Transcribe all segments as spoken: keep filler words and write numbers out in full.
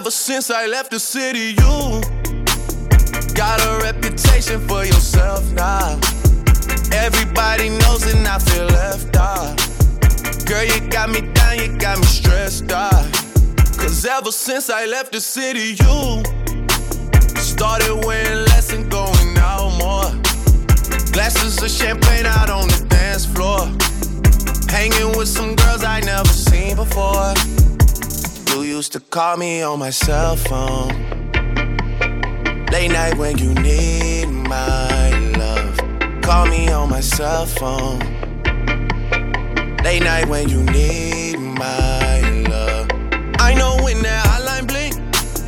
Ever since I left the city, you got a reputation for yourself now. Everybody knows and I feel left out. Girl, you got me down, you got me stressed out. Cause ever since I left the city, you started wearing less and going out more. Glasses of champagne out on the dance floor. Hanging with some girls I never seen before. You used to call me on my cell phone. Late night when you need my love. Call me on my cell phone. Late night when you need my love. I know when that hotline blink,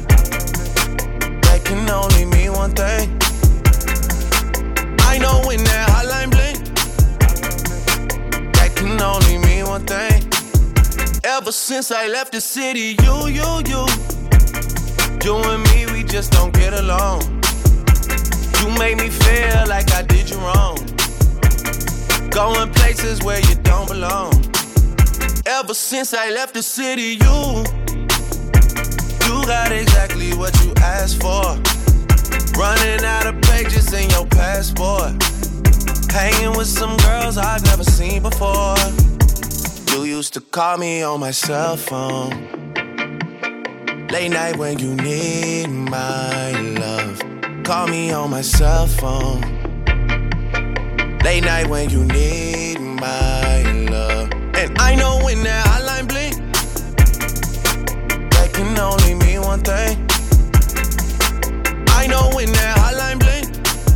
that can only mean one thing. I know when that hotline blink, that can only mean one thing. Ever since I left the city, you, you, you You and me, we just don't get along. You made me feel like I did you wrong. Going places where you don't belong. Ever since I left the city, you You got exactly what you asked for. Running out of pages in your passport. Hanging with some girls I've never seen before. You used to call me on my cell phone. Late night when you need my love. Call me on my cell phone. Late night when you need my love. And I know when that hotline blink, that can only mean one thing. I know when that hotline blink,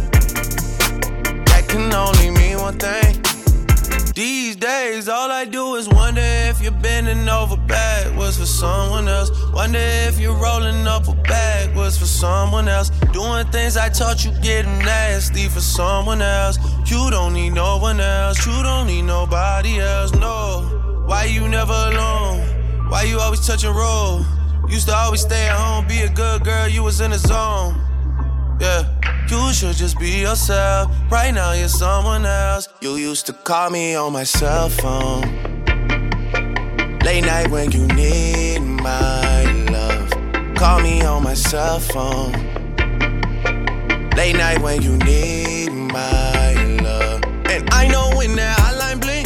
that can only mean one thing. These days, all I do is wonder if you're bending over backwards for someone else. Wonder if you're rolling up a backwards for someone else. Doing things I taught you getting nasty for someone else. You don't need no one else. You don't need nobody else, no. Why you never alone? Why you always touch and roll? Used to always stay at home, be a good girl, you was in the zone. Yeah. You should just be yourself. Right now you're someone else. You used to call me on my cell phone. Late night when you need my love. Call me on my cell phone. Late night when you need my love. And I know when that hotline blink,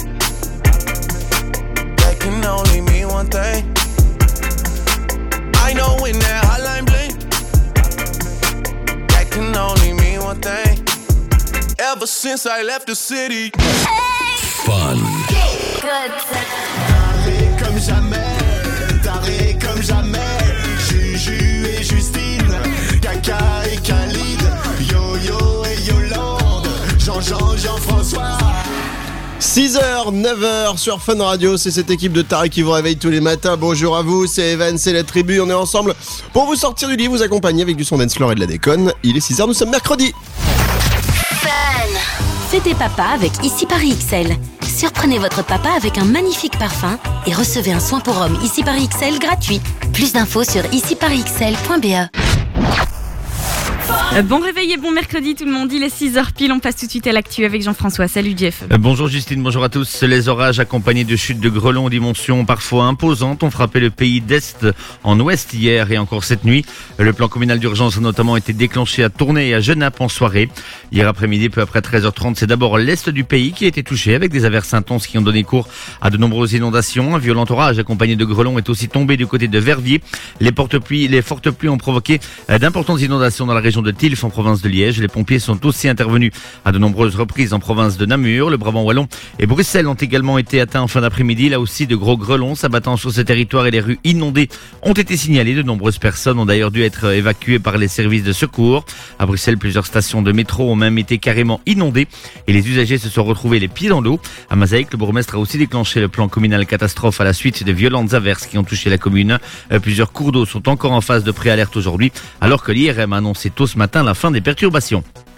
that can only mean one thing. I know when that hotline blink, can only mean one thing. Ever since I left the city. Fun. Good. Taré comme jamais, taré comme jamais. Juju et Justine, Kaka et Khalid, Yo-Yo et Yolande, Jean-Jean, Jean-François. six heures, neuf heures sur Fun Radio, c'est cette équipe de tarés qui vous réveille tous les matins. Bonjour à vous, c'est Evan, c'est la tribu, on est ensemble pour vous sortir du lit, vous accompagner avec du son dancefloor et de la déconne. Il est six heures, nous sommes mercredi. Fun. Fêtez papa avec Ici Paris X L. Surprenez votre papa avec un magnifique parfum et recevez un soin pour homme Ici Paris X L gratuit. Plus d'infos sur ici paris x l point b e. Euh, bon réveil et bon mercredi tout le monde, il est six heures pile, on passe tout de suite à l'actu avec Jean-François. Salut Jeff. Euh, bonjour Justine, bonjour à tous. Les orages accompagnés de chutes de grêlons aux dimensions parfois imposantes ont frappé le pays d'est en ouest hier et encore cette nuit. Le plan communal d'urgence a notamment été déclenché à Tournai et à Genappe en soirée. Hier après-midi, peu après treize heures trente, c'est d'abord l'est du pays qui a été touché avec des averses intenses qui ont donné cours à de nombreuses inondations. Un violent orage accompagné de grêlons est aussi tombé du côté de Verviers. Les porte-pluies, les fortes pluies ont provoqué d'importantes inondations dans la région de Tilf en province de Liège. Les pompiers sont aussi intervenus à de nombreuses reprises en province de Namur. Le Brabant wallon et Bruxelles ont également été atteints en fin d'après-midi. Là aussi, de gros grêlons s'abattant sur ce territoire et les rues inondées ont été signalées. De nombreuses personnes ont d'ailleurs dû être évacuées par les services de secours. À Bruxelles, plusieurs stations de métro ont même été carrément inondées et les usagers se sont retrouvés les pieds dans l'eau. À Mazaïc, le bourgmestre a aussi déclenché le plan communal catastrophe à la suite de violentes averses qui ont touché la commune. Plusieurs cours d'eau sont encore en phase de préalerte aujourd'hui, alors que l'I R M a annoncé tôt ce matin la fin des perturbations.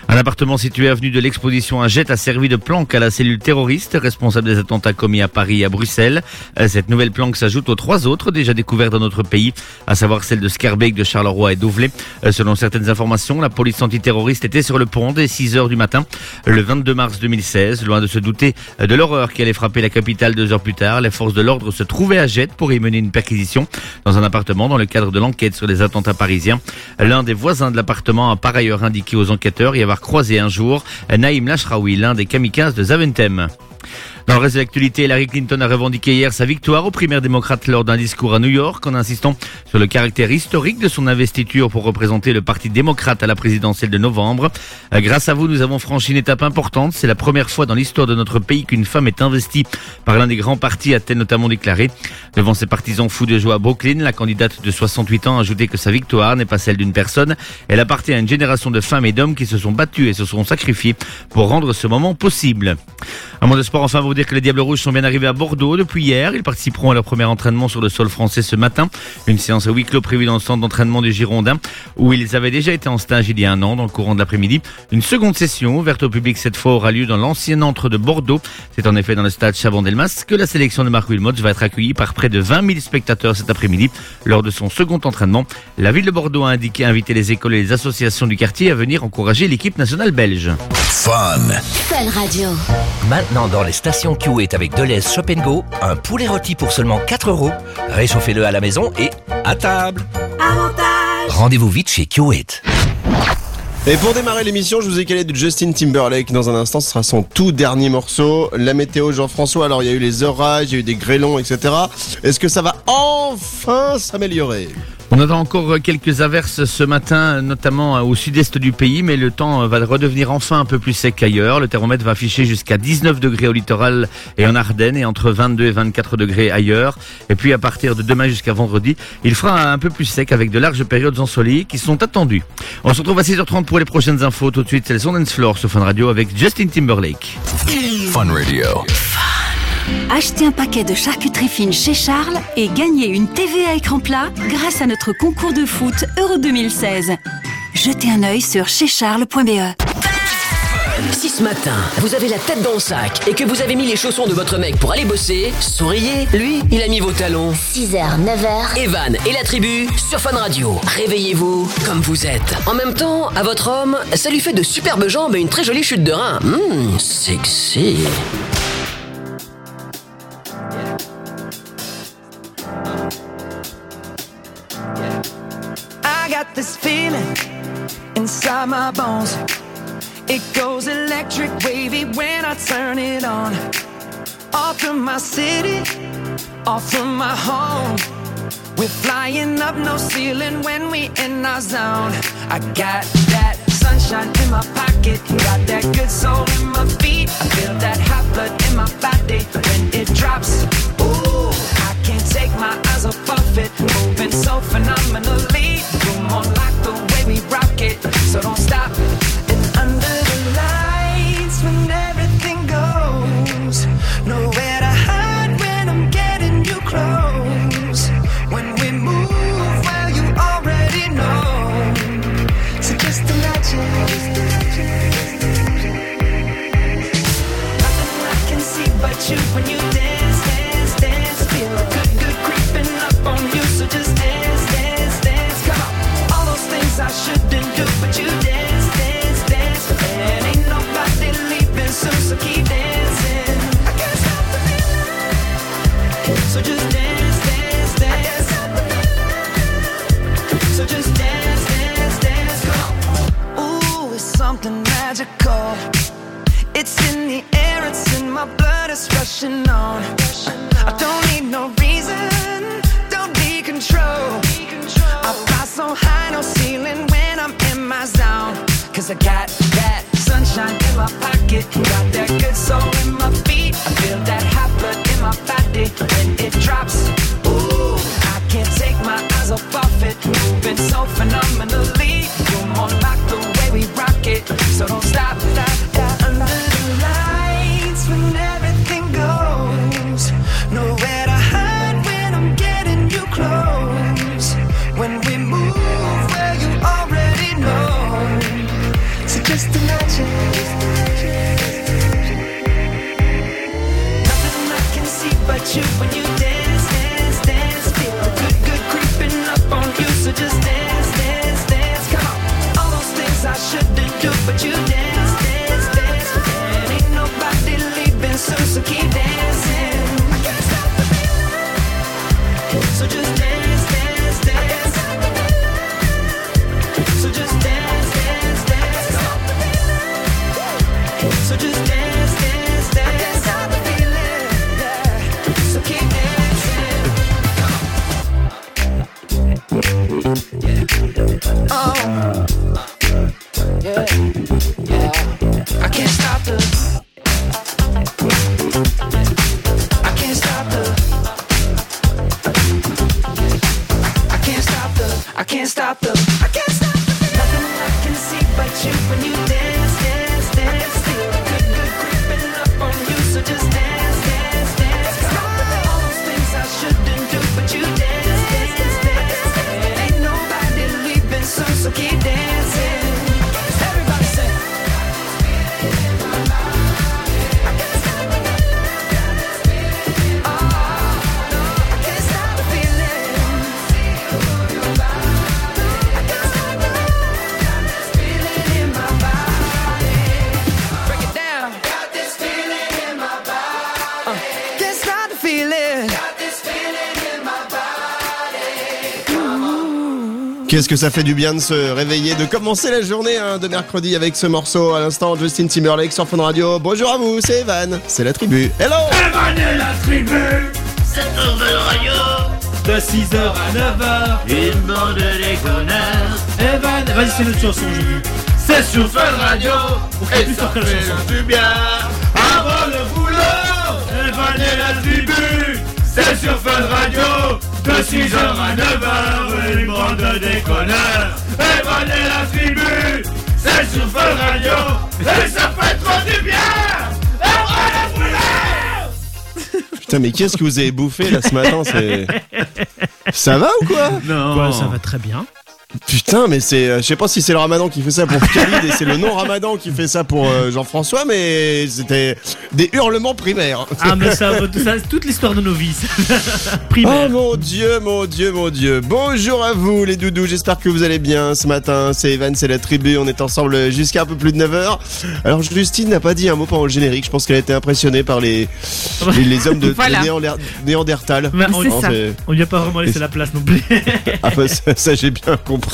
Un appartement situé avenue de l'Exposition à Jette a servi de planque à la cellule terroriste responsable des attentats commis à Paris et à Bruxelles. Cette nouvelle planque s'ajoute aux trois autres déjà découvertes dans notre pays, à savoir celle de Scarbeck, de Charleroi et d'Auvelais. Selon certaines informations, la police antiterroriste était sur le pont dès six heures du matin, le vingt-deux mars deux mille seize. Loin de se douter de l'horreur qui allait frapper la capitale deux heures plus tard, les forces de l'ordre se trouvaient à Jette pour y mener une perquisition dans un appartement dans le cadre de l'enquête sur les attentats parisiens. L'un des voisins de l'appartement a par ailleurs indiqué aux enquêteurs y avoir croisé un jour Naïm Lachraoui, l'un des kamikazes de Zaventem. Dans le reste de l'actualité, Hillary Clinton a revendiqué hier sa victoire aux primaires démocrates lors d'un discours à New York en insistant sur le caractère historique de son investiture pour représenter le parti démocrate à la présidentielle de novembre. Grâce à vous, nous avons franchi une étape importante. C'est la première fois dans l'histoire de notre pays qu'une femme est investie par l'un des grands partis, a-t-elle notamment déclaré. Devant ses partisans fous de joie à Brooklyn, la candidate de soixante-huit ans a ajouté que sa victoire n'est pas celle d'une personne. Elle appartient à une génération de femmes et d'hommes qui se sont battus et se sont sacrifiés pour rendre ce moment possible. Un mot de sport, enfin, vous dire que les Diables Rouges sont bien arrivés à Bordeaux depuis hier. Ils participeront à leur premier entraînement sur le sol français ce matin. Une séance à huis clos prévue dans le centre d'entraînement du Girondin, où ils avaient déjà été en stage il y a un an dans le courant de l'après-midi. Une seconde session, ouverte au public cette fois, aura lieu dans l'ancien antre de Bordeaux. C'est en effet dans le stade Chaban-Delmas que la sélection de Marc Wilmots va être accueillie par près de vingt mille spectateurs cet après-midi lors de son second entraînement. La ville de Bordeaux a indiqué inviter les écoles et les associations du quartier à venir encourager l'équipe nationale belge. Fun. Fun Radio. Maintenant dans les stations Q-It avec Deleuze Shop and Go, un poulet rôti pour seulement quatre euros. Réchauffez-le à la maison et à table. Avantage. Rendez-vous vite chez Q-It. Et pour démarrer l'émission, je vous ai calé de Justin Timberlake. Dans un instant, ce sera son tout dernier morceau. La météo, Jean-François. Alors, il y a eu les orages, il y a eu des grêlons, et cetera. Est-ce que ça va enfin s'améliorer ? On attend encore quelques averses ce matin, notamment au sud-est du pays, mais le temps va redevenir enfin un peu plus sec qu'ailleurs. Le thermomètre va afficher jusqu'à dix-neuf degrés au littoral et en Ardennes et entre vingt-deux et vingt-quatre degrés ailleurs. Et puis à partir de demain jusqu'à vendredi, il fera un peu plus sec avec de larges périodes ensoleillées qui sont attendues. On se retrouve à six heures trente pour les prochaines infos. Tout de suite, c'est le son dance floor sur Fun Radio avec Justin Timberlake. Fun Radio. Achetez un paquet de charcuterie fine chez Charles et gagnez une T V à écran plat grâce à notre concours de foot Euro deux mille seize. Jetez un œil sur chez charles point b e. Si ce matin, vous avez la tête dans le sac et que vous avez mis les chaussons de votre mec pour aller bosser, souriez, lui, il a mis vos talons. six heures, neuf heures. Evan et la tribu sur Fun Radio. Réveillez-vous comme vous êtes. En même temps, à votre homme, ça lui fait de superbes jambes et une très jolie chute de rein. Hum, sexy. I got this feeling inside my bones. It goes electric wavy when I turn it on. Off from my city, off from my home. We're flying up no ceiling when we in our zone. I got that sunshine in my pocket, got that good soul in my feet. I feel that hot blood in my body when it drops. Ooh, I can't take my eyes off of it, moving so phenomenally. You're more like the way we rock it, so don't stop. And under the lights when everything goes, nowhere to hide when I'm getting you close. When we move, well you already know. So just imagine, nothing I can see but you when you dance, dance, dance. Feel good, good creeping up on you. So just dance, dance, dance. Come on, all those things I shouldn't do, but you dance, dance, dance. And ain't nobody leaving soon, so keep dancing. I can't stop the feeling. So just dance, dance, dance. I can't stop the feeling. So just dance, dance, dance. Come on. Ooh, it's something magical. It's in the air, it's in my blood, it's rushing on. I don't need no reason, don't need control. I fly so high, no ceiling when I'm in my zone. Cause I got that sunshine in my pocket, got that good soul in my feet. I feel that hot blood in my body when it drops. Ooh, I can't take my eyes off of it, moving so phenomenally. You're more like the way we rock it, so don't stop, stop, stop. Under the lights when everything goes, nowhere to hide when I'm getting you close. When we move, well you already know. So just imagine. Nothing I can see but you when you dance, dance, dance. Feel a good, good creeping up on you, so just dance, dance, dance. Come on, all those things I shouldn't do, but you dance, dance, dance. And ain't nobody leaving soon, so keep dancing. I can't stop the feeling, so just dance, dance, dance. So just dance, dance, dance. So just dance, dance, dance. I can't stop the feeling, yeah. So keep dancing. Oh, yeah, yeah. I can't stop the. I can't stop the. I can't stop the. I can't stop the. I can't stop the. Nothing I can see but you when you dance, dance, dance. Feel a good, good creeping up on you, so just dance, dance, dance. Come on, all those things I shouldn't do, but you dance, dance, dance. And ain't nobody leaving soon, so keep dancing. Everybody say. Qu'est-ce que ça fait du bien de se réveiller, de commencer la journée hein, de mercredi avec ce morceau à l'instant, Justin Timberlake sur Fun Radio. Bonjour à vous, c'est Evan, c'est la tribu. Hello Evan et la tribu, c'est sur Fun Radio. De six heures à neuf heures, une bande de déconneurs. Evan, vas-y c'est notre chanson, j'ai vu. C'est sur Fun Radio, et plus sur quelle chanson du bien, avant le boulot. Evan et la tribu, c'est sur Fun Radio. De six heures à neuf heures, une bande de déconneurs. Evan et la tribu, c'est sur Fun Radio. Et ça fait trop du bien. Avant le boulot. Putain mais qu'est-ce que vous avez bouffé là ce matin, c'est... Ça va ou quoi? Non, ouais, ça va très bien. Putain mais c'est, euh, je sais pas si c'est le Ramadan qui fait ça pour Khalid et c'est le non-Ramadan qui fait ça pour euh, Jean-François, mais c'était des hurlements primaires. Ah mais ça, ça toute l'histoire de nos vies. Primaire. Oh mon dieu, mon dieu, mon dieu. Bonjour à vous les doudous, j'espère que vous allez bien ce matin. C'est Evan, c'est la tribu, on est ensemble jusqu'à un peu plus de neuf heures. Alors Justine n'a pas dit un mot pendant le générique, je pense qu'elle a été impressionnée par les, les, les hommes de Voilà. Néander- Néandertal. Mais on, C'est Non, ça. c'est- on lui a pas vraiment laissé la place non plus. Ah bah, ça, ça, j'ai bien compris.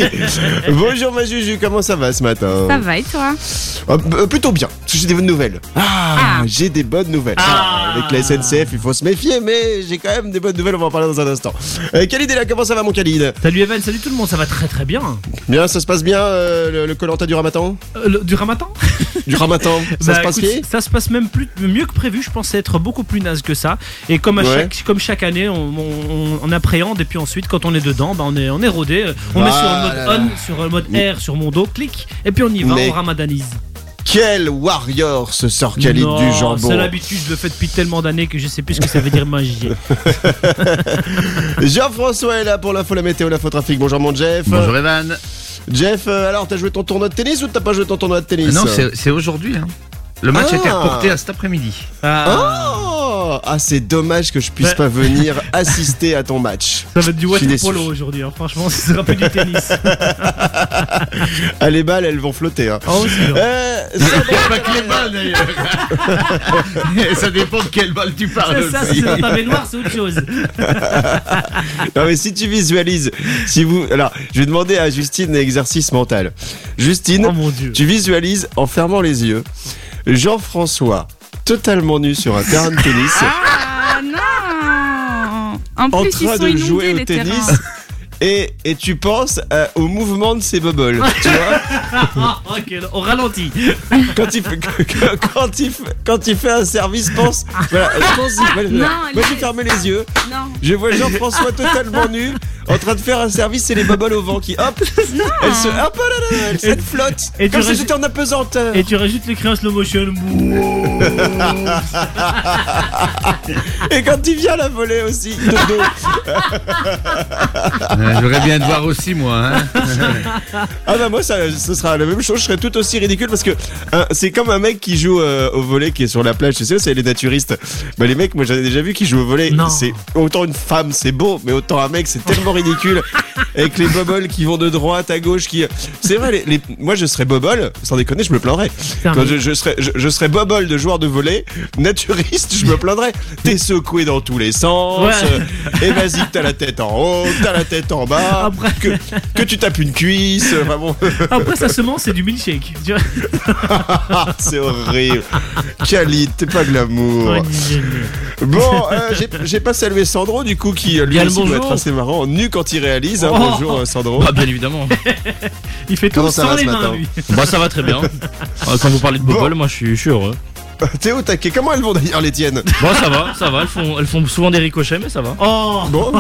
Bonjour ma Juju, comment ça va ce matin? Ça va et toi? Euh, euh, Plutôt bien, parce que j'ai des bonnes nouvelles. Ah, Ah. j'ai des bonnes nouvelles. Ah. Avec la S N C F, il faut se méfier, mais j'ai quand même des bonnes nouvelles, on va en parler dans un instant. Euh, Khalid est là, comment ça va mon Khalid? Salut Evan, salut tout le monde, ça va très très bien. Bien, ça se passe bien euh, le Koh-Lanta du Ramadan? Euh, le- du Ramadan. Du Ramadan, ça Bah, se passe écoute, bien? ça se passe même plus, mieux que prévu. Je pensais être beaucoup plus naze que ça. Et comme, à Ouais. chaque, comme chaque année, on, on- on appréhende. Et puis ensuite, quand on est dedans, bah, on, est, on est rodé. On met sur le mode Voilà. on, sur le mode R sur mon dos, clic. Et puis on y va, Mais- on ramadanise. Quel warrior ce sort Khalid Non, du jambon. c'est l'habitude, je le fais depuis tellement d'années que je sais plus ce que ça veut dire magie. Jean-François est là pour l'info, la météo, l'info trafic. Bonjour mon Jeff. Bonjour Evan. Jeff, euh, alors t'as joué ton tournoi de tennis ou t'as pas joué ton tournoi de tennis? Non, c'est c'est aujourd'hui. Hein. Le match Ah. a été reporté à cet après-midi. Ah, Oh ah, c'est dommage que je puisse Ouais. pas venir assister à ton match. ça va être du Je suis déçu. water polo aujourd'hui, hein. Franchement, ce sera plus du tennis. Ah, les balles, elles vont flotter. Hein. Oh, c'est bien. Euh, Il n'y a pas que les balles d'ailleurs. Ça dépend de quelle balle tu parles. Ça, aussi. c'est dans ta baignoire, c'est autre chose. non mais si tu visualises, si vous, alors je vais demander à Justine un exercice mental. Justine, Oh mon dieu. tu visualises en fermant les yeux Jean-François totalement nu sur un terrain de tennis, Ah non! En en plus, ils train sont de inondés jouer au les tennis. terrains. Et, et tu penses euh, au mouvement de ses bubbles, tu vois, Ah, ok, on ralentit. quand il fait, quand, quand il fait, quand il fait un service, pense, voilà, pense, voilà, Non, moi les- j'ai fermé les yeux, Non. je vois Jean-François totalement nu, en train de faire un service, c'est les boboles au vent qui hop, elles se hop, oh là là, elles, Et- elles flottent. et tu comme si rajoutes- c'était en apesanteur. Et tu rajoutes le cri en slow motion. Et quand tu viens la voler aussi, de dos. Euh, J'aurais bien de voir aussi, moi. Hein. Ah bah moi ça, ce sera la même chose, je serais tout aussi ridicule parce que hein, c'est comme un mec qui joue euh, au volley qui est sur la plage, tu sais, c'est les naturistes. Bah les mecs, moi j'avais déjà vu qui jouent au volley, Non. c'est autant une femme c'est beau, mais autant un mec c'est tellement ridicule avec les boboles qui vont de droite à gauche qui c'est vrai les, les- moi je serais bobole, sans déconner, je me plaindrais. Putain, Quand mais- je, je serais je, je serais bobole de joueur de volley, naturiste, je me plaindrais. T'es secoué dans tous les sens. Ouais. euh, et vas-y que t'as la tête en haut, que t'as la tête en bas, Après- que, que tu tapes une cuisse, enfin bon. Après, ça se mange, c'est du milkshake. Tu vois. C'est horrible. Khalid, t'es pas glamour. Ouais, génial. Bon, euh, j'ai- j'ai pas salué Sandro, du coup, qui euh, lui Bien le aussi doit bonjour. être assez marrant, nu quand il réalise. Hein. Oh. Bonjour euh, Sandro. Bah, bien évidemment. Il fait tout Comment ça sans va les ce mains, matin lui. Bah, ça va très bien. Euh, Quand vous parlez de bobole, moi je suis, je suis heureux. T'es au taquet. Comment elles vont d'ailleurs, les tiennes? Bon, ça va, ça va. Elles font, elles font souvent des ricochets, mais ça va. Oh. Bon.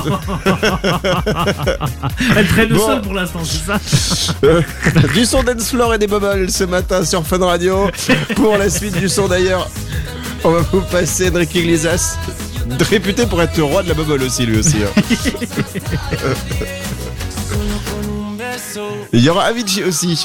Elle traîne au Bon. sol pour l'instant, c'est ça. Euh, du son dance floor et des bubbles ce matin sur Fun Radio. Pour la suite du son d'ailleurs, on va vous passer Enrique Iglesias, réputé pour être le roi de la bubble aussi, lui aussi. hein. Il y aura Avicii aussi.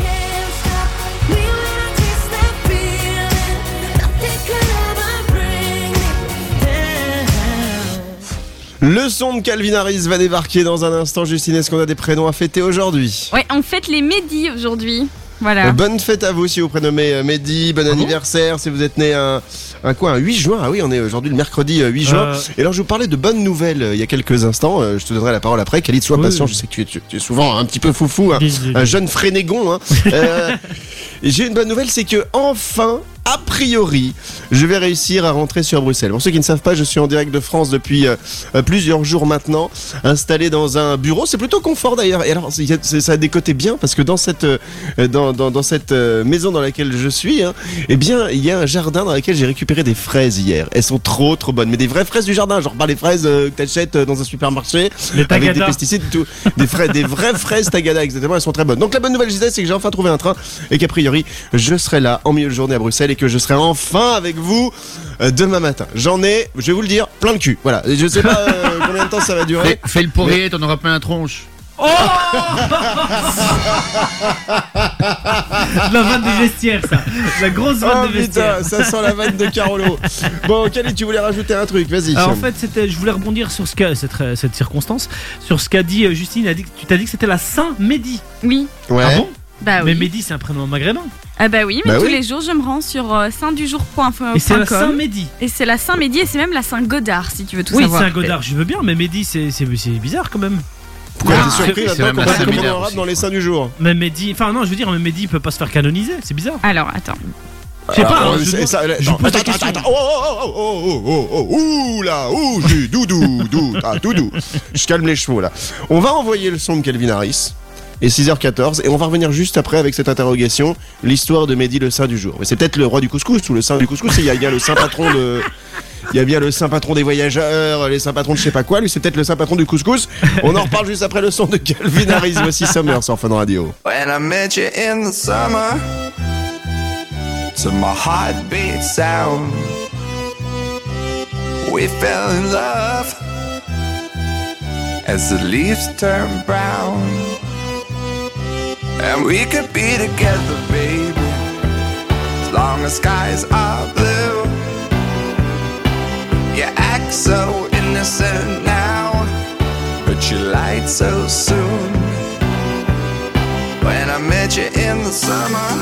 Le son de Calvin Harris va débarquer dans un instant. Justine, est-ce qu'on a des prénoms à fêter aujourd'hui? Ouais, on fête les Mehdi aujourd'hui. Voilà. Euh, Bonne fête à vous si vous prénommez euh, Mehdi, bon anniversaire si vous êtes né un, un quoi, un huit juin. Ah oui, on est aujourd'hui le mercredi euh, huit juin. Euh. Et alors je vous parlais de bonnes nouvelles euh, il y a quelques instants. Euh, je te donnerai la parole après. Khalid, sois Oui. patient. Je sais que tu es, tu- tu es souvent un petit peu foufou, hein, Désolé. un jeune frénégon. Hein. Euh, et j'ai une bonne nouvelle, c'est que enfin, a priori, je vais réussir à rentrer sur Bruxelles. Pour ceux qui ne savent pas, je suis en direct de France depuis euh, euh, plusieurs jours maintenant, installé dans un bureau. C'est plutôt confort d'ailleurs. Et alors, c'est- il y a- c'est- ça a des côtés bien parce que dans cette, euh, dans, dans, dans cette euh, maison dans laquelle je suis, hein, eh bien, il y a un jardin dans lequel j'ai récupéré des fraises hier. Elles sont trop, trop bonnes. Mais des vraies fraises du jardin, genre pas les fraises euh, que t'achètes dans un supermarché Les avec des Tagada. pesticides et tout. Des, fraises, des vraies fraises Tagada, exactement. Elles sont très bonnes. Donc la bonne nouvelle, je disais, c'est que j'ai enfin trouvé un train et qu'a priori, je serai là en milieu de journée à Bruxelles et que je serai enfin avec vous euh, demain matin. J'en ai, je vais vous le dire, plein le cul. Voilà. Et je sais pas euh, combien de temps ça va durer. Fais, fais le pourrier, t'en auras plein la tronche. La vanne des vestiaires, ça. La grosse vanne Oh des vestiaires. putain, ça sent la vanne de Carolo. Bon, Khalid, tu voulais rajouter un truc, vas-y. Alors, en fait, c'était, je voulais rebondir sur ce qu'a, cette, cette circonstance, sur ce qu'a dit euh, Justine. Elle a dit, que- tu t'as dit que c'était la Saint-Mehdi. Oui. Ouais. Ah bon? Bah Mais oui. Mehdi, c'est un prénom maghrébin. Ah bah oui, mais Bah tous oui. les jours je me rends sur euh, saint du jour point com. Et c'est la Saint-Mehdi. Et c'est la Saint-Mehdi et c'est même la Saint-Godard si tu veux tout Oui, savoir. c'est un Godard, je veux bien, mais Mehdi, c'est, c'est, c'est bizarre quand même. Pourquoi Ah, t'es surpris c'est maintenant même qu'on assez parle comme bizarre en arabe aussi. dans les seins du jour? Mais Mehdi, enfin non, je veux dire, mais Mehdi il peut pas se faire canoniser, c'est bizarre. Alors attends. Je sais pas, Alors, hein, euh, je c'est- demande- ça- je attends, pose la attends, question. attends, attends, oh, oh, oh, oh, oh, oh, oh, ouh là, ouh, j'ai doudou, doudou, ah, doudou. Je calme les chevaux là. On va envoyer le son de Calvin Harris. Et six heures quatorze, et on va revenir juste après avec cette interrogation, l'histoire de Mehdi le saint du jour. Mais c'est peut-être le roi du couscous ou le saint du couscous, il y a bien le saint patron de... Il y a bien le saint patron des voyageurs, les saints patrons de je sais pas quoi, lui c'est peut-être le saint patron du couscous. On en reparle juste après le son de Calvin Harris, voici Summer sur Fun Radio. When I met you in the summer, to my heartbeat sound, we fell in love as the leaves turn brown. And we could be together, baby, as long as skies are blue. You act so innocent now, but you lied so soon. When I met you in the summer,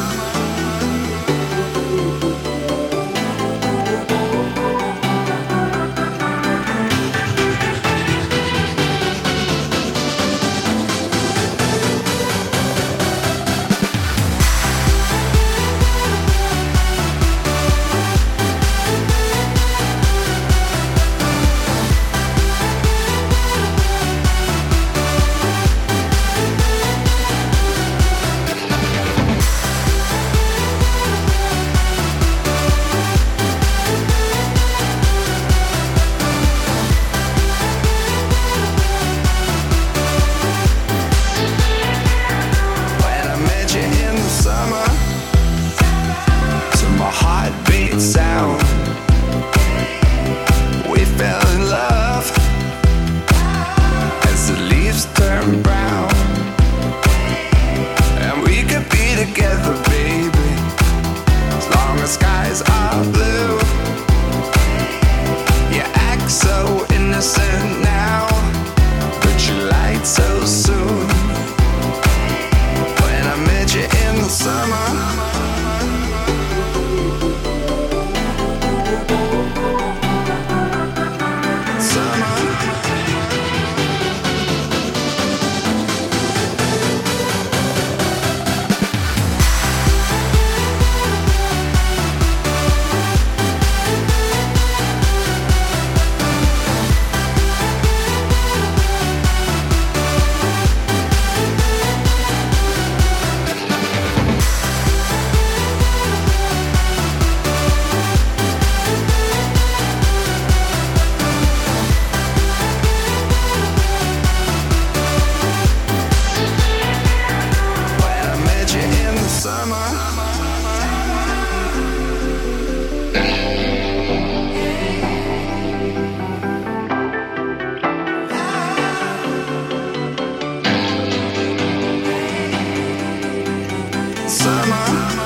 summer.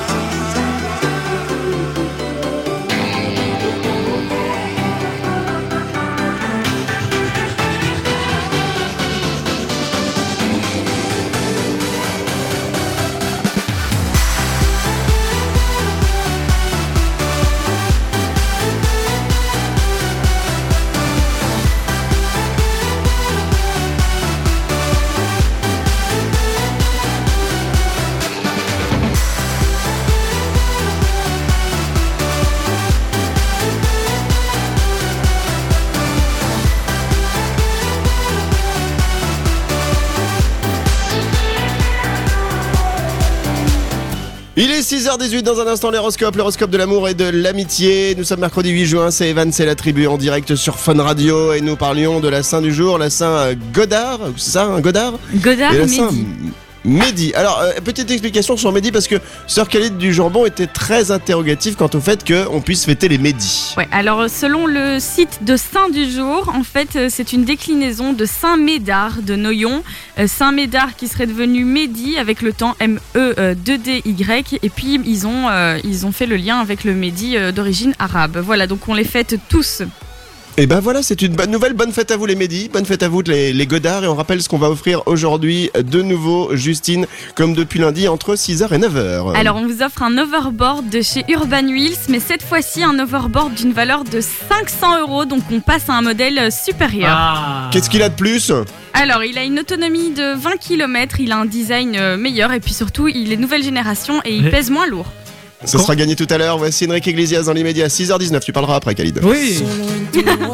Il est six heures dix-huit, dans un instant l'horoscope, l'horoscope de l'amour et de l'amitié. Nous sommes mercredi huit juin, c'est Evan, c'est la tribu en direct sur Fun Radio et nous parlions de la Saint du jour, la Saint Godard, c'est ça, un Godard Godard et la Mehdi. Saint Mehdi. Alors, euh, petite explication sur Mehdi parce que Sœur Khalid du Jambon était très interrogative quant au fait qu'on puisse fêter les Mehdi. Ouais, alors selon le site de Saint du jour, en fait, euh, c'est une déclinaison de Saint Médard de Noyon. Euh, Saint Médard qui serait devenu Mehdi avec le temps M E deux D Y. Et puis, ils ont, euh, ils ont fait le lien avec le Mehdi euh, d'origine arabe. Voilà, donc on les fête tous. Et ben voilà, c'est une bonne nouvelle. Bonne fête à vous les Mehdi, bonne fête à vous les, les Godards. Et on rappelle ce qu'on va offrir aujourd'hui de nouveau, Justine, comme depuis lundi, entre six heures et neuf heures. Alors on vous offre un overboard de chez Urban Wheels, mais cette fois-ci un overboard d'une valeur de cinq cents euros, donc on passe à un modèle supérieur. Ah. Qu'est-ce qu'il a de plus ? Alors il a une autonomie de vingt kilomètres, il a un design euh, meilleur et puis surtout il est nouvelle génération et il Mais- pèse moins lourd. Ce sera gagné tout à l'heure. Voici Enrique Iglesias dans l'immédiat, six heures dix-neuf. Tu parleras après, Khalid. Oui. Solo en tu boca,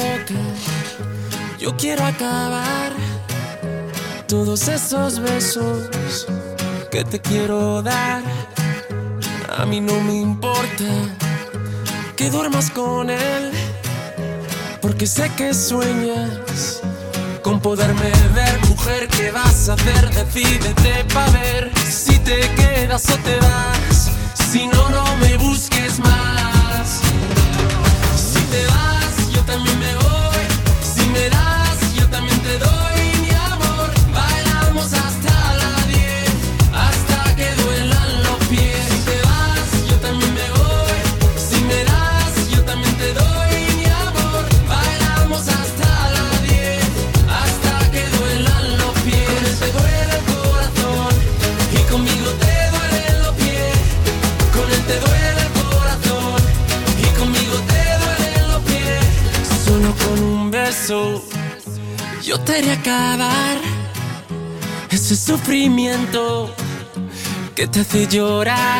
yo quiero acabar todos esos besos que te quiero dar. A mí no me importa que duermas con él, porque sé que sueñas con poderme ver. Mujer, ¿qué vas a hacer? Decídete pa' ver si te quedas o te vas. Si no, no me busques más. Si te vas, yo también me voy. Si me das, yo también te doy mi amor. Bailamos hasta las diez, hasta que duelan los pies. Si te vas, yo también me voy. Si me das, yo también te doy mi amor. Bailamos hasta las diez, hasta que duelan los pies. Con él te duele el corazón y conmigo te duelen los pies. Con él te duele el corazón y conmigo te duelen los pies. Solo con un beso yo te haré acabar ese sufrimiento que te hace llorar.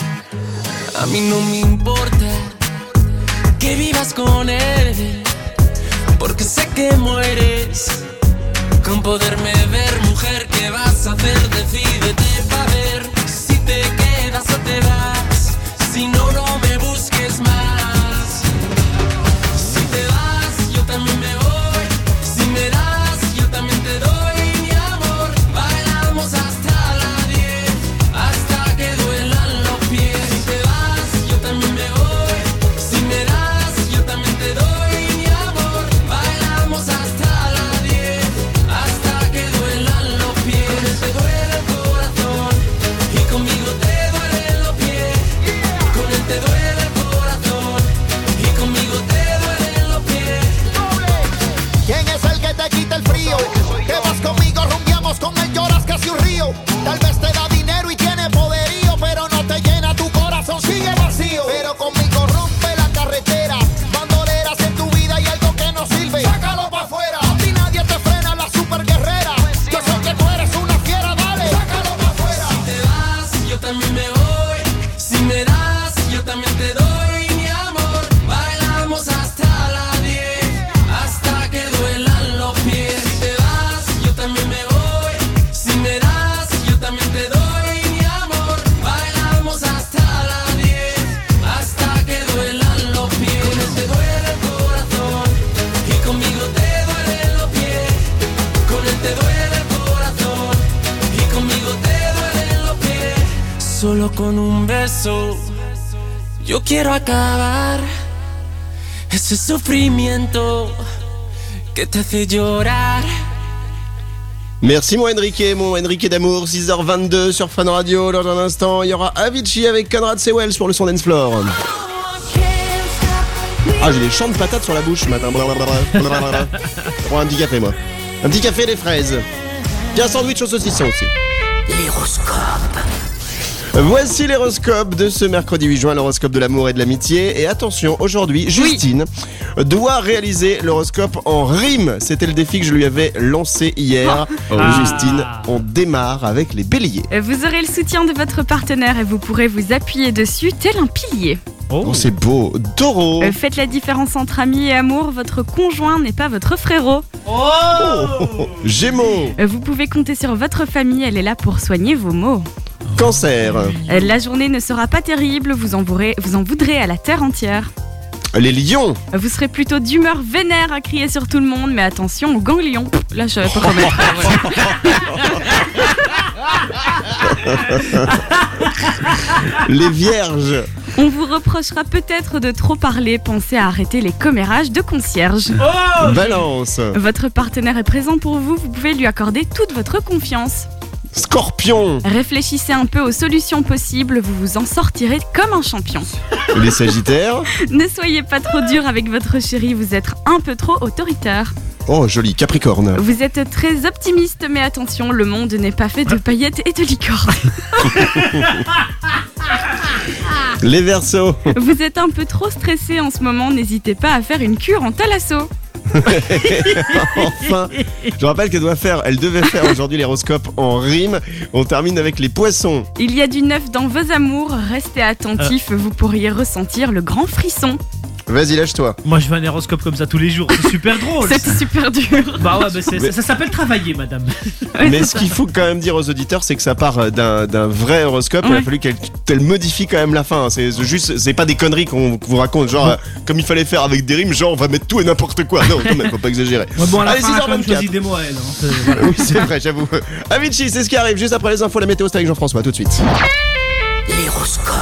A mí no me importa que vivas con él, porque sé que mueres con poderme ver. Mujer, ¿qué vas a hacer? Decídete pa' ver si te quedas o te vas. Si no, no me busques más. Si te vas, yo también me voy. Si me das, yo también te doy mi amor. Bailamos hasta las diez, hasta que duelan los pies. Si te vas, yo también me voy. Si me das, yo también te doy mi amor. Bailamos hasta las diez, hasta que duelan los pies. Con él te duele el corazón y conmigo te duelen los pies. Con él te duele el corazón y conmigo te duelen los pies. ¿Quién es el que te quita el frío? Que vas conmigo, rumbiamos con él, lloras casi un río. Tal vez te da dinero y tiene poderío, pero no te llena tu corazón, sigue vacío. Pero conmigo rompe la carretera, bandoleras en tu vida y algo que no sirve, sácalo pa' afuera. A ti nadie te frena, la super guerrera. Yo sé que tú eres una fiera, dale, sácalo pa' afuera. Si te vas, yo también me voy. Si me das, yo también te doy mi amor. Bailamos hasta las diez, hasta que duelan los pies. Si te vas, yo también me voy. Si me das, yo también te doy mi amor. Bailamos hasta las diez, hasta que duelan los pies. Con él te duele el corazón y conmigo te duelen los pies. Con él te duele el corazón y conmigo te duelen los pies. Solo con un beso yo quiero acabar ese sufrimiento que te hace llorar. Merci mon Enrique, mon Enrique d'amour, six heures vingt-deux sur Fun Radio. Dans un instant, il y aura Avicii avec Conrad Sewell pour le son Dance Floor. Ah, j'ai des champs de patates sur la bouche ce matin. Prends un petit café, moi. Un petit café, des fraises. Puis un sandwich au saucisson aussi. L'horoscope. Voici l'horoscope de ce mercredi huit juin, l'horoscope de l'amour et de l'amitié. Et attention, aujourd'hui, Justine oui. doit réaliser l'horoscope en rime. C'était le défi que je lui avais lancé hier. Oh. Ah. Justine, on démarre avec les béliers. Vous aurez le soutien de votre partenaire et vous pourrez vous appuyer dessus tel un pilier. Oh, oh c'est beau. Taureau. Euh, faites la différence entre amis et amour. Votre conjoint n'est pas votre frérot. Oh, oh, oh. Gémeaux. Euh, vous pouvez compter sur votre famille. Elle est là pour soigner vos maux. Cancer. Euh, la journée ne sera pas terrible. Vous en voudrez, vous en voudrez à la terre entière. Les lions. Euh, vous serez plutôt d'humeur vénère à crier sur tout le monde. Mais attention aux ganglions. Là, je savais pas comment mettre. Les vierges. On vous reprochera peut-être de trop parler. Pensez à arrêter les commérages de concierge. Oh, Balance. Votre partenaire est présent pour vous. Vous pouvez lui accorder toute votre confiance. Scorpion. Réfléchissez un peu aux solutions possibles. Vous vous en sortirez comme un champion. Les sagittaires. Ne soyez pas trop dur avec votre chéri. Vous êtes un peu trop autoritaire. Oh, joli. Capricorne. Vous êtes très optimiste, mais attention, le monde n'est pas fait de paillettes et de licornes. Les Verseaux. Vous êtes un peu trop stressé en ce moment. N'hésitez pas à faire une cure en thalasso. Enfin, je rappelle qu'elle doit faire, elle devait faire aujourd'hui l'horoscope en rime. On termine avec les poissons. Il y a du neuf dans vos amours. Restez attentifs, vous pourriez ressentir le grand frisson. Vas-y, lâche-toi. Moi, je fais un horoscope comme ça tous les jours. C'est super drôle. C'était super dur. Bah ouais, bah c'est, mais... ça, ça s'appelle travailler, madame. Mais ce qu'il faut quand même dire aux auditeurs, c'est que ça part d'un, d'un vrai horoscope. Ouais. Il a fallu qu'elle, qu'elle modifie quand même la fin. C'est juste, c'est pas des conneries qu'on, qu'on vous raconte. Genre, ouais. euh, comme il fallait faire avec des rimes, genre on va mettre tout et n'importe quoi. Non, quand même, faut pas exagérer. Ouais, bon, à la Allez, fin, six heures vingt-quatre. Choisi des mots à elle. Hein. C'est, voilà. Oui, c'est vrai, j'avoue. Avicii, c'est ce qui arrive juste après les infos, la météo, c'est avec Jean-François. Tout de suite. L'horoscope.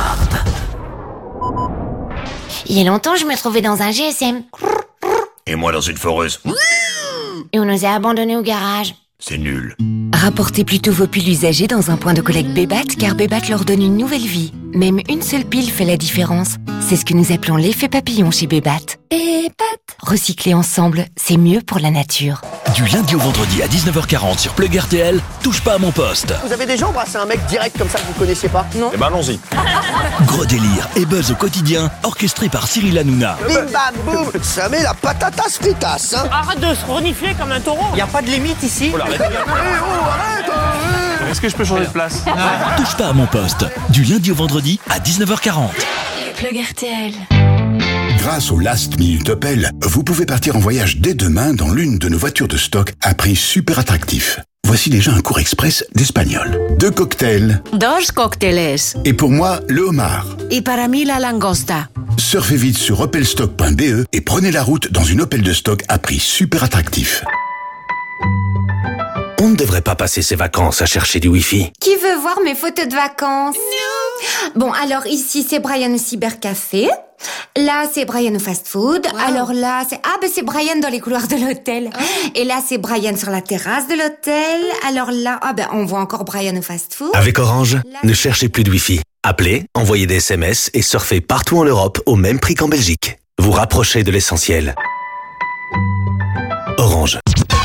Il y a longtemps, je me trouvais dans un G S M. Et moi dans une foreuse. Et on nous a abandonnés au garage. C'est nul. Rapportez plutôt vos piles usagées dans un point de collecte Bébat, car Bébat leur donne une nouvelle vie. Même une seule pile fait la différence. C'est ce que nous appelons l'effet papillon chez Bébat. Bébat. Recycler ensemble, c'est mieux pour la nature. Du lundi au vendredi à dix-neuf heures quarante sur Plug R T L, touche pas à mon poste. Vous avez déjà embrassé un mec direct comme ça que vous connaissiez pas? Non. Eh ben allons-y. Gros délire et buzz au quotidien, orchestré par Cyril Hanouna. Bim bam boum, ça met la patatas fritas, hein. Arrête de se renifler comme un taureau. Y a pas de limite ici. Oh, arrête. Est-ce que je peux changer de place? Touche pas à mon poste, du lundi au vendredi à dix-neuf heures quarante. Plug R T L. Grâce au Last Minute Opel, vous pouvez partir en voyage dès demain dans l'une de nos voitures de stock à prix super attractif. Voici déjà un cours express d'espagnol. Deux cocktails. Dos cócteles. Et pour moi, le homard. Y para mí la langosta. Surfez vite sur opelstock point b e et prenez la route dans une Opel de stock à prix super attractif. On ne devrait pas passer ses vacances à chercher du Wi-Fi. Qui veut voir mes photos de vacances? Bon, alors ici, c'est Brian au cybercafé. Là, c'est Brian au fast-food. Wow. Alors là, c'est... Ah, ben c'est Brian dans les couloirs de l'hôtel. Oh. Et là, c'est Brian sur la terrasse de l'hôtel. Alors là, ah ben on voit encore Brian au fast-food. Avec Orange, là... ne cherchez plus de Wi-Fi. Appelez, envoyez des S M S et surfez partout en Europe au même prix qu'en Belgique. Vous rapprochez de l'essentiel. Orange.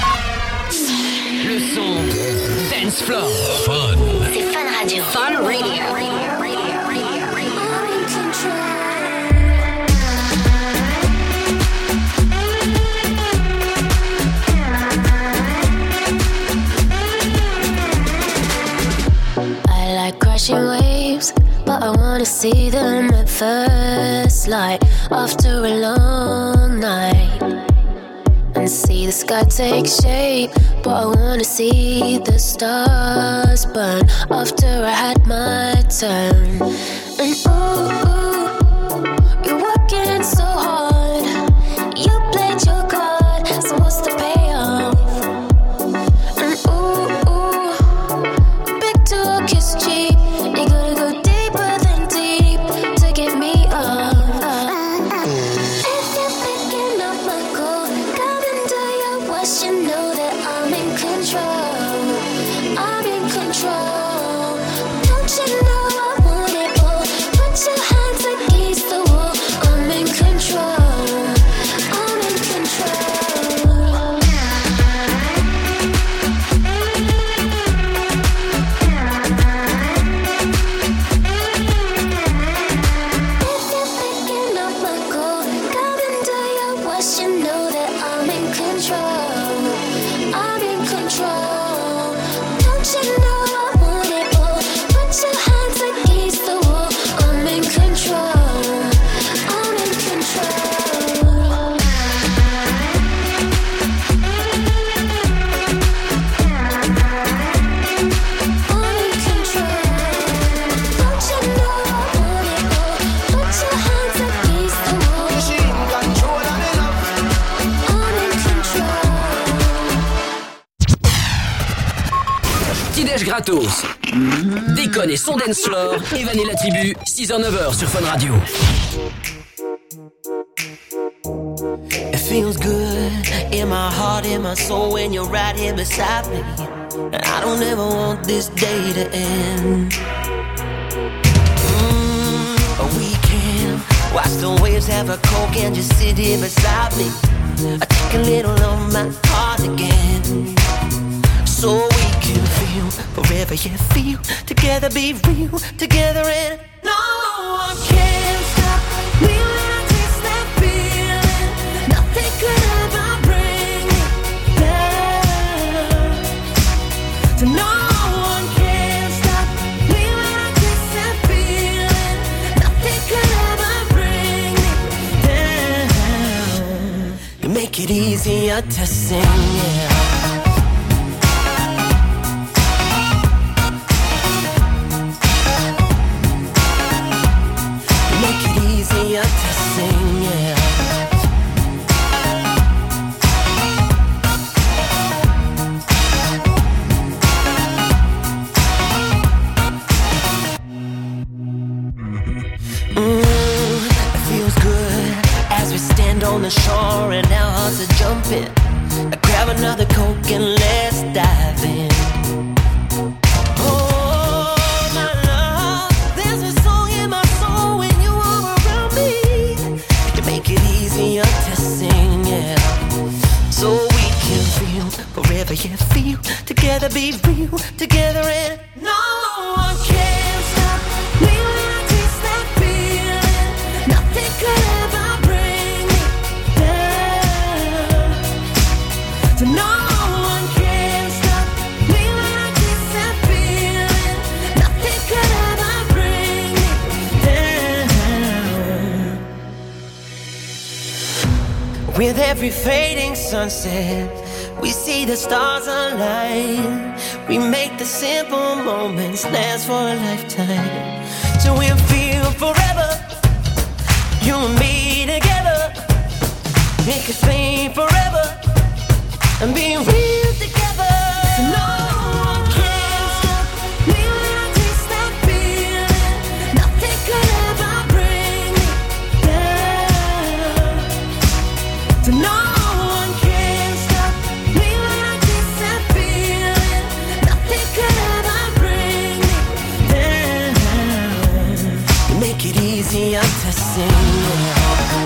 Le son Dance Floor. Fun. C'est Fun Radio. Fun Radio. Crashing waves, but I wanna see them at first light after a long night, and see the sky take shape, but I wanna see the stars burn after I had my turn. And ooh, you're working so hard, you played your card, so what's the payoff? And ooh, ooh, big talk is cheap. You gotta go deeper than deep to get me up. If you're picking up my call, come and do your worst, you know that I'm in control. tous. Déconne et son dance floor, Evan et la tribu, six heures neuf heures sur Fun Radio. It feels good in my heart, in my soul when you're right here beside me. And I don't ever want this day to end. Mm, we can watch the waves, have a coke and just sit here beside me. I take a little of my heart again. So we can feel forever, yeah, feel together, be real together, and no one can stop me when I taste that feeling. Nothing could ever bring me down. So no one can stop me when I taste that feeling. Nothing could ever bring me down. You make it easier to sing, yeah. Easier to sing, yeah. Mm, it feels good as we stand on the shore and our hearts are jumping. I grab another Coke and let's dive in. To sing, yeah. So we can feel forever, yeah, feel together, be real together, and no one can stop me when I taste that feeling. Nothing could ever bring me down. So no one can stop me when I taste that feeling. Nothing could ever bring me down. With every fading sunset, we see the stars align. We make the simple moments last for a lifetime. So we'll feel forever, you and me together. It could stay forever and be real together. So no one can stop me when I taste that feeling. Nothing could ever bring me down. So no one can stop me when I taste that feeling. Nothing could ever bring me down. You make it easier to sing.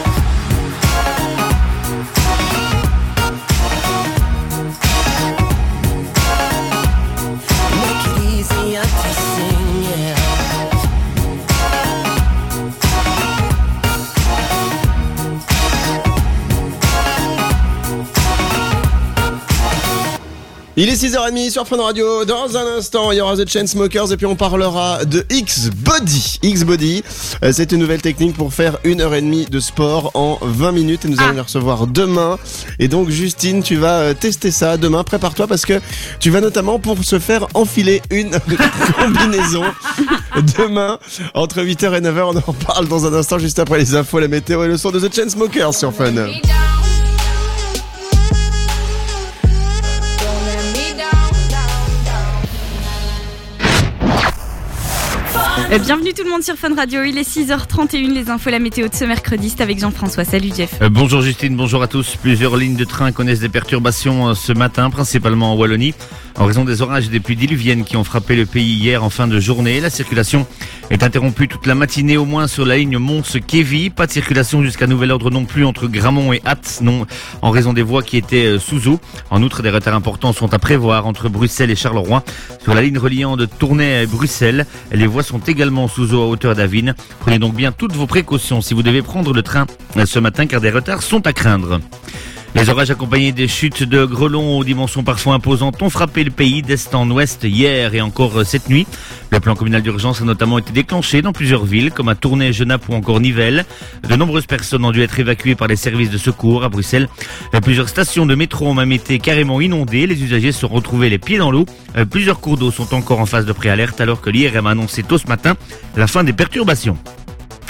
Il est six heures trente sur Fun Radio. Dans un instant, il y aura The Chainsmokers et puis on parlera de X-Body. X-Body, euh, c'est une nouvelle technique pour faire une heure et demie de sport en vingt minutes et nous allons les recevoir demain. Et donc, Justine, tu vas euh, tester ça demain. Prépare-toi parce que tu vas notamment pour se faire enfiler une combinaison demain entre huit heures et neuf heures. On en parle dans un instant juste après les infos, la météo et le son de The Chainsmokers sur Fun. Bienvenue tout le monde sur Fun Radio, il est six heures trente et une, les infos, la météo de ce mercredi, c'est avec Jean-François. Salut Jeff. Euh, bonjour Justine, bonjour à tous. Plusieurs lignes de train connaissent des perturbations euh, ce matin, principalement en Wallonie, en raison des orages et des pluies diluviennes qui ont frappé le pays hier en fin de journée. La circulation est interrompue toute la matinée, au moins sur la ligne Mons-Kévy. Pas de circulation jusqu'à nouvel ordre non plus entre Gramont et Ath, non, en raison des voies qui étaient euh, sous eau. En outre, des retards importants sont à prévoir entre Bruxelles et Charleroi. Sur la ligne reliant de Tournai à Bruxelles, les voies sont également sous eau à hauteur d'Avine. Prenez donc bien toutes vos précautions si vous devez prendre le train ce matin car des retards sont à craindre. Les orages accompagnés des chutes de grêlons aux dimensions parfois imposantes ont frappé le pays d'est en ouest hier et encore cette nuit. Le plan communal d'urgence a notamment été déclenché dans plusieurs villes comme à Tournai, Genappe ou encore Nivelles. De nombreuses personnes ont dû être évacuées par les services de secours à Bruxelles. Plusieurs stations de métro ont même été carrément inondées. Les usagers se sont retrouvés les pieds dans l'eau. Plusieurs cours d'eau sont encore en phase de préalerte alors que l'I R M a annoncé tôt ce matin la fin des perturbations.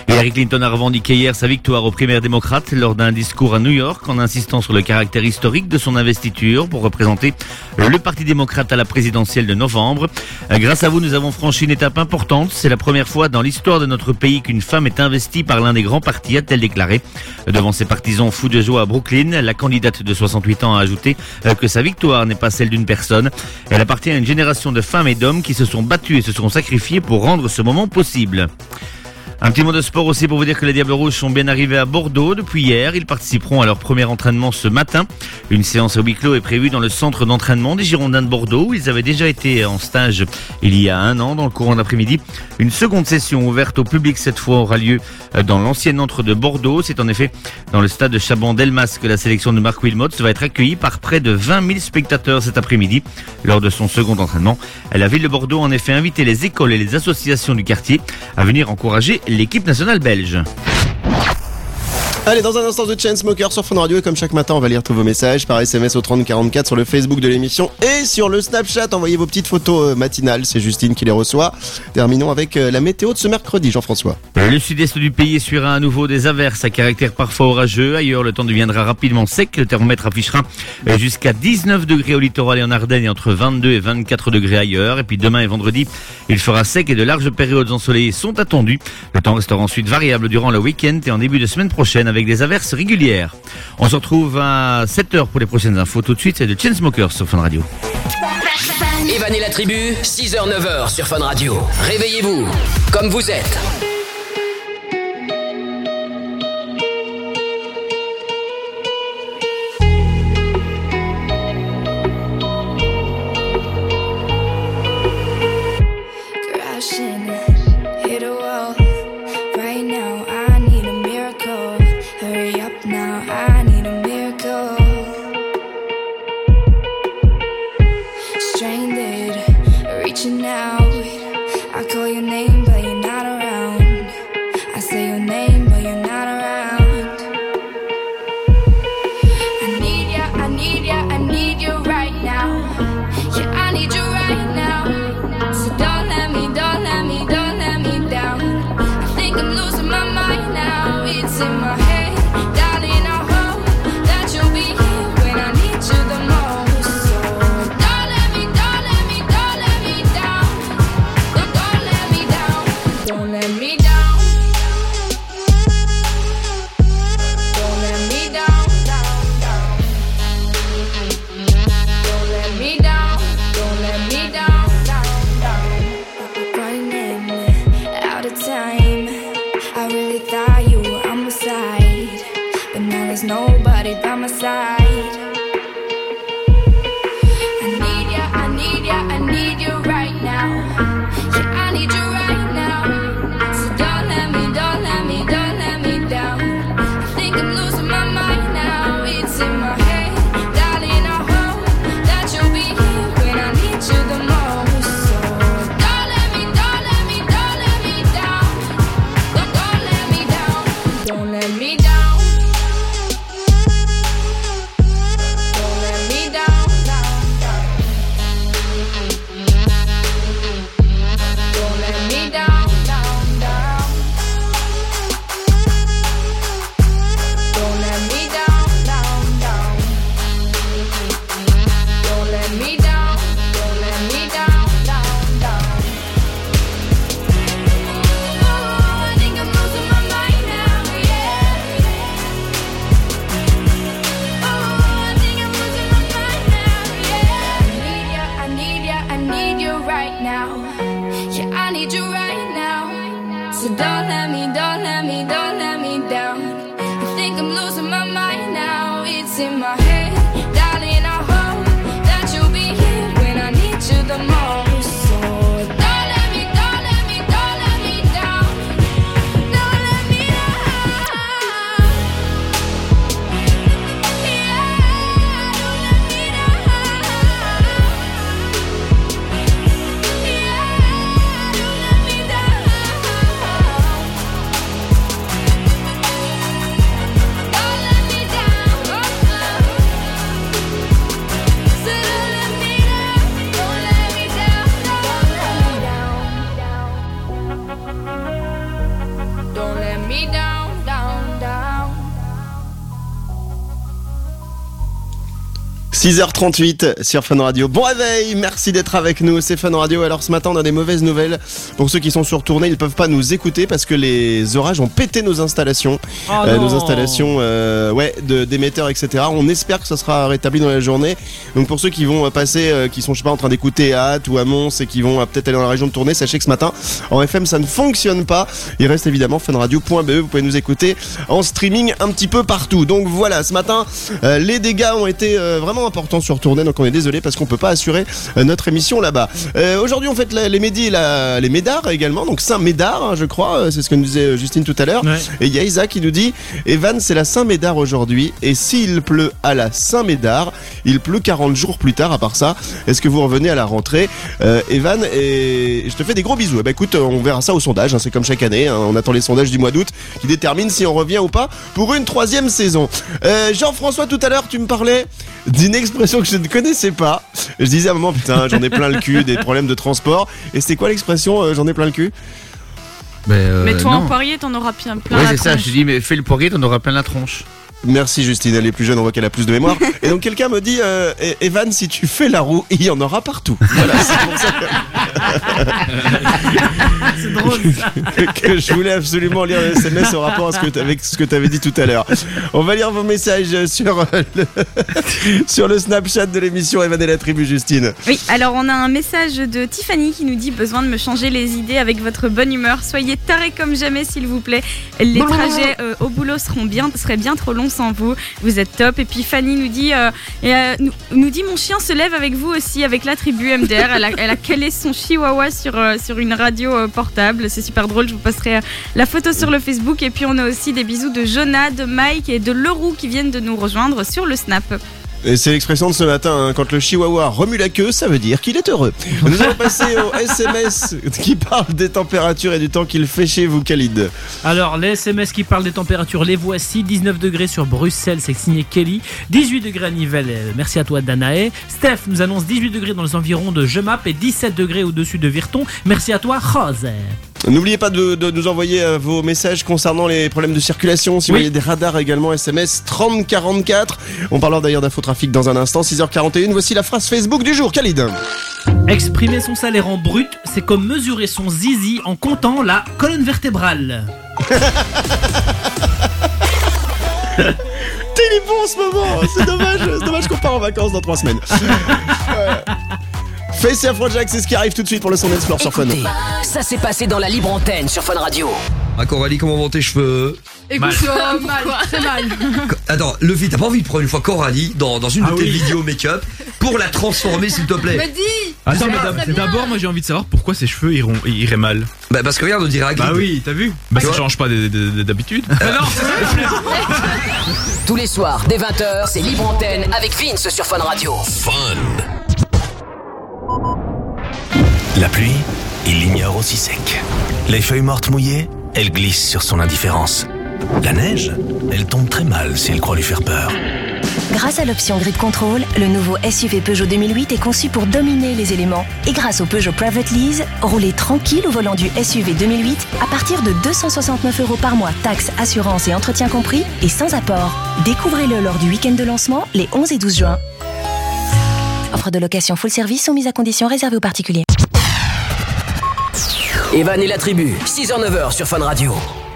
Hillary Clinton a revendiqué hier sa victoire aux primaires démocrates lors d'un discours à New York en insistant sur le caractère historique de son investiture pour représenter le Parti démocrate à la présidentielle de novembre. Grâce à vous, nous avons franchi une étape importante. C'est la première fois dans l'histoire de notre pays qu'une femme est investie par l'un des grands partis, a-t-elle déclaré. Devant ses partisans fous de joie à Brooklyn, la candidate de soixante-huit ans a ajouté que sa victoire n'est pas celle d'une personne. Elle appartient à une génération de femmes et d'hommes qui se sont battus et se sont sacrifiés pour rendre ce moment possible. Un petit mot de sport aussi pour vous dire que les Diables Rouges sont bien arrivés à Bordeaux depuis hier. Ils participeront à leur premier entraînement ce matin. Une séance à huis clos est prévue dans le centre d'entraînement des Girondins de Bordeaux où ils avaient déjà été en stage il y a un an dans le courant d'après-midi. Une seconde session ouverte au public cette fois aura lieu dans l'ancienne antre de Bordeaux. C'est en effet dans le stade de Chaban-Delmas que la sélection de Marc Wilmots va être accueillie par près de vingt mille spectateurs cet après-midi. Lors de son second entraînement, la ville de Bordeaux a en effet invité les écoles et les associations du quartier à venir encourager l'équipe nationale belge. Allez, dans un instant de Chainsmokers sur Fun Radio et comme chaque matin, on va lire tous vos messages par S M S au trente quarante-quatre sur le Facebook de l'émission et sur le Snapchat. Envoyez vos petites photos matinales, c'est Justine qui les reçoit. Terminons avec la météo de ce mercredi, Jean-François. Le sud-est du pays essuiera à nouveau des averses à caractère parfois orageux. Ailleurs, le temps deviendra rapidement sec. Le thermomètre affichera jusqu'à dix-neuf degrés au littoral et en Ardennes et entre vingt-deux et vingt-quatre degrés ailleurs. Et puis demain et vendredi, il fera sec et de larges périodes ensoleillées sont attendues. Le temps restera ensuite variable durant le week-end et en début de semaine prochaine avec des averses régulières. On se retrouve à sept heures pour les prochaines infos. Tout de suite, c'est de Chainsmokers sur Fun Radio. Evan et la tribu, six heures neuf heures sur Fun Radio. Réveillez-vous comme vous êtes. six heures trente-huit sur Fun Radio. Bon réveil, merci d'être avec nous, c'est Fun Radio. Alors ce matin on a des mauvaises nouvelles. Pour ceux qui sont sur tournée, ils ne peuvent pas nous écouter parce que les orages ont pété nos installations. Oh euh, non. nos installations euh, ouais, de, d'émetteurs, et cetera. On espère que ça sera rétabli dans la journée. Donc pour ceux qui vont passer, euh, qui sont je sais pas en train d'écouter à Hâte ou à Mons et qui vont euh, peut-être aller dans la région de tournée, sachez que ce matin en F M ça ne fonctionne pas. Il reste évidemment funradio point b e, vous pouvez nous écouter en streaming un petit peu partout. Donc voilà, ce matin euh, les dégâts ont été euh, vraiment important sur tournée, donc on est désolé parce qu'on peut pas assurer euh, notre émission là-bas. Euh, aujourd'hui on fête la, les Médis et la, les Médards également, donc Saint-Médard hein, je crois, euh, c'est ce que nous disait Justine tout à l'heure. Ouais. Et il y a Isaac qui nous dit Evan c'est la Saint-Médard aujourd'hui et s'il pleut à la Saint-Médard, il pleut quarante jours plus tard. À part ça, est-ce que vous revenez à la rentrée euh, Evan, et je te fais des gros bisous. Eh ben, écoute, on verra ça au sondage, hein, c'est comme chaque année, hein, on attend les sondages du mois d'août qui déterminent si on revient ou pas pour une troisième saison. Euh, Jean-François, tout à l'heure tu me parlais d'une expression que je ne connaissais pas. Je disais à un moment, putain, j'en ai plein le cul, des problèmes de transport. Et c'était quoi l'expression, euh, j'en ai plein le cul? Mais euh, Mets-toi non. en poirier, t'en auras plein, plein Ouais, la c'est ça, tronche. je dis, mais fais le poirier, t'en auras plein la tronche. Merci Justine, elle est plus jeune, on voit qu'elle a plus de mémoire. Et donc quelqu'un me dit, euh, Evan, si tu fais la roue, il y en aura partout. Voilà, c'est pour ça que... C'est drôle ça. que je voulais absolument lire le S M S en rapport à ce que t'avais, avec ce que tu avais dit tout à l'heure. On va lire vos messages sur le, sur le Snapchat de l'émission Evan et la tribu, Justine. Oui, alors on a un message de Tiffany qui nous dit besoin de me changer les idées avec votre bonne humeur. Soyez tarés comme jamais s'il vous plaît. Les trajets euh, au boulot seront bien, seraient bien trop longs sans vous. Vous êtes top. Et puis Fanny nous dit, euh, et, euh, nous, nous dit mon chien se lève avec vous aussi, avec la tribu M D R. Elle a, elle a calé son chihuahua sur, euh, sur une radio euh, portable. C'est super drôle. Je vous passerai euh, la photo sur le Facebook. Et puis on a aussi des bisous de Jonah, de Mike et de Leroux qui viennent de nous rejoindre sur le Snap. Et c'est l'expression de ce matin, hein. Quand le chihuahua remue la queue, ça veut dire qu'il est heureux. Nous allons passer au S M S qui parle des températures et du temps qu'il fait chez vous, Khalid. Alors, les S M S qui parlent des températures, les voici. dix-neuf degrés sur Bruxelles, c'est signé Kelly. dix-huit degrés à Nivelles, merci à toi Danae. Steph nous annonce dix-huit degrés dans les environs de Jemap et dix-sept degrés au-dessus de Virton. Merci à toi José. N'oubliez pas de, de nous envoyer euh, vos messages concernant les problèmes de circulation. Si Oui. vous voyez des radars également, S M S trente quarante-quatre. On parlera d'ailleurs d'infotrafic dans un instant. six heures quarante et une, voici la phrase Facebook du jour. Khalid. Exprimer son salaire en brut, c'est comme mesurer son zizi en comptant la colonne vertébrale. Il est bon en ce moment. C'est dommage, c'est dommage qu'on part en vacances dans trois semaines. Ouais. Face et Afrojack, c'est ce qui arrive tout de suite pour le son d'Explore sur Fun. Écoutez, ça s'est passé dans la libre antenne sur Fun Radio. Ah, Coralie, comment vont tes cheveux? Écoute, mal, mal, très mal. Attends, Levi, t'as pas envie de prendre une fois Coralie dans, dans une Ah de tes oui. vidéos make-up pour la transformer, s'il te plaît? Me dis. Attends, C'est mais très d'ab- bien. d'abord, moi j'ai envie de savoir pourquoi ses cheveux iront, iraient mal. Bah, parce que regarde, on dirait Agrippe. Bah oui, t'as vu? Bah ça change pas d- d- d- d'habitude. Tous les soirs, dès vingt heures, c'est libre antenne avec Vince sur Fun Radio. Fun. La pluie, il l'ignore aussi sec. Les feuilles mortes mouillées, elle glisse sur son indifférence. La neige, elle tombe très mal si elle croit lui faire peur. Grâce à l'option Grid Control, le nouveau S U V Peugeot deux mille huit est conçu pour dominer les éléments. Et grâce au Peugeot Private Lease, roulez tranquille au volant du S U V deux mille huit à partir de deux cent soixante-neuf euros par mois, taxes, assurance et entretien compris, et sans apport. Découvrez-le lors du week-end de lancement, les onze et douze juin. Offre de location full service soumise à conditions réservées aux particuliers. Evan et la tribu, six heures neuf heures sur Fun Radio.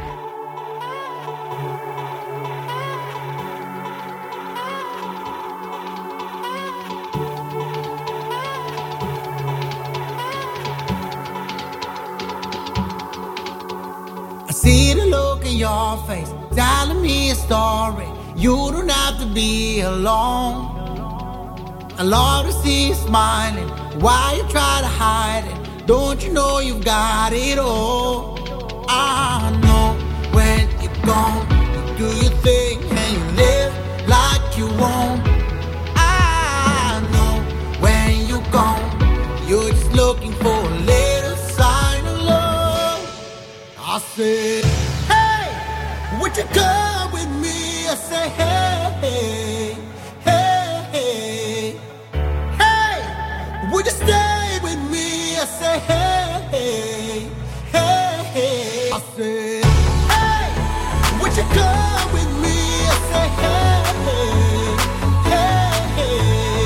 I see the look in your face, telling me a story. You don't have to be alone. I love to see you smiling. Why you try to hide it? Don't you know you've got it all? I know when you're gone, you do your thing and you live like you won't. I know when you're gone, you're just looking for a little sign of love. I said, hey, would you come with me? I said, hey, hey, hey, hey, hey, would you stay with me? I said, hey, hey, hey, hey. I said, hey, would you come with me? I said, hey, hey, hey, hey.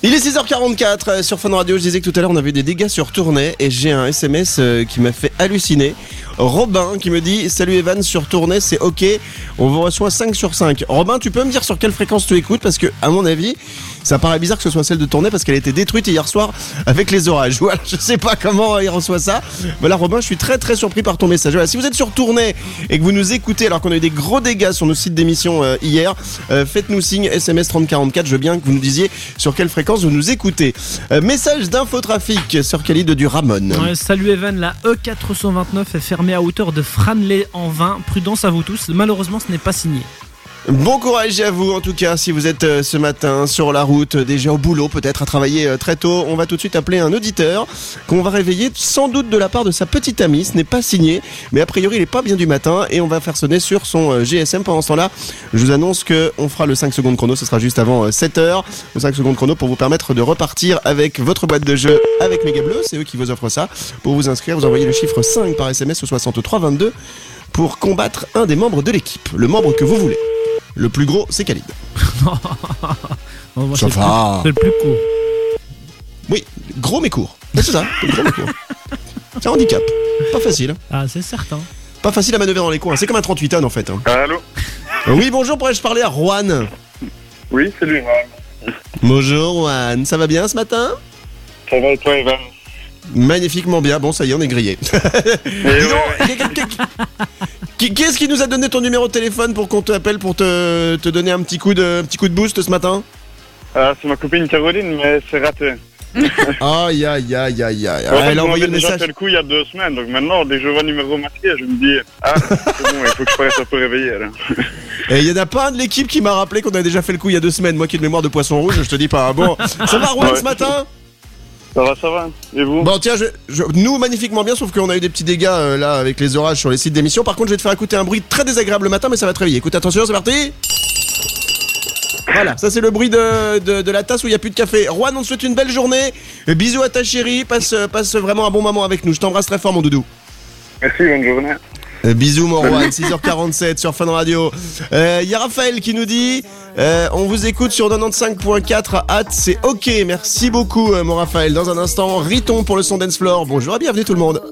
Il est six heures quarante-quatre euh, sur Fun Radio. Je disais que tout à l'heure on avait des dégâts sur Tournai et j'ai un S M S euh, qui m'a fait halluciner. Robin qui me dit: salut Evan, sur Tournai c'est ok, on vous reçoit cinq sur cinq. Robin, tu peux me dire sur quelle fréquence tu écoutes, parce que à mon avis ça paraît bizarre que ce soit celle de Tournai parce qu'elle a été détruite hier soir avec les orages. Voilà, je sais pas comment il reçoit ça. Voilà Robin, je suis très très surpris par ton message. Voilà, si vous êtes sur Tournai et que vous nous écoutez alors qu'on a eu des gros dégâts sur nos sites d'émission euh, hier, euh, faites-nous signe, S M S trente quarante-quatre, je veux bien que vous nous disiez sur quelle fréquence vous nous écoutez. Euh, message d'infotrafic sur Khalid du Ramon. Ouais, salut Evan, la E quatre cent vingt-neuf est fermée à hauteur de Franley-en-Vin. Prudence à vous tous, malheureusement ce n'est pas signé. Bon courage à vous en tout cas si vous êtes euh, ce matin sur la route, euh, déjà au boulot, peut-être à travailler euh, très tôt. On va tout de suite appeler un auditeur qu'on va réveiller sans doute de la part de sa petite amie. Ce n'est pas signé, mais a priori il est pas bien du matin et on va faire sonner sur son euh, G S M. Pendant ce temps-là, je vous annonce qu'on fera le cinq secondes chrono, ce sera juste avant euh, sept heures. Le cinq secondes chrono pour vous permettre de repartir avec votre boîte de jeu avec Méga Bleu, c'est eux qui vous offrent ça. Pour vous inscrire, vous envoyez le chiffre cinq par S M S au soixante-trois vingt-deux pour combattre un des membres de l'équipe, le membre que vous voulez. Le plus gros, c'est Khalid. non, moi, ça c'est, va. le plus, c'est le plus court. Oui, gros mais court. C'est ça, gros mais court. C'est un handicap. Pas facile. Ah, c'est certain. Pas facile à manœuvrer dans les coins. C'est comme un trente-huit tonnes en fait. Hein. Allô. Oui, bonjour, pourrais-je parler à Juan? Oui, c'est lui, Juan. Bonjour Juan, ça va bien ce matin? Ça va et toi, Evan? Magnifiquement bien. Bon, ça y est, on est grillé. Qui, qui est-ce qui nous a donné ton numéro de téléphone pour qu'on t'appelle pour te, te donner un petit coup de, un petit coup de boost ce matin? Ah, c'est ma copine Caroline, mais c'est raté. Aïe, aïe, aïe, aïe, aïe. En fait, Elle a envoyé le déjà message. fait le coup il y a deux semaines, donc maintenant, dès que je vois le numéro masqué, je me dis, ah, c'est bon, il faut que je paraisse un peu réveillé, là. Et il y en a pas un de l'équipe qui m'a rappelé qu'on a déjà fait le coup il y a deux semaines. Moi qui ai de mémoire de poisson rouge, je te dis pas. Bon, ça va Juan Ouais. ce matin? Ça va, ça va. Et vous? Bon tiens, je, je- nous magnifiquement bien, sauf qu'on a eu des petits dégâts euh, là avec les orages sur les sites d'émission. Par contre, je vais te faire écouter un bruit très désagréable le matin, mais ça va te réveiller. Écoute, attention, c'est parti. Voilà, ça c'est le bruit de, de, de la tasse où il n'y a plus de café. Juan, on te souhaite une belle journée. Bisous à ta chérie, passe, passe vraiment un bon moment avec nous. Je t'embrasse très fort mon doudou. Merci, bonne journée. Euh, bisous mon Juan, six heures quarante-sept sur Fun Radio. Il euh, y a Raphaël qui nous dit euh, on vous écoute sur quatre-vingt-quinze point quatre à hâte, c'est ok. Merci beaucoup euh, mon Raphaël. Dans un instant, Riton pour le son Dance Floor. Bonjour et bienvenue tout le monde.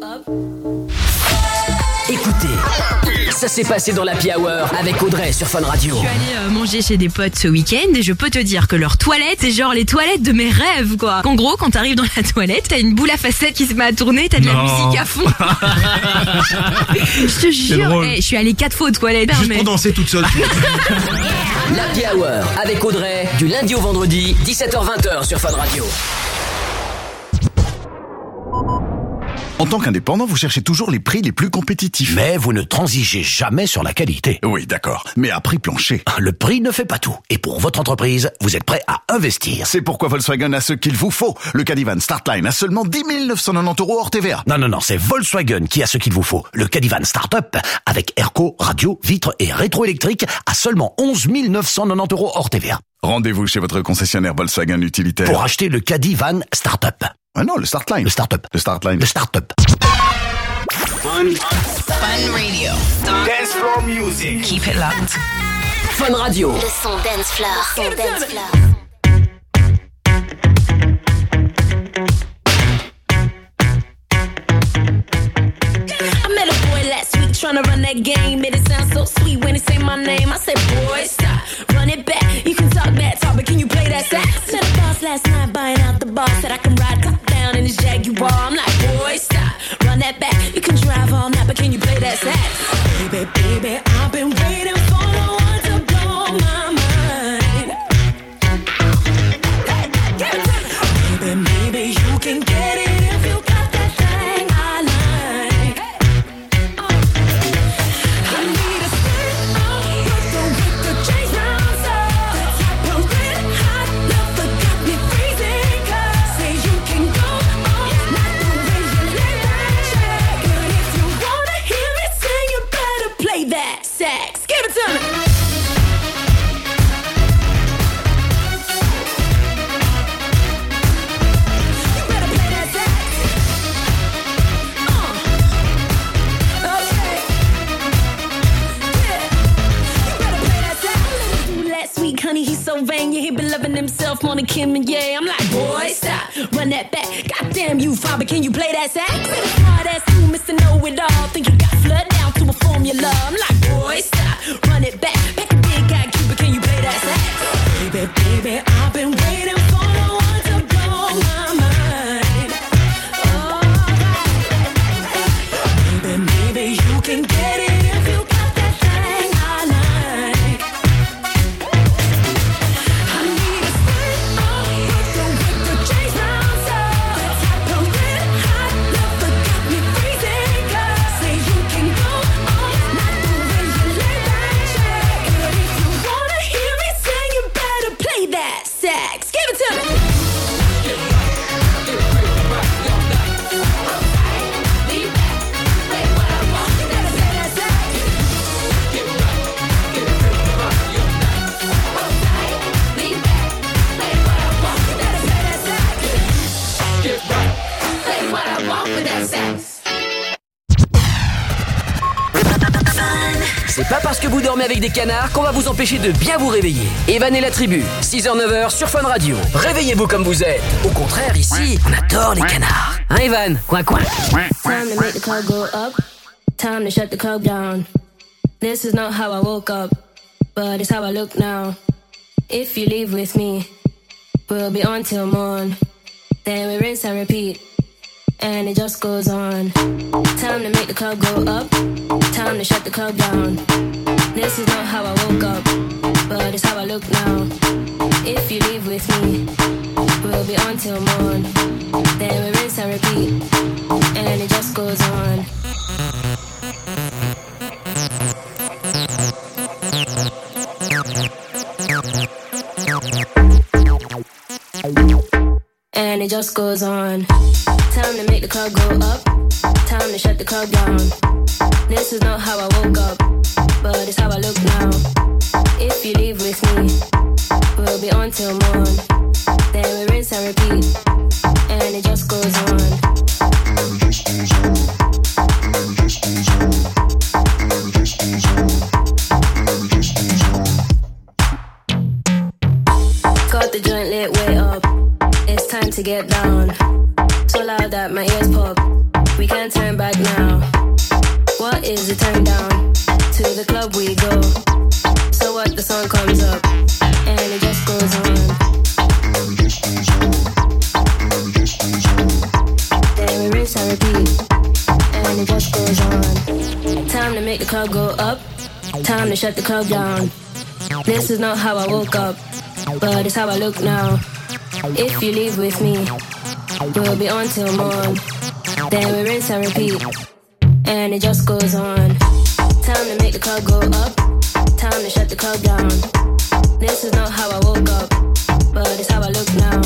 Écoutez, ça s'est passé dans l'Happy Hour avec Audrey sur Fun Radio. Je suis allée euh, manger chez des potes ce week-end et je peux te dire que leurs toilettes, c'est genre les toilettes de mes rêves, quoi. En gros, quand t'arrives dans la toilette, t'as une boule à facettes qui se met à tourner, t'as de la Non. musique à fond. Je te jure, drôle. hey, je suis allée quatre fois aux toilettes. Juste mais... pour danser toute seule. L'Happy Hour avec Audrey du lundi au vendredi, dix-sept heures vingt sur Fun Radio. En tant qu'indépendant, vous cherchez toujours les prix les plus compétitifs. Mais vous ne transigez jamais sur la qualité. Oui, d'accord. Mais à prix plancher. Le prix ne fait pas tout. Et pour votre entreprise, vous êtes prêt à investir. C'est pourquoi Volkswagen a ce qu'il vous faut. Le Cadivan Startline à seulement dix mille neuf cent quatre-vingt-dix euros hors T V A. Non, non, non, c'est Volkswagen qui a ce qu'il vous faut. Le Cadivan Startup avec airco, radio, vitres et rétroélectrique à seulement onze mille neuf cent quatre-vingt-dix euros hors T V A. Rendez-vous chez votre concessionnaire Volkswagen utilitaire. Pour acheter le Cadivan Startup. Ah non, le Startline. Le Startup. Le Startline. Le Startup. Fun. Fun Radio. Dance floor music. Keep it locked. Fun Radio. Le son Dance Floor. Le son Dance Floor. I met a boy last week tryna run that game. Made it sound so sweet when he say my name. I said, boy, stop, run it back. You can talk that talk, but can you play that sax? To the boss last night, buying out the bar. Said I can ride top down in his Jaguar. I'm like, boy, stop, run that back. You can drive all night, but can you play that sax? Baby, baby, I've been waiting for no one to blow my mind. Hey, give it to me. Baby, maybe you can get it if you got that thing I like. I need a stick with the with the chains round up. The type of red hot love that got me freezing cold. Say you can go all night the way you lay that track. But if you wanna hear me sing weak, honey, he's so vain. Yeah, he been loving himself more than Kim and yeah. I'm like, boy, stop, run that back. Goddamn you, father, can you play that sax? Hard ass you, Mister Know-It-All. Think you got flood down to a formula. I'm like, boy, stop, run it back. Pack a big guy, Cuba, can you play that sax? Baby, baby, I've been waiting for the one to blow my mind. Oh, baby, maybe you can get it if you got that thing I like. I need a split up with the with the chase rounds up. The type of red hot love that got me freezing. Cause say you can go all night the way you lay that check. But if you wanna hear me sing, you better play that sax. Give it to me. C'est pas parce que vous dormez avec des canards qu'on va vous empêcher de bien vous réveiller. Evan et la tribu, six heures neuf heures sur Fun Radio. Réveillez-vous comme vous êtes. Au contraire, ici, on adore les canards. Hein, Evan? Coin, coin. Time to make the club go up. Time to shut the club down. This is not how I woke up, but it's how I look now. If you leave with me, we'll be on till morn. Then we rinse and repeat, and it just goes on. Time to make the club go up. Time to shut the club down. This is not how I woke up, but it's how I look now. If you leave with me, we'll be on till morn. Then we rinse and repeat, and it just goes on. And it just goes on. Time to make the club go up. Time to shut the club down. This is not how I woke up, but it's how I look now. If you leave with me, we'll be on till morn. Then we rinse and repeat, and it just goes on. And it just goes on. And it just goes on. And it just goes on. And it just goes on. Got the joint lit way up. It's time to get down. So loud that my ears pop. We can't turn back now. What is the turn down? To the club we go. So what, the song comes up, and it just goes on. And it just goes on. And it just goes on. Then we rinse and repeat, and it just goes on. Time to make the club go up. Time to shut the club down. This is not how I woke up, but it's how I look now. If you leave with me, we'll be on till morn. Then we rinse and repeat, and it just goes on. Time to make the club go up. Time to shut the club down. This is not how I woke up, but it's how I look now.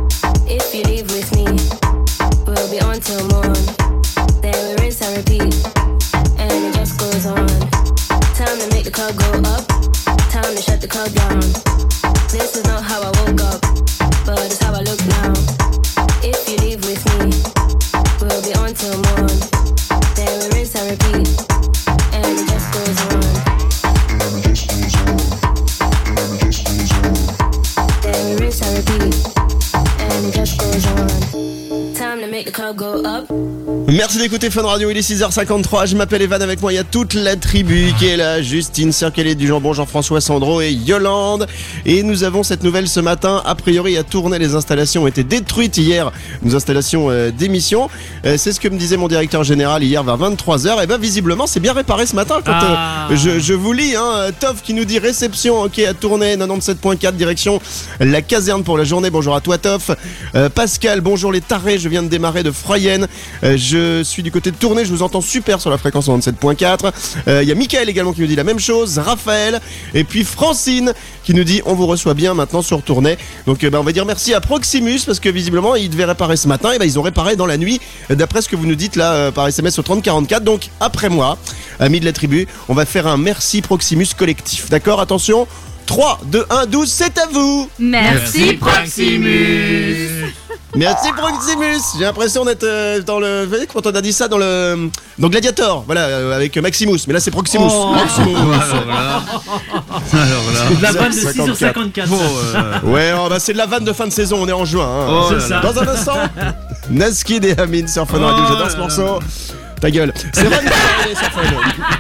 If you leave with me, we'll be on till morn. Then we rinse and repeat, and it just goes on. Time to make the club go up. Time to shut the club down. This is not how I woke up, but it's how I look now. If you leave with me, we'll be on till morn. Then we rinse and repeat, and it just goes on. And it just goes on. And it just goes on. Then we rinse and repeat, and it just goes on. Time to make the club go up. Merci d'écouter Fun Radio, il est six heures cinquante-trois, je m'appelle Evan, avec moi il y a toute la tribu qui est là, Justine, Cirquelé du Jambon, Jean-François, Sandro et Yolande. Et nous avons cette nouvelle ce matin, a priori à Tournai les installations ont été détruites hier, nos installations euh, d'émission. Euh, c'est ce que me disait mon directeur général hier vers vingt-trois heures, et ben visiblement c'est bien réparé ce matin quand ah. euh, je, je vous lis, hein, Toff qui nous dit réception, ok à Tournai, quatre-vingt-dix-sept point quatre, direction la caserne pour la journée, bonjour à toi Toff. Euh, Pascal, bonjour les tarés, je viens de démarrer de Froyenne, euh, je suis du côté de Tournai, je vous entends super sur la fréquence quatre-vingt-dix-sept point quatre. Il euh, y a Mickaël également qui nous dit la même chose, Raphaël, et puis Francine qui nous dit on vous reçoit bien maintenant sur Tournai. Donc euh, bah, on va dire merci à Proximus parce que visiblement ils devaient réparer ce matin, et bah, ils ont réparé dans la nuit euh, d'après ce que vous nous dites là euh, par S M S au trente quarante-quatre. Donc après moi, amis de la tribu, on va faire un merci Proximus collectif, d'accord? Attention, trois, deux, un, douze, c'est à vous. Merci, merci Proximus. Merci Proximus. J'ai l'impression d'être euh, dans le. Vous voyez quand on a dit ça dans le dans Gladiator, voilà, euh, avec Maximus. Mais là c'est Proximus. Oh. Maximus. Alors là. Alors là. C'est de la vanne de six heures cinquante-quatre. Oh, euh, Ouais, oh, bah c'est de la vanne de fin de saison. On est en juin. Hein. Oh C'est là ça. là. Dans un instant, Nazkid et Amine sur Fun Radio. Oh J'adore là ce là. morceau. Ta gueule. C'est Van Gogh sur Fun.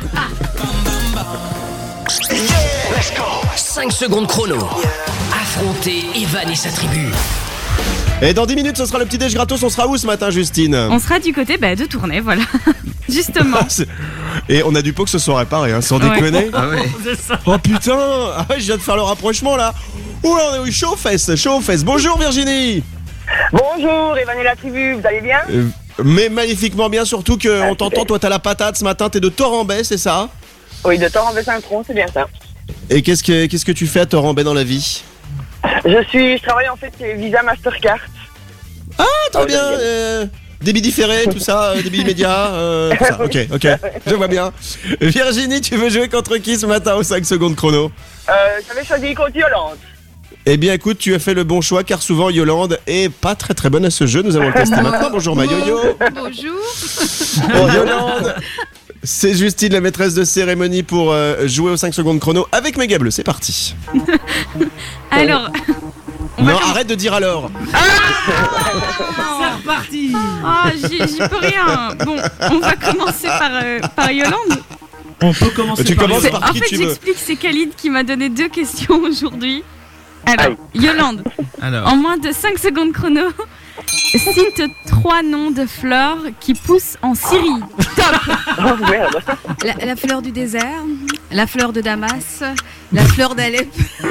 cinq secondes chrono. Affronter Evan et sa tribu. Et dans dix minutes, ce sera le petit déj gratos. On sera où ce matin, Justine? On sera du côté bah, de Tournai, voilà. Justement. C'est- Et on a du pot que ce soit réparé, hein, sans Ouais. déconner. Ah ouais. C'est ça. Oh putain, ah ouais, je viens de faire le rapprochement là. Ouh, on est eu chaud aux fesses, chaud aux fesses. Bonjour Virginie. Bonjour, Evan et la tribu, vous allez bien? Euh, mais magnifiquement bien, surtout qu'on t'entend, toi t'as la patate ce matin, t'es de Torrambay, c'est ça? Oui, de Torrambay-Saint-Tron, c'est bien ça. Et qu'est-ce que, qu'est-ce que tu fais à Torrambay dans la vie? Je suis, je travaille en fait chez Visa Mastercard. Ah, très bien, euh, débit différé, tout ça, euh, débit immédiat, euh, tout ça. Ok, ok, je vois bien. Virginie, tu veux jouer contre qui ce matin aux cinq secondes chrono? Euh, j'avais choisi contre Yolande. Eh bien écoute, tu as fait le bon choix car souvent Yolande est pas très très bonne à ce jeu. Nous allons le tester maintenant. Bonjour ma yo-yo. Bonjour. Oh, Yolande, c'est Justine, la maîtresse de cérémonie pour euh, jouer aux cinq secondes chrono avec Méga Bleu. C'est parti. Alors, on Non, va arrête de dire alors. C'est reparti. Ah, j'y j'y peux rien. Bon, on va commencer par, euh, par Yolande. On peut commencer Tu par commences les- par En qui fait, tu veux. j'explique, c'est Khalid qui m'a donné deux questions aujourd'hui. Alors, Yolande, Alors. en moins de cinq secondes chrono, cite trois noms de fleurs qui poussent en Syrie. Top. Oh merde. La, la fleur du désert, la fleur de Damas, la fleur d'Alep.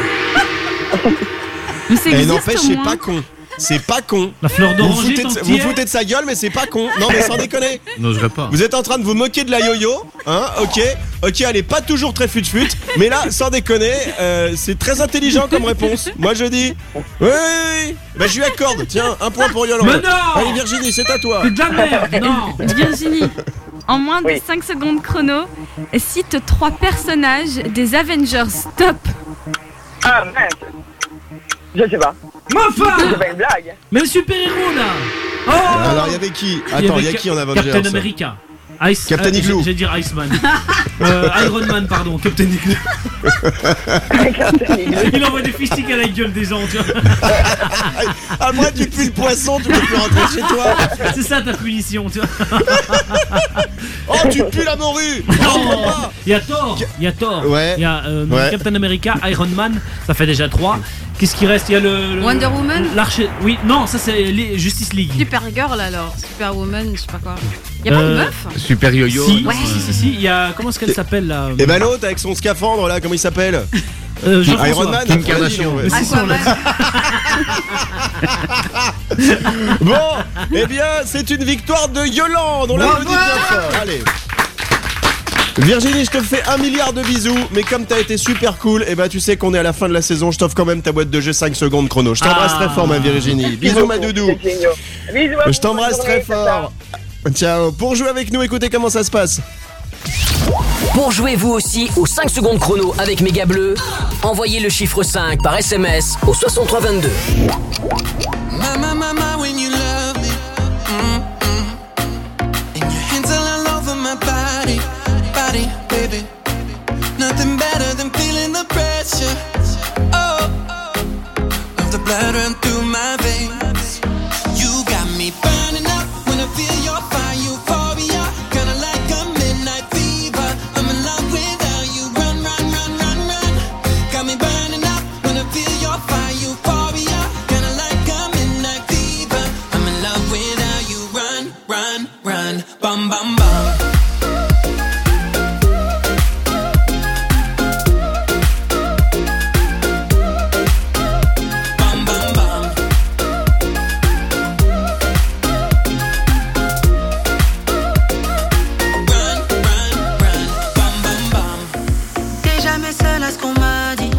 Mais ça Et existe n'empêche, au c'est moins. pas con. C'est pas con. La fleur Vous d'oranger, foutez, de, tant vous qu'il est. foutez de sa gueule, mais c'est pas con. Non, mais sans déconner. N'oserais pas. Vous êtes en train de vous moquer de la yo-yo, hein, ok. Ok, elle est pas toujours très fut-fut, mais là, sans déconner, euh, c'est très intelligent comme réponse. Moi, je dis, oui, oui, oui. Bah, je lui accorde. Tiens, un point pour Yolande. Mais non. Allez, Virginie, c'est à toi. C'est de la merde. Non. Virginie, en moins de Oui. cinq secondes chrono, cite trois personnages des Avengers. Top. Ah mince. Je sais pas. Mais enfin. C'est pas une blague. Mais le super-héros là. Oh. Alors, il y avait qui? Il y Attends, il y a avait qui en Avengers? Captain America. Ice, Captain euh, Igloo. J'allais dire Iceman. euh, Iron Man, pardon. Captain Igloo. Il envoie des fistiques à la gueule des gens, tu vois. Après, tu pues le poisson, tu peux plus rentrer chez toi. C'est ça ta punition, tu vois. Oh, tu pues la morue. Non. Il y a Thor. Il y a Thor. Ouais. Il y a euh, Ouais. Captain America, Iron Man. Ça fait déjà trois. Qu'est-ce qui reste? Il y a le, le- Wonder Woman. L'archer. Oui, non, ça c'est les Justice League. Supergirl alors, Superwoman, je sais pas quoi. Y a pas Euh, de meuf? Super yo-yo. Si, Ouais. si, si, si, il y a. Comment est-ce qu'elle s'appelle là? Et ben l'autre avec son scaphandre là, comment il s'appelle? Euh, Jean-François. Iron Man. Kim Vas-y, Kardashian. ouais. Mais c'est sûr, là. Bon, eh bien, c'est une victoire de Yolande. On l'applaudit bien fort. Allez. Virginie, je te fais un milliard de bisous, mais comme t'as été super cool, et ben tu sais qu'on est à la fin de la saison, je t'offre quand même ta boîte de jeu cinq secondes chrono. Je t'embrasse Ah. très fort ma Virginie. Bisous ma doudou. C'est génial. Bisous à vous, Je t'embrasse bonne très journée, fort. Ciao. Pour jouer avec nous, écoutez comment ça se passe. Pour jouer vous aussi aux cinq secondes chrono avec Méga Bleu, envoyez le chiffre cinq par S M S au soixante-trois vingt-deux. My, my, my, my, when you love me. Mm-mm. And your hands all over my body, body, baby. Nothing better than feeling the pressure. Oh, of the blood run through my veins. You got me burning up when I feel your fire, euphoria. Kinda like a midnight fever. I'm in love with how you run, run, run, run, run. Got me burning up when I feel your fire, euphoria. Kinda like a midnight fever. I'm in love with how you run, run, run. Bum, bum, bum. Bum, bum, bum. Run, run, run. Bum, bum, bum. T'es jamais seule à ce qu'on m'a dit.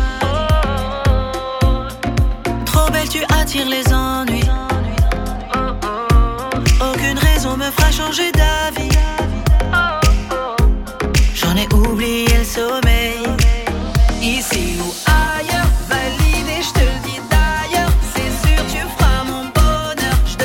Trop belle, tu attires les ennuis. Aucune raison me fera changer d'avis. J'en ai oublié le sommeil. Ici ou ailleurs, validé, je te le dis d'ailleurs. C'est sûr, tu feras mon bonheur. Je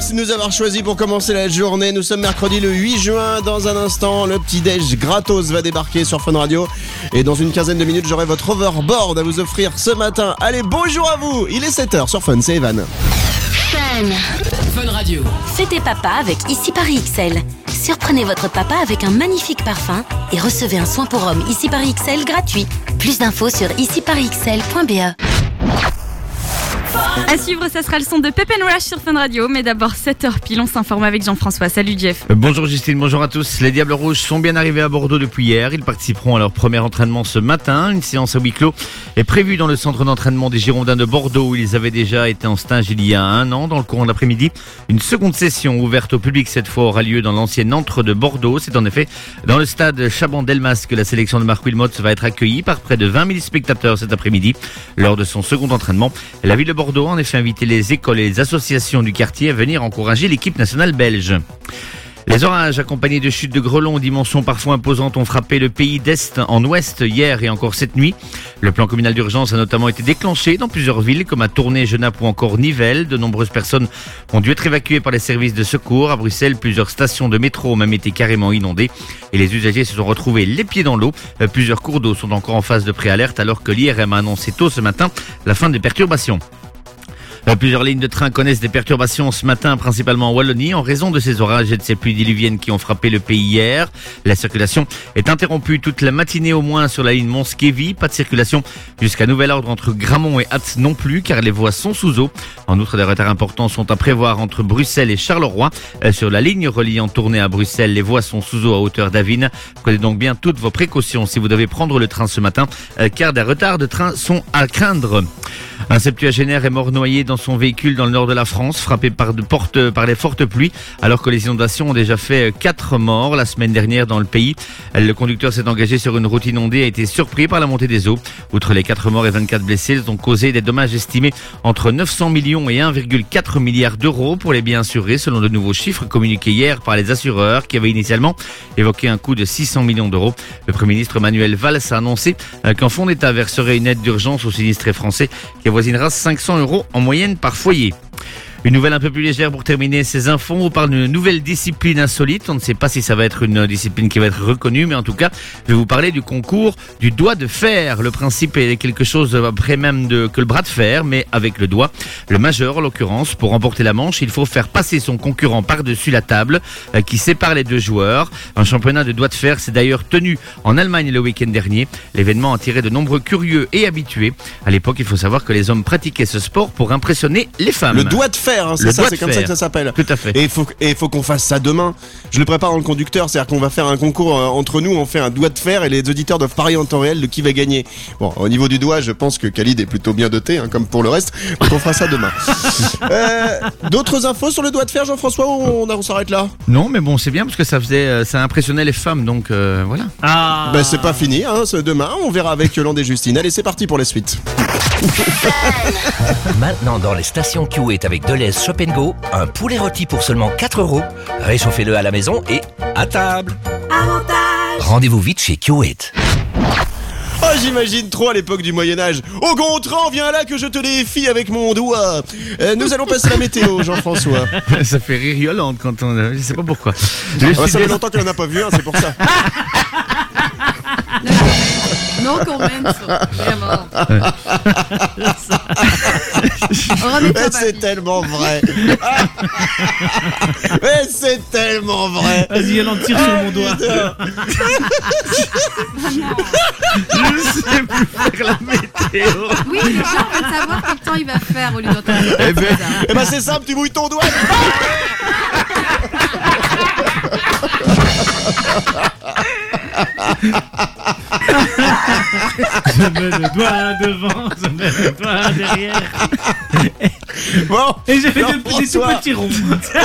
Merci de nous avoir choisis pour commencer la journée. Nous sommes mercredi le huit juin. Dans un instant, le petit déj gratos va débarquer sur Fun Radio. Et dans une quinzaine de minutes, j'aurai votre overboard à vous offrir ce matin. Allez, bonjour à vous. Il est sept heures sur Fun, c'est Evan. Fun. Fun Radio. Fêtez papa avec Ici Paris X L. Surprenez votre papa avec un magnifique parfum et recevez un soin pour homme Ici Paris X L gratuit. Plus d'infos sur ici paris x l point b e. À suivre, ça sera le son de Pep and Rush sur Fun Radio. Mais d'abord, sept heures pile, on s'informe avec Jean-François. Salut Jeff. Euh, bonjour Justine, bonjour à tous. Les Diables Rouges sont bien arrivés à Bordeaux depuis hier. Ils participeront à leur premier entraînement ce matin. Une séance à huis clos est prévue dans le centre d'entraînement des Girondins de Bordeaux où ils avaient déjà été en stage il y a un an. Dans le courant de l'après-midi, une seconde session ouverte au public cette fois aura lieu dans l'ancienne antre de Bordeaux. C'est en effet dans le stade Chaban-Delmas que la sélection de Marc Wilmots va être accueillie par près de vingt mille spectateurs cet après-midi. Lors de son second entraînement, la ville de Bordeaux a en effet invité les écoles et les associations du quartier à venir encourager l'équipe nationale belge. Les orages accompagnés de chutes de grêlons aux dimensions parfois imposantes ont frappé le pays d'Est en Ouest hier et encore cette nuit. Le plan communal d'urgence a notamment été déclenché dans plusieurs villes comme à Tournai, Genappe ou encore Nivelles. De nombreuses personnes ont dû être évacuées par les services de secours. À Bruxelles, plusieurs stations de métro ont même été carrément inondées et les usagers se sont retrouvés les pieds dans l'eau. Plusieurs cours d'eau sont encore en phase de préalerte alors que l'I R M a annoncé tôt ce matin la fin des perturbations. Plusieurs lignes de train connaissent des perturbations ce matin, principalement en Wallonie, en raison de ces orages et de ces pluies diluviennes qui ont frappé le pays hier. La circulation est interrompue toute la matinée au moins sur la ligne Mons-Kévy. Pas de circulation jusqu'à nouvel ordre entre Gramont et Ath non plus, car les voies sont sous eau. En outre, des retards importants sont à prévoir entre Bruxelles et Charleroi. Sur la ligne reliant Tournai à Bruxelles, les voies sont sous eau à hauteur d'Avine. Prenez donc bien toutes vos précautions si vous devez prendre le train ce matin, car des retards de train sont à craindre. Un septuagénaire est mort noyé dans son véhicule dans le nord de la France, frappé par, de porte, par les fortes pluies, alors que les inondations ont déjà fait quatre morts la semaine dernière dans le pays. Le conducteur s'est engagé sur une route inondée et a été surpris par la montée des eaux. Outre les quatre morts et vingt-quatre blessés, ils ont causé des dommages estimés entre neuf cents millions et un virgule quatre milliard d'euros pour les biens assurés, selon de nouveaux chiffres communiqués hier par les assureurs qui avaient initialement évoqué un coût de six cents millions d'euros. Le Premier ministre Manuel Valls a annoncé qu'un fonds d'État verserait une aide d'urgence aux sinistrés français qui avoisinera cinq cents euros en moyenne par foyer. Une nouvelle un peu plus légère pour terminer ces infos. On vous parle d'une nouvelle discipline insolite. On ne sait pas si ça va être une discipline qui va être reconnue, mais en tout cas, je vais vous parler du concours du doigt de fer. Le principe est quelque chose après même de, que le bras de fer, mais avec le doigt. Le majeur, en l'occurrence, pour remporter la manche, il faut faire passer son concurrent par-dessus la table euh, qui sépare les deux joueurs. Un championnat de doigt de fer s'est d'ailleurs tenu en Allemagne le week-end dernier. L'événement a attiré de nombreux curieux et habitués. À l'époque, il faut savoir que les hommes pratiquaient ce sport pour impressionner les femmes. Le doigt de fer. Hein, c'est ça, c'est comme fer. Ça que ça s'appelle. Tout à fait. Et il faut, et faut qu'on fasse ça demain. Je le prépare dans le conducteur, c'est-à-dire qu'on va faire un concours euh, entre nous, on fait un doigt de fer et les auditeurs doivent parier en temps réel de qui va gagner. Bon, au niveau du doigt, je pense que Khalid est plutôt bien doté, hein, comme pour le reste. Donc on fera ça demain. euh, d'autres infos sur le doigt de fer, Jean-François, ou on, on s'arrête là? Non, mais bon, c'est bien parce que ça faisait, ça impressionnait les femmes, donc euh, voilà. Ah. Ben c'est pas fini, hein, c'est demain, on verra avec Yolande et Justine. Allez, c'est parti pour les suites. Maintenant dans les stations Q eight avec Deleuze Shop and Go, un poulet rôti pour seulement quatre euros. Réchauffez-le à la maison et à table. Avantage. Rendez-vous vite chez Q eight. Oh, j'imagine trop à l'époque du Moyen-Âge. Au contraire, viens là que je te défie avec mon doigt. Euh, nous allons passer la météo, Jean-François. Ça fait rire Yolande quand on... Je sais pas pourquoi. Ah bah, ça fait longtemps qu'elle n'en a pas vu, hein, c'est pour ça. Non, quand même, ça. Vraiment. Mais c'est tellement vrai. Mais c'est tellement vrai. Vas-y, Yolande, tire sur mon doigt. Je sais plus faire la météo. Oui, les gens veulent savoir quel temps il va faire au lieu d'entendre. Eh ben, eh ben c'est simple, tu mouilles ton doigt. Je mets le doigt devant, je mets le doigt derrière. Bon, et j'ai fait des petits tout petits ronds.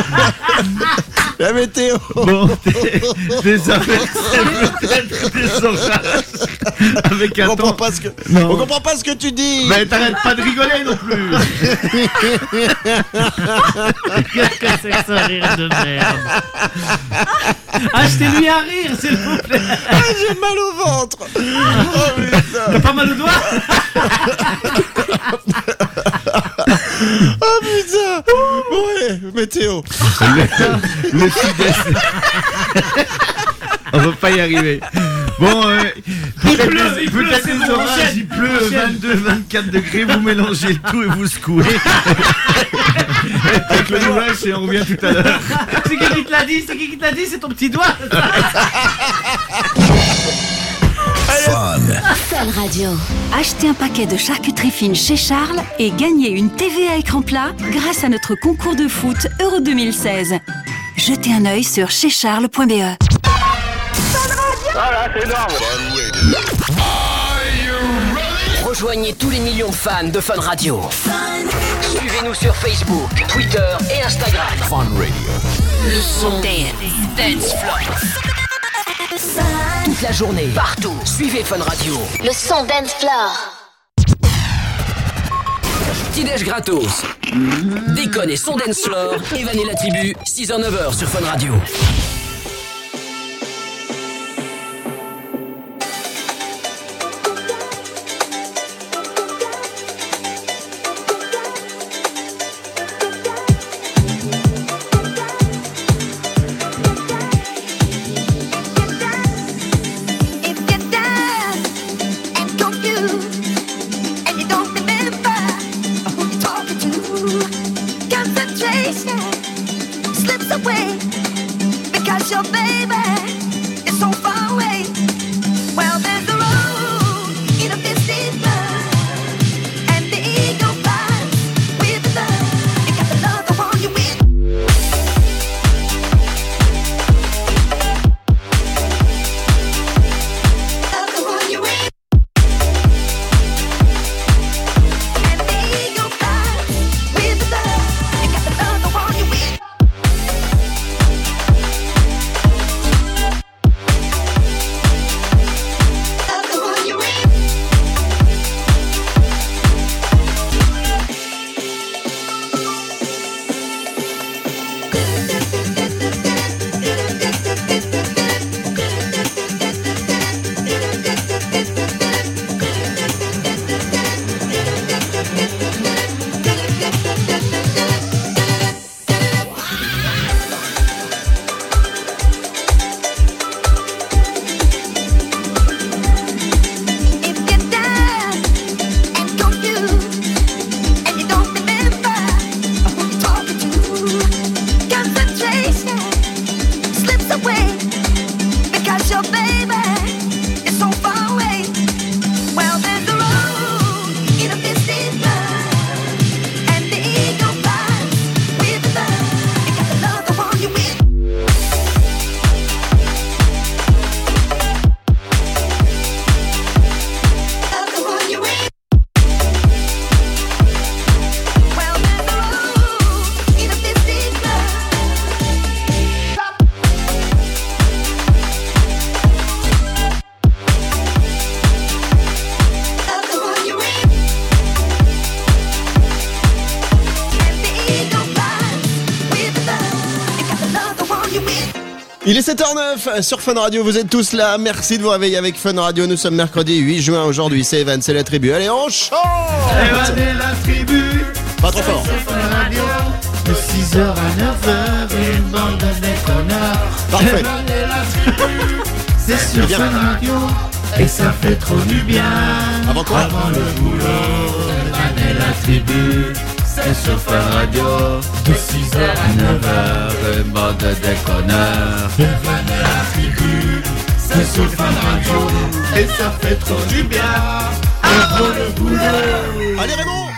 La météo. Bon, des, des averses, peut-être des orages. Avec un on comprend temps... pas ce que non. On comprend pas ce que tu dis. Mais t'arrêtes pas de rigoler non plus. Qu'est-ce que c'est que ça, rire de merde? Achetez-lui un rire, s'il vous plaît. Ah, j'ai mal au ventre. Oh putain. T'as pas mal au doigt? Oh Putain. Bon, allez, météo. Le, le sud-est. On va pas y arriver. Bon, euh, Il peut-être pleut, des- il pleut, peut-être c'est des bon, orages, enchaîne, il pleut enchaîne. vingt-deux, vingt-quatre degrés, vous mélangez le tout et vous secouez. Avec le nuage et on revient tout à l'heure. C'est qui qui te l'a dit? C'est qui qui te l'a dit? C'est ton petit doigt. Fun Radio. Achetez un paquet de charcuterie fine chez Charles et gagnez une T V à écran plat grâce à notre concours de foot Euro deux mille seize. Jetez un œil sur chez charles point b e. Voilà, c'est énorme. Rejoignez tous les millions de fans de Fun Radio. Suivez-nous sur Facebook, Twitter et Instagram. Fun Radio. Le son Dance, Dance Floor. Toute la journée, partout. Suivez Fun Radio. Le son Dance Floor. Petit-déj gratos. Déconne et son Dance Floor. Evan et la tribu, six heures neuf heures sur Fun Radio. Slips away because your baby is so far away. Well, there's a road in a misty blood, and the eagle flies with the love. You got to love the one you with. Love the one you with. And the eagle flies with the love. You got to love the one you with. Il est sept heures neuf sur Fun Radio, vous êtes tous là, merci de vous réveiller avec Fun Radio, nous sommes mercredi huit juin aujourd'hui, c'est Evan, c'est la tribu, allez on chante. Evan et la tribu. Pas trop fort. C'est Fun Radio. De six heures à neuf heures, une bande de déconneurs. Parfait. Evan et la tribu. C'est sur Bien. Fun Radio. Et ça fait trop du bien. Avant quoi? Avant le boulot. Evan et la tribu. C'est sur Fun Radio. De six heures à neuf heures, une bande de déconneurs. Evan et la tribu. C'est sur Fun Radio. Et ça fait trop du bien. Avant le boulot. Allez Raymond.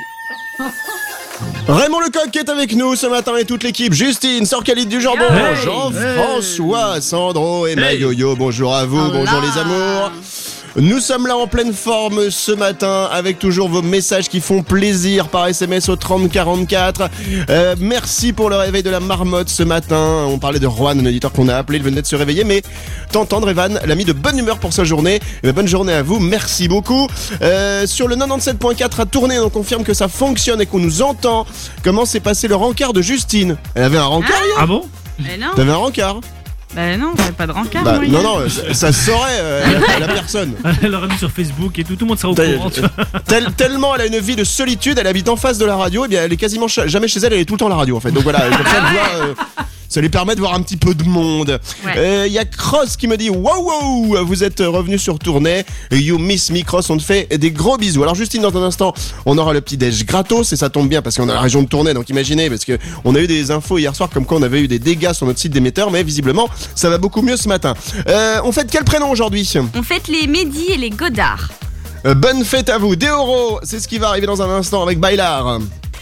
Raymond Lecoq qui est avec nous ce matin et toute l'équipe. Justine, Sorcalit du Jambon, Hey. Jean-François, Sandro et Mayoyo. Bonjour à vous, Hola. bonjour les amours. Nous sommes là en pleine forme ce matin avec toujours vos messages qui font plaisir par S M S au trente quarante-quatre. Euh, merci pour le réveil de la marmotte ce matin. On parlait de Juan, un auditeur qu'on a appelé, il venait de se réveiller, mais t'entendre Evan l'a mis de bonne humeur pour sa journée. Eh bien, bonne journée à vous, merci beaucoup. Euh, sur le quatre-vingt-dix-sept point quatre à tourner, on confirme que ça fonctionne et qu'on nous entend. Comment s'est passé le rencard de Justine? Elle avait un rencard hier? Ah bon? Mais non. T'avais un rencard? Bah non, j'avais pas de rencard. Bah, moi, non, hier. non, ça, ça saurait euh, la, la personne. Elle l'aurait mis sur Facebook et tout, tout le monde sera au Tel- courant. tu vois. tel- tellement elle a une vie de solitude, elle habite en face de la radio, et bien elle est quasiment cha- jamais chez elle, elle est tout le temps à la radio en fait. Donc voilà, comme ça, elle voit, euh, ça lui permet de voir un petit peu de monde. Il Ouais. euh, y a Cross qui me dit wow wow, vous êtes revenu sur tournée, You Miss Me Cross, on te fait des gros bisous. Alors Justine, dans un instant, on aura le petit déj gratos et ça tombe bien parce qu'on est dans la région de Tournai, donc imaginez, parce que on a eu des infos hier soir comme quoi on avait eu des dégâts sur notre site d'émetteur, mais visiblement ça va beaucoup mieux ce matin. Euh, on fête quel prénom aujourd'hui? On fête les Mehdi et les Godard. Euh, bonne fête à vous, Deoro, c'est ce qui va arriver dans un instant avec Bailar.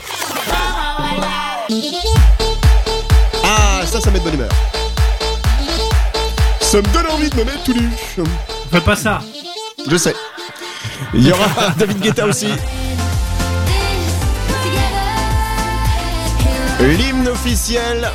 Ah, ça, ça met de bonne humeur. Ça me donne envie de me mettre tout nu. Fais pas ça. Je sais. Il y aura David Guetta aussi. L'hymne officiel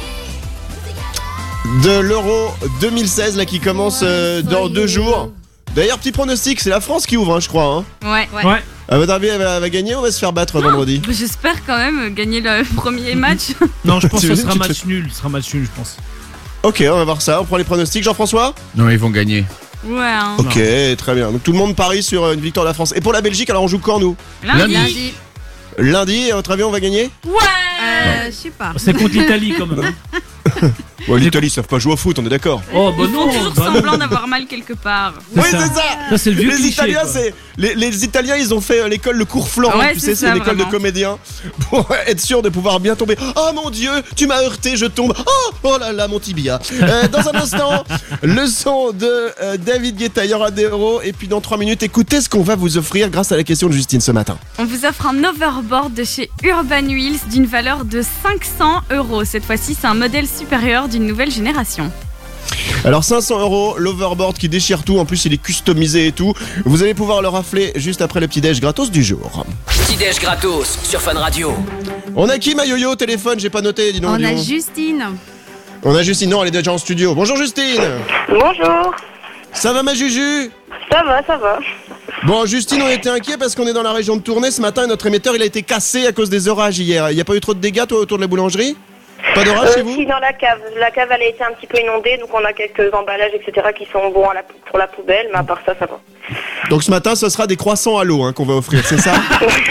de l'Euro deux mille seize là qui commence euh, dans deux jours. D'ailleurs, petit pronostic, c'est la France qui ouvre, hein, je crois. Hein. Ouais. Ouais. À votre avis, elle va, elle va gagner ou on va se faire battre vendredi? Bah, j'espère quand même gagner le premier match. Non, je pense que ce T'imagines, sera tu te match fais- nul. Ce sera match nul, je pense. Ok, on va voir ça. On prend les pronostics, Jean-François? Non, ils vont gagner. Ouais. Hein. Ok, très bien. Donc tout le monde parie sur euh, une victoire de la France. Et pour la Belgique, alors on joue quand nous? Lundi. Lundi. Lundi, à votre avis, on va gagner? Ouais. Euh, je sais pas. C'est contre l'Italie quand même. Ouais, l'Italie, ils savent pas jouer au foot, on est d'accord. Oh bah Ils font non. toujours bah non. semblant d'avoir mal quelque part. Oui, ça. c'est ça. Ça, c'est le vieux les cliché, Italiens, quoi. c'est les, les Italiens, ils ont fait euh, l'école le cours Florent, Ouais, tu c'est sais, c'est ça, l'école de vraiment. comédiens pour être sûr de pouvoir bien tomber. Oh mon Dieu, tu m'as heurté, je tombe. Oh, oh là là, mon tibia. Euh, dans un instant, le son de euh, David Guetta, il y aura des euros. Et puis dans trois minutes, écoutez ce qu'on va vous offrir grâce à la question de Justine ce matin. On vous offre un overboard de chez Urban Wheels d'une valeur de cinq cents euros. Cette fois-ci, c'est un modèle supérieur d'une nouvelle génération. Alors cinq cents euros, l'overboard qui déchire tout, en plus il est customisé et tout. Vous allez pouvoir le rafler juste après le petit déj gratos du jour. Petit-déj gratos sur Fun Radio. On a qui ma yo-yo au téléphone? J'ai pas noté, dis donc. On dis a donc. Justine. On a Justine, non elle est déjà en studio. Bonjour Justine. Bonjour. Ça va ma Juju? Ça va, ça va. Bon Justine, on était inquiets parce qu'on est dans la région de Tournai ce matin et notre émetteur il a été cassé à cause des orages hier. Il n'y a pas eu trop de dégâts toi autour de la boulangerie? Pas d'orage Euh, chez vous? si, dans la cave. La cave, elle a été un petit peu inondée, donc on a quelques emballages, et cetera qui sont bons à la, pour la poubelle, mais à part ça, ça va. Donc ce matin ce sera des croissants à l'eau hein, qu'on va offrir, c'est ça?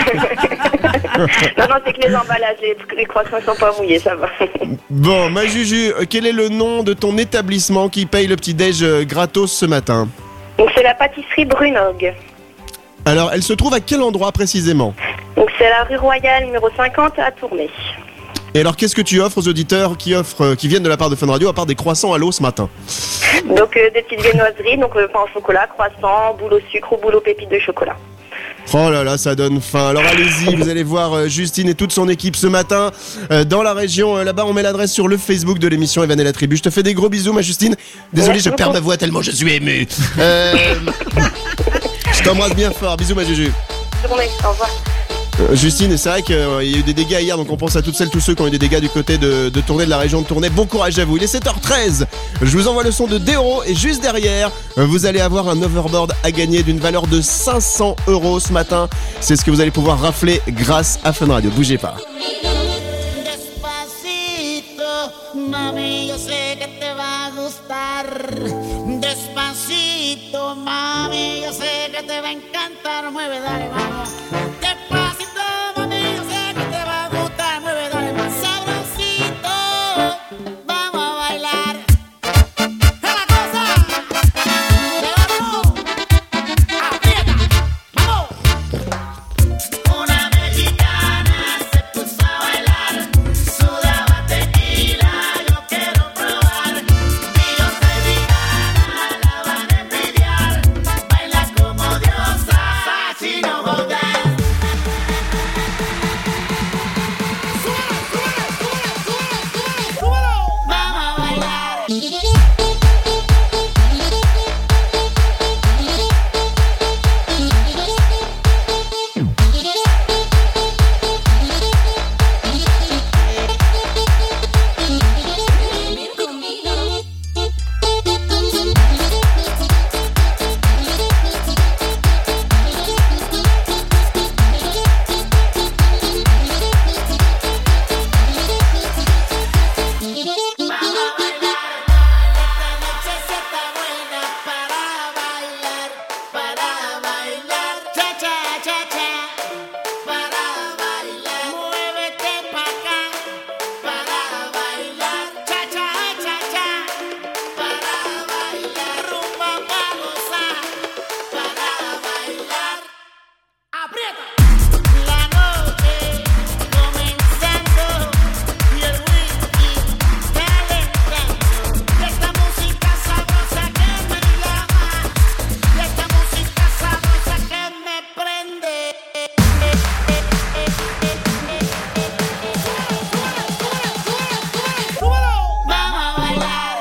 Non, non, c'est que les emballages, les, les croissants sont pas mouillés, ça va. Bon ma Juju, euh, quel est le nom de ton établissement qui paye le petit déj euh, gratos ce matin? Donc c'est la pâtisserie Brunog. Alors elle se trouve à quel endroit précisément? Donc c'est la rue Royale numéro cinquante à Tournai. Et alors qu'est-ce que tu offres aux auditeurs qui offrent, euh, qui viennent de la part de Fun Radio à part des croissants à l'eau ce matin? Donc euh, des petites viennoiseries, donc euh, pain au chocolat, croissant, boule au sucre ou boule aux pépites de chocolat. Oh là là, ça donne faim. Alors allez-y, vous allez voir euh, Justine et toute son équipe ce matin euh, dans la région. Euh, là-bas, on met l'adresse sur le Facebook de l'émission Evan et la Tribu. Je te fais des gros bisous, ma Justine. Désolé, Merci je perds beaucoup. ma voix tellement je suis ému. Euh, je t'embrasse bien fort. Bisous, ma Juju. Bonne journée, au revoir. Euh, Justine, c'est vrai qu'il y a eu des dégâts hier, donc on pense à toutes celles, tous ceux qui ont eu des dégâts du côté de, de Tournai, de la région de Tournai. Bon courage à vous. Il est sept heures treize. Je vous envoie le son de Deoro et juste derrière, euh, vous allez avoir un overboard à gagner d'une valeur de cinq cents euros ce matin. C'est ce que vous allez pouvoir rafler grâce à Fun Radio. Bougez pas. Despacito, mami, yo sé que te va a gustar. Despacito, mami, yo sé que te va a encantar. Mueve, dale, vamos. Despacito, mami, yo sé que te va a gustar. Mueve, dale, más sabrosito. Vamos a bailar. ¡Es la cosa! ¡Levantó! ¡Aprieta! ¡Vamos! Una mexicana se puso a bailar, sudaba tequila, yo quiero probar. Y yo soy mexicana, la van a envidiar. Baila como diosa, así no jodas. Súbelo, súbelo, súbelo, súbelo, súbelo. Vamos a bailar. Vamos a bailar,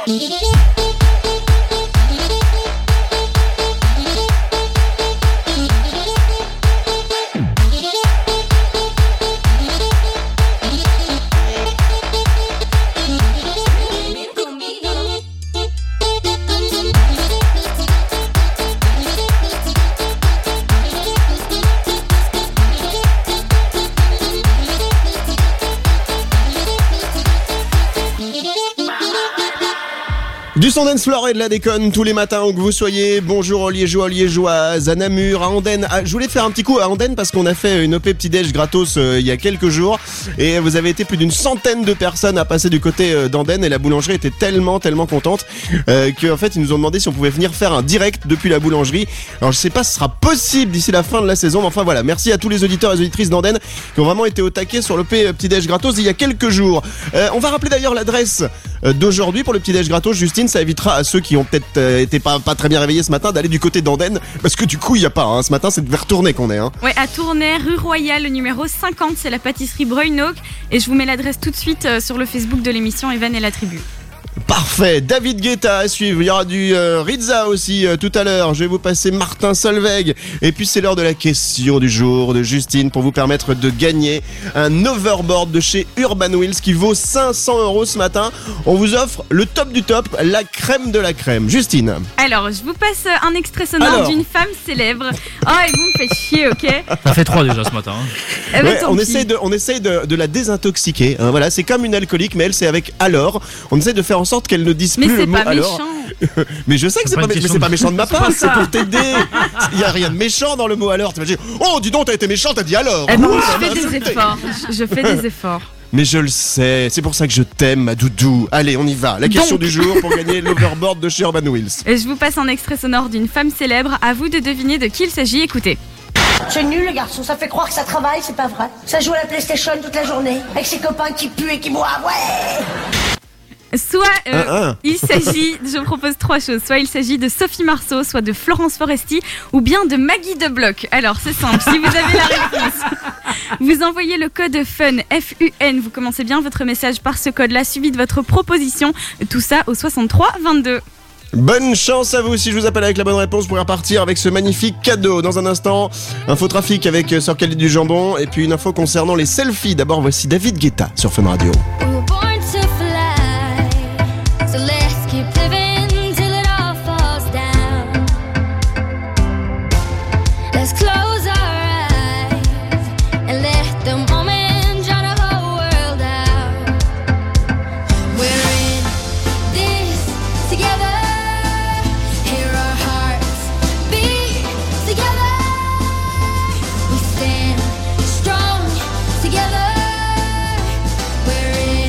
Du son dance floor et de la déconne tous les matins où que vous soyez. Bonjour aux Liégeois, aux Liégeoises, à Namur, à Andenne. Ah, je voulais faire un petit coup à Andenne parce qu'on a fait une O P petit-déj gratos euh, il y a quelques jours et vous avez été plus d'une centaine de personnes à passer du côté euh, d'Andenne et la boulangerie était tellement tellement contente euh, qu'en fait ils nous ont demandé si on pouvait venir faire un direct depuis la boulangerie. Alors je sais pas si ce sera possible d'ici la fin de la saison, mais enfin voilà, merci à tous les auditeurs et les auditrices d'Andenne qui ont vraiment été au taquet sur l'O P petit-déj gratos il y a quelques jours. Euh, on va rappeler d'ailleurs l'adresse euh, d'aujourd'hui pour le petit-déj gratos, Justine. Ça évitera à ceux qui ont peut-être euh, été pas, pas très bien réveillés ce matin d'aller du côté d'Andenne parce que du coup il n'y a pas, hein. Ce matin c'est vers Tournai qu'on est hein. Ouais, à Tournai, rue Royale, le numéro cinquante, c'est la pâtisserie Breuilnock et je vous mets l'adresse tout de suite euh, sur le Facebook de l'émission Evan et la tribu. Parfait, David Guetta à suivre, il y aura du euh, Rizza aussi euh, tout à l'heure, je vais vous passer Martin Solveig et puis c'est l'heure de la question du jour de Justine pour vous permettre de gagner un overboard de chez Urban Wheels qui vaut cinq cents euros ce matin. On vous offre le top du top, la crème de la crème. Justine. Alors, je vous passe un extrait sonore Alors. d'une femme célèbre. Oh, et vous me faites chier, ok? Ça fait trois déjà ce matin. Hein. Eh ben, Ouais, tant on pis. essaye de, on essaye de, de la désintoxiquer. Hein, voilà, c'est comme une alcoolique, mais elle c'est avec alors. On essaie de faire en sorte qu'elle ne dise Mais plus c'est le mot pas alors. méchant. Mais je sais que c'est pas pas, une mé- mais question c'est pas de- méchant de ma C'est part, pas c'est ça. pour t'aider. Il y a rien de méchant dans le mot alors. Tu vas dire, oh dis donc t'as été méchant, t'as dit alors. Eh ben, Ouh, je ça m'a fais des insulté. efforts. Je, je fais des efforts. Mais je le sais, c'est pour ça que je t'aime, ma doudou. Allez, on y va. La question Donc. du jour pour gagner l'overboard de chez Urban Wheels. Et je vous passe un extrait sonore d'une femme célèbre. À vous de deviner de qui il s'agit. Écoutez. C'est nul le garçon, ça fait croire que ça travaille, c'est pas vrai. Ça joue à la PlayStation toute la journée, avec ses copains qui puent et qui boivent, ouais. Soit euh, Un, un. il s'agit, je propose trois choses. Soit il s'agit de Sophie Marceau, soit de Florence Foresti, ou bien de Maggie de Bloch. Alors c'est simple, si vous avez la réponse, vous envoyez le code FUN, F U N. Vous commencez bien votre message par ce code-là, suivi de votre proposition. Tout ça au soixante-trois vingt-deux. Bonne chance à vous. Si je vous appelle avec la bonne réponse, vous pourrez repartir avec ce magnifique cadeau. Dans un instant, info trafic avec euh, Sœur Khalid du jambon et puis une info concernant les selfies. D'abord, voici David Guetta sur Fun Radio. We were born to fly, so let's keep living till it all falls down. Let's close our eyes and let the moment drown the whole world out. We're in this together. Hear our hearts beat together. We stand strong together. We're in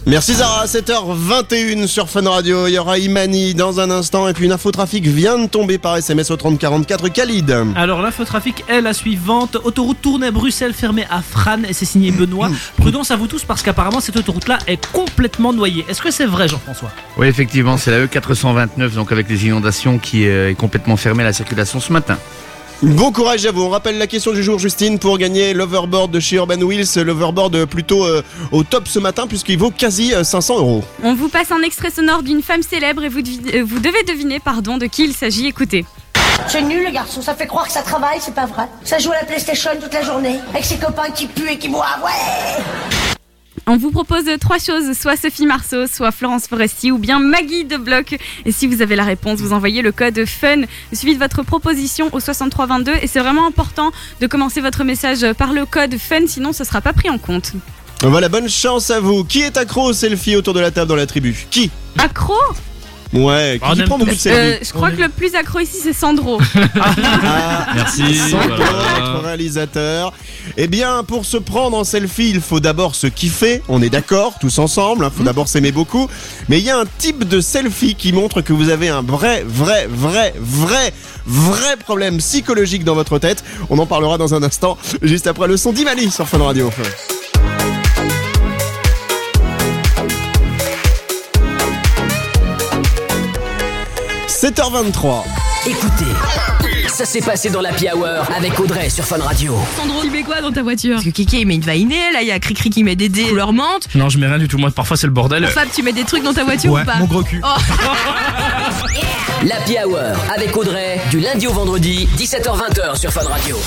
Merci Zara, sept heures vingt et une sur Fun Radio. Il y aura Imani dans un instant. Et puis une infotrafic vient de tomber par S M S au trente quarante-quatre. Khalid. Alors l'infotrafic est la suivante. Autoroute Tournai-Bruxelles fermée à Frane. Et c'est signé Benoît. Prudence à vous tous parce qu'apparemment cette autoroute-là est complètement noyée. Est-ce que c'est vrai, Jean-François ? Oui, effectivement, c'est la E quatre cent vingt-neuf, donc avec les inondations, qui est complètement fermée à la circulation ce matin. Bon courage à vous. On rappelle la question du jour, Justine, pour gagner l'overboard de chez Urban Wheels. L'overboard plutôt euh, au top ce matin puisqu'il vaut quasi euh, cinq cents euros. On vous passe un extrait sonore d'une femme célèbre et vous, devi- vous devez deviner pardon, de qui il s'agit. Écoutez. C'est nul le garçon, ça fait croire que ça travaille, c'est pas vrai. Ça joue à la PlayStation toute la journée, avec ses copains qui puent et qui boivent, ouais. On vous propose trois choses, soit Sophie Marceau, soit Florence Foresti ou bien Maggie de Bloch. Et si vous avez la réponse, vous envoyez le code FUN suivi de votre proposition au soixante-trois vingt-deux. Et c'est vraiment important de commencer votre message par le code FUN, sinon ce ne sera pas pris en compte. Voilà, bonne chance à vous. Qui est accro au selfie autour de la table dans la tribu ? Qui ? Accro ? Ouais, qui, qui prend beaucoup de selfies euh, Je crois que le plus accro ici c'est Sandro. Ah, merci. Sandro, Voilà. notre réalisateur. Eh bien, pour se prendre en selfie, il faut d'abord se kiffer. On est d'accord, tous ensemble. Il faut d'abord s'aimer beaucoup. Mais il y a un type de selfie qui montre que vous avez un vrai, vrai, vrai, vrai, vrai problème psychologique dans votre tête. On en parlera dans un instant, juste après le son d'Imani sur Fun Radio. sept heures vingt-trois. Écoutez, ça s'est passé dans l'Happy Hour avec Audrey sur Fun Radio. Sandro, tu mets quoi dans ta voiture ? Parce que Kiki il met une vainée, là il y a Cricri qui met des dés couleur menthe. Non, je mets rien du tout. Moi, parfois c'est le bordel. Fab, tu mets des trucs dans ta voiture Ouais, ou pas ? mon gros cul. Oh. L'Happy Hour avec Audrey du lundi au vendredi, dix-sept heures vingt sur Fun Radio.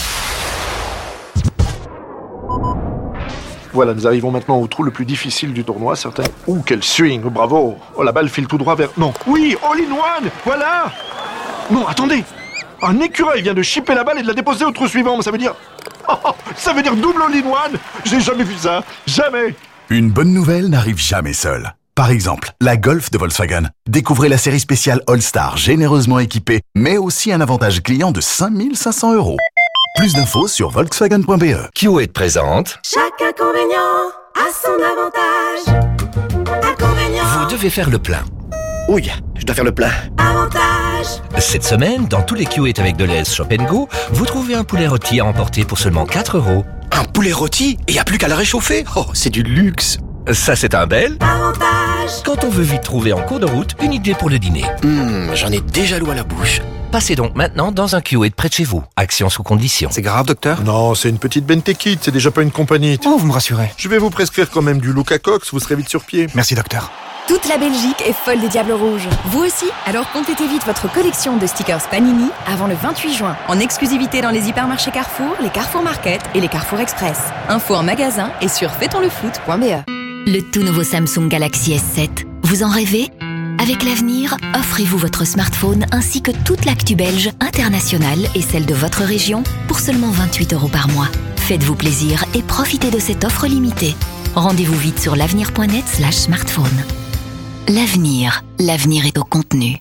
Voilà, nous arrivons maintenant au trou le plus difficile du tournoi, certains. Ouh, quel swing, bravo. Oh, la balle file tout droit vers... Non, oui, all in one, voilà. Non, attendez. Un écureuil vient de chipper la balle et de la déposer au trou suivant, ça veut dire... Oh, ça veut dire double all in one. J'ai jamais vu ça, jamais. Une bonne nouvelle n'arrive jamais seule. Par exemple, la Golf de Volkswagen. Découvrez la série spéciale All-Star, généreusement équipée, mais aussi un avantage client de cinq mille cinq cents euros. Plus d'infos sur volkswagen point b e. Q eight présente. Chaque inconvénient a son avantage. Inconvénient. Vous devez faire le plein. Oui, je dois faire le plein. Avantage. Cette semaine, dans tous les Q eight avec Deleuze Shop and Go, vous trouvez un poulet rôti à emporter pour seulement quatre euros. Un poulet rôti ? Et y a plus qu'à le réchauffer ? Oh, c'est du luxe. Ça, c'est un bel Avantage. Quand on veut vite trouver en cours de route une idée pour le dîner. Hum, j'en ai déjà l'eau à la bouche. Passez donc maintenant dans un Q eight près de chez vous. Action sous condition. C'est grave, docteur ? Non, c'est une petite Bentekit, c'est déjà pas une compagnie. Oh, vous me rassurez. Je vais vous prescrire quand même du Luca Cox, vous serez vite sur pied. Merci, docteur. Toute la Belgique est folle des Diables Rouges. Vous aussi ? Alors complétez vite votre collection de stickers Panini avant le vingt-huit juin. En exclusivité dans les hypermarchés Carrefour, les Carrefour Market et les Carrefour Express. Info en magasin et sur faitonlefoot point b e. Le tout nouveau Samsung Galaxy S sept. Vous en rêvez ? Avec l'avenir, offrez-vous votre smartphone ainsi que toute l'actu belge, internationale et celle de votre région pour seulement vingt-huit euros par mois. Faites-vous plaisir et profitez de cette offre limitée. Rendez-vous vite sur l'avenir point net slash smartphone. L'avenir, l'avenir est au contenu.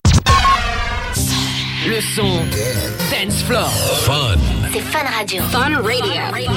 Le son Dance Floor. Fun. C'est Fun Radio. Fun Radio.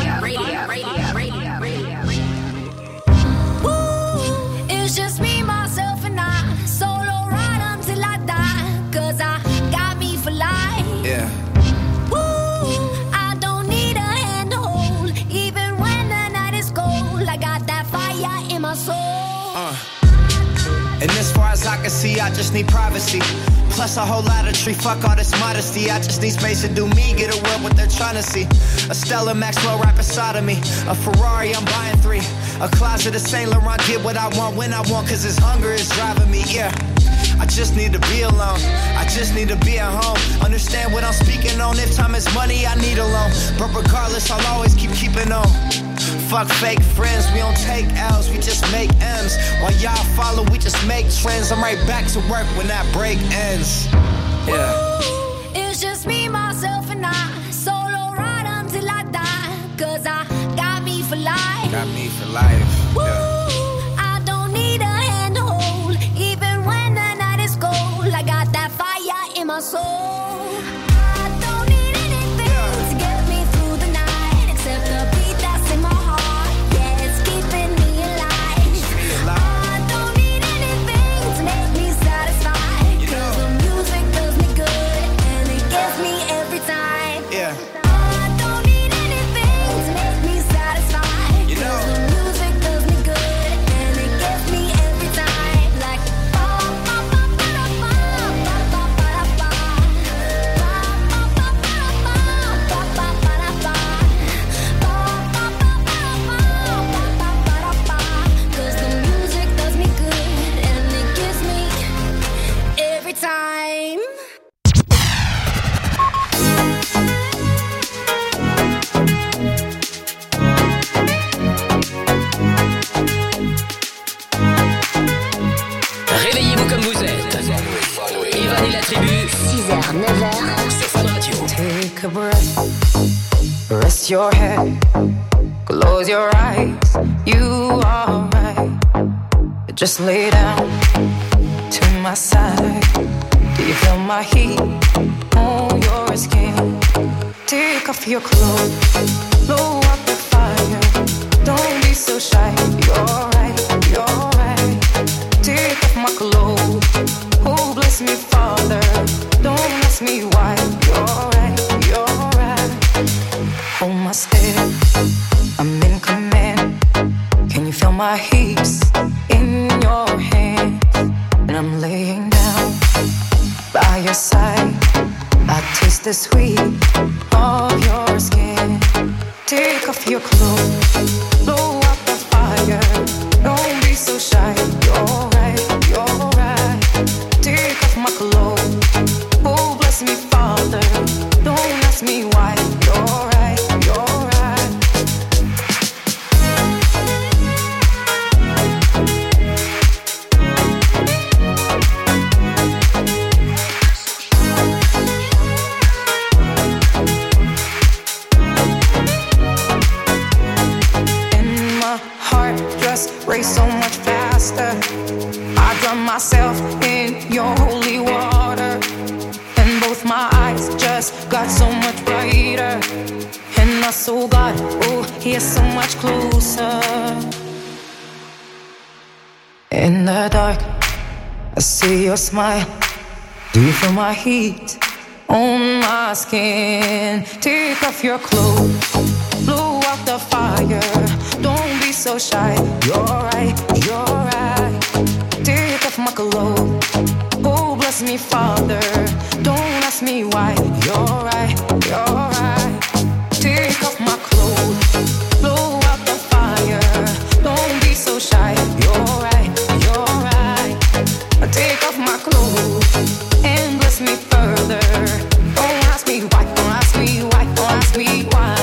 It's just me, myself, and I. Solo ride until I die. Cause I got me for life. Yeah. Woo, I don't need a hand to hold. Even when the night is cold, I got that fire in my soul. Uh. And as far as I can see, I just need privacy. Plus a whole lot of tree, fuck all this modesty. I just need space to do me, get away what they're trying to see. A Stella Maxwell right beside of me. A Ferrari, I'm buying three. A closet of Saint Laurent, get what I want when I want, cause this hunger is driving me, yeah. I just need to be alone, I just need to be at home. Understand what I'm speaking on, if time is money, I need a loan. But regardless, I'll always keep keeping on. Fuck fake friends, we don't take L's, we just make M's. While y'all follow, we just make trends. I'm right back to work when that break ends. Yeah. Ooh, it's just me, myself, and I. Solo ride until I die. Cause I got me for life. Got me for life. Woo, Yeah. I don't need a hand to hold. Even when the night is cold, I got that fire in my soul. I don't need anything to get me through the night except the beat that's in my heart. Yeah, it's keeping me alive. I don't sur Fun Radio. Take a breath, rest your head, close your eyes, you are right. Just lay down to my side. Do you feel my heat on your skin? Take off your clothes, blow out the fire. Don't be so shy, you're right, you're right. Take off my clothes, oh bless me Father. Don't ask me why, you're right, you're right. Hold my step, I'm in command. Can you feel my hips in your hands? And I'm laying down by your side. I taste the sweet of your skin. Take off your clothes, blow out the fire. Don't be so shy, you're right, you're right. Take off my clothes, oh bless me Father. Don't ask me why, you're right, you're right. And my heart just race so much faster. I drown myself in your holy water. And both my eyes just got so much brighter. And I saw God, oh, He is so much closer. In the dark, I see your smile. Do you feel my heat on my skin? Take off your clothes, blow out the fire. Don't be so shy, you're right, you're right. Take off my clothes, oh bless me Father. Don't ask me why, you're right, you're right. Take off my clothes, blow out the fire. Don't be so shy, you're right, you're right. Take off my clothes and bless me further. Don't ask me why, don't ask me why, don't ask me why.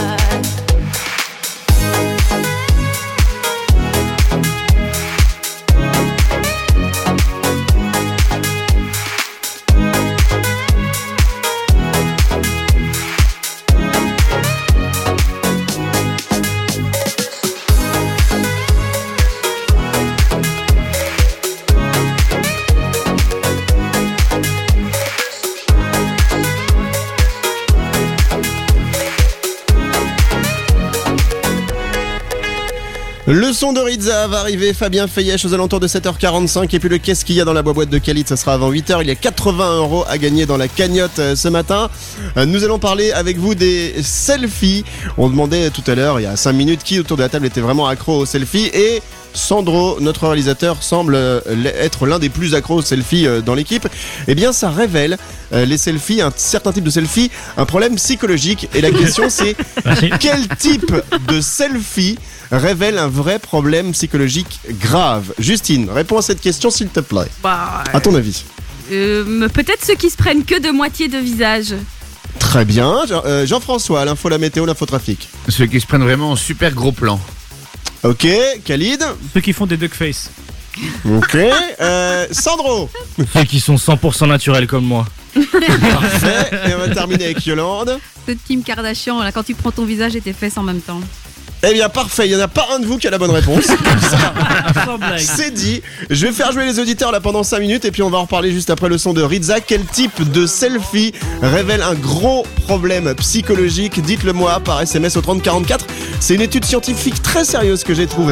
Le son de Rizza va arriver, Fabien Feyesh aux alentours de sept heures quarante-cinq. Et puis le qu'est-ce qu'il y a dans la boîte de Khalid, ça sera avant huit heures. Il y a quatre-vingts euros à gagner dans la cagnotte euh, ce matin. Euh, nous allons parler avec vous des selfies. On demandait tout à l'heure, il y a cinq minutes, qui autour de la table était vraiment accro aux selfies. Et Sandro, notre réalisateur, semble euh, être l'un des plus accros aux selfies euh, dans l'équipe. Eh bien, ça révèle euh, les selfies, un certain type de selfie, un problème psychologique. Et la question c'est, quel type de selfie révèle un vrai problème psychologique grave? Justine, réponds à cette question s'il te plaît. Bah, à ton avis? euh, Peut-être ceux qui se prennent que de moitié de visage. Très bien. Jean- euh, Jean-François, l'info, la météo, l'infotrafic. Ceux qui se prennent vraiment en super gros plan. Ok, Khalid. Ceux qui font des duckface. Ok. Euh, Sandro. Ceux qui sont cent pour cent naturels comme moi. Parfait. Et on va terminer avec Yolande. Ce Kim Kardashian, là, quand tu prends ton visage et tes fesses en même temps. Eh bien parfait, il n'y en a pas un de vous qui a la bonne réponse. Comme ça, Sans blague. c'est dit. Je vais faire jouer les auditeurs là pendant cinq minutes et puis on va en reparler juste après le son de Rizza. Quel type de selfie révèle un gros problème psychologique? Dites-le moi par S M S au trente quarante-quatre. C'est une étude scientifique très sérieuse que j'ai trouvée.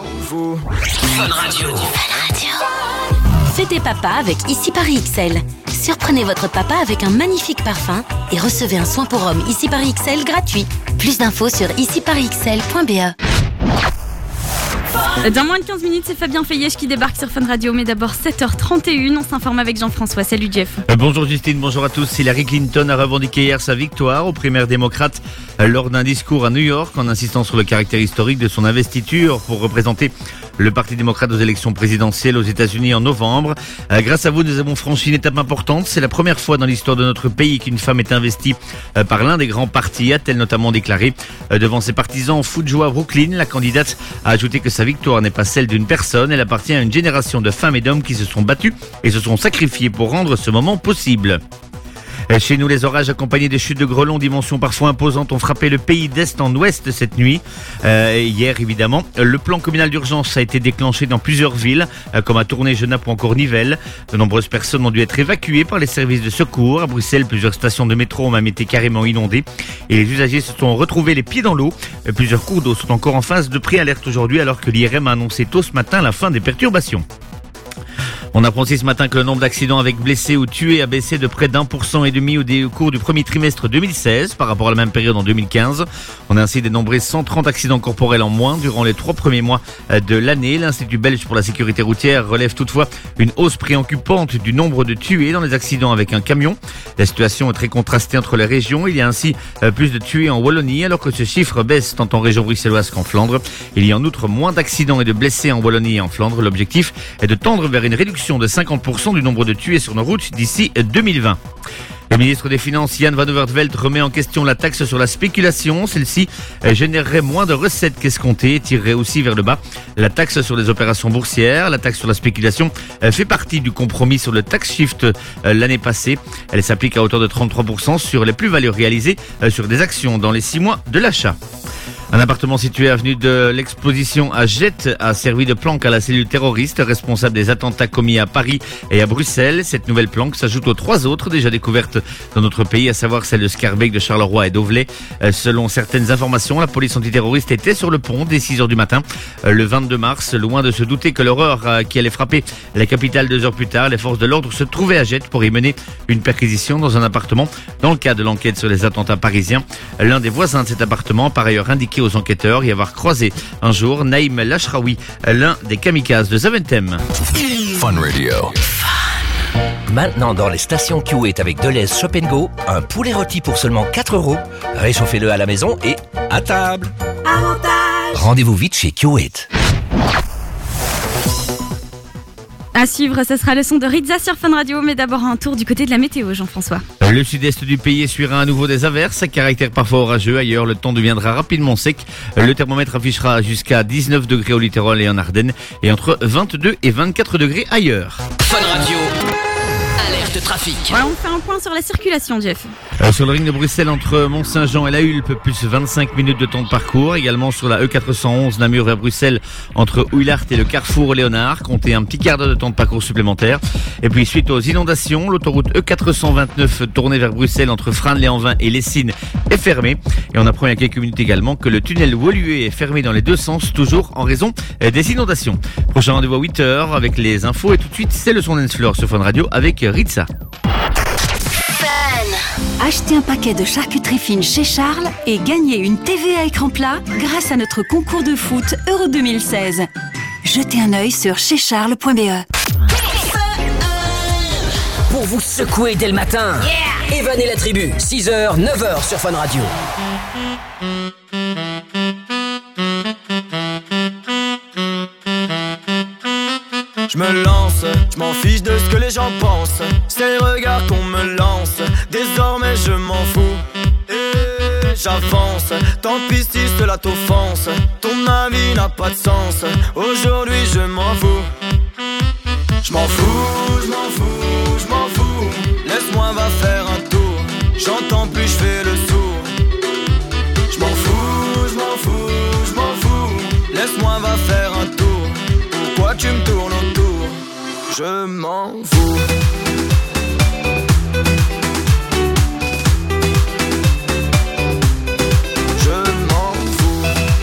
Fun Radio. Fêtez papa avec Ici Paris X L. Surprenez votre papa avec un magnifique parfum et recevez un soin pour homme Ici Paris X L gratuit. Plus d'infos sur ici paris x l point b e. Dans moins de quinze minutes, c'est Fabien Feyesh qui débarque sur Fun Radio. Mais d'abord, sept heures trente et une, on s'informe avec Jean-François. Salut Jeff. Euh, Bonjour Justine, bonjour à tous. Hillary Clinton a revendiqué hier sa victoire aux primaires démocrates euh, lors d'un discours à New York en insistant sur le caractère historique de son investiture pour représenter le Parti démocrate aux élections présidentielles aux États-Unis en novembre. Euh, grâce à vous, nous avons franchi une étape importante. C'est la première fois dans l'histoire de notre pays qu'une femme est investie euh, par l'un des grands partis, a-t-elle notamment déclaré euh, devant ses partisans en foot joie à Brooklyn. La candidate a ajouté que sa victoire n'est pas celle d'une personne, elle appartient à une génération de femmes et d'hommes qui se sont battus et se sont sacrifiés pour rendre ce moment possible. Chez nous, les orages accompagnés des chutes de grêlons, dimensions parfois imposantes, ont frappé le pays d'est en ouest cette nuit. Euh, hier, évidemment, le plan communal d'urgence a été déclenché dans plusieurs villes, euh, comme à Tournai, Genappe ou encore Nivelles. De nombreuses personnes ont dû être évacuées par les services de secours. À Bruxelles, plusieurs stations de métro ont même été carrément inondées et les usagers se sont retrouvés les pieds dans l'eau. Euh, plusieurs cours d'eau sont encore en phase de préalerte aujourd'hui, alors que l'I R M a annoncé tôt ce matin la fin des perturbations. On apprend aussi ce matin que le nombre d'accidents avec blessés ou tués a baissé de près d'un pour cent et demi au, dé- au cours du premier trimestre deux mille seize par rapport à la même période en deux mille quinze. On a ainsi dénombré cent trente accidents corporels en moins durant les trois premiers mois de l'année. L'Institut belge pour la sécurité routière relève toutefois une hausse préoccupante du nombre de tués dans les accidents avec un camion. La situation est très contrastée entre les régions. Il y a ainsi plus de tués en Wallonie alors que ce chiffre baisse tant en région bruxelloise qu'en Flandre. Il y a en outre moins d'accidents et de blessés en Wallonie et en Flandre. L'objectif est de tendre vers une réduction de cinquante pour cent du nombre de tués sur nos routes d'ici deux mille vingt. Le ministre des Finances, Jan Van Overtveld, remet en question la taxe sur la spéculation. Celle-ci générerait moins de recettes qu'escomptées et tirerait aussi vers le bas la taxe sur les opérations boursières. La taxe sur la spéculation fait partie du compromis sur le tax shift l'année passée. Elle s'applique à hauteur de trente-trois pour cent sur les plus-values réalisées sur des actions dans les six mois de l'achat. Un appartement situé avenue de l'Exposition à Jette a servi de planque à la cellule terroriste responsable des attentats commis à Paris et à Bruxelles. Cette nouvelle planque s'ajoute aux trois autres déjà découvertes dans notre pays, à savoir celle de Scarbeck, de Charleroi et d'Auvelais. Euh, selon certaines informations, la police antiterroriste était sur le pont dès six heures du matin euh, le vingt-deux mars. Loin de se douter que l'horreur euh, qui allait frapper la capitale deux heures plus tard, les forces de l'ordre se trouvaient à Jette pour y mener une perquisition dans un appartement dans le cadre de l'enquête sur les attentats parisiens. L'un des voisins de cet appartement, par ailleurs indiqué aux enquêteurs y avoir croisé un jour Naïm Lachraoui, l'un des kamikazes de Zaventem. Fun Radio. Maintenant dans les stations Q eight avec Deleuze Shop and Go, un poulet rôti pour seulement quatre euros. Réchauffez-le à la maison et à table. Avantage. Rendez-vous vite chez Q eight. À suivre, ce sera le son de Rizza sur Fun Radio, mais d'abord un tour du côté de la météo, Jean-François. Le sud-est du pays essuiera à nouveau des averses, à caractère parfois orageux. Ailleurs, le temps deviendra rapidement sec. Le thermomètre affichera jusqu'à dix-neuf degrés au littoral et en Ardennes, et entre vingt-deux et vingt-quatre degrés ailleurs. Fun Radio. Alerte trafic. Ouais, on fait un point sur la circulation, Jeff. Euh, sur le ring de Bruxelles entre Mont-Saint-Jean et la Hulpe, plus vingt-cinq minutes de temps de parcours. Également sur la E quatre cent onze Namur vers Bruxelles entre Oulart et le carrefour Léonard. Comptez un petit quart d'heure de temps de parcours supplémentaire. Et puis suite aux inondations, l'autoroute E quatre cent vingt-neuf tournée vers Bruxelles entre Frasnes-les-Anvins et Lessines est fermée. Et on apprend il y a quelques minutes également que le tunnel Woluwe est fermé dans les deux sens, toujours en raison des inondations. Prochain rendez-vous à huit heures avec les infos et tout de suite c'est le son Dance Floor sur Fun Radio avec Rizza. Achetez un paquet de charcuterie fine chez Charles et gagnez une T V à écran plat grâce à notre concours de foot Euro deux mille seize. Jetez un œil sur chez charles point b e. Pour vous secouer dès le matin, yeah. Evan et la tribu, six heures, neuf heures sur Fun Radio. Je me lance, je m'en fiche de ce que les gens pensent. C'est les regards qu'on me lance. Désormais je m'en fous. Et j'avance. Tant pis si cela t'offense. Ton avis n'a pas de sens. Aujourd'hui je m'en fous. Je m'en fous, je m'en fous, je m'en fous. Laisse-moi va faire un tour. J'entends plus, je fais le sourd. Je m'en fous, je m'en fous, je m'en fous. Laisse-moi va faire un tour. Pourquoi tu me tournes autour? Je m'en fous. Je m'en fous.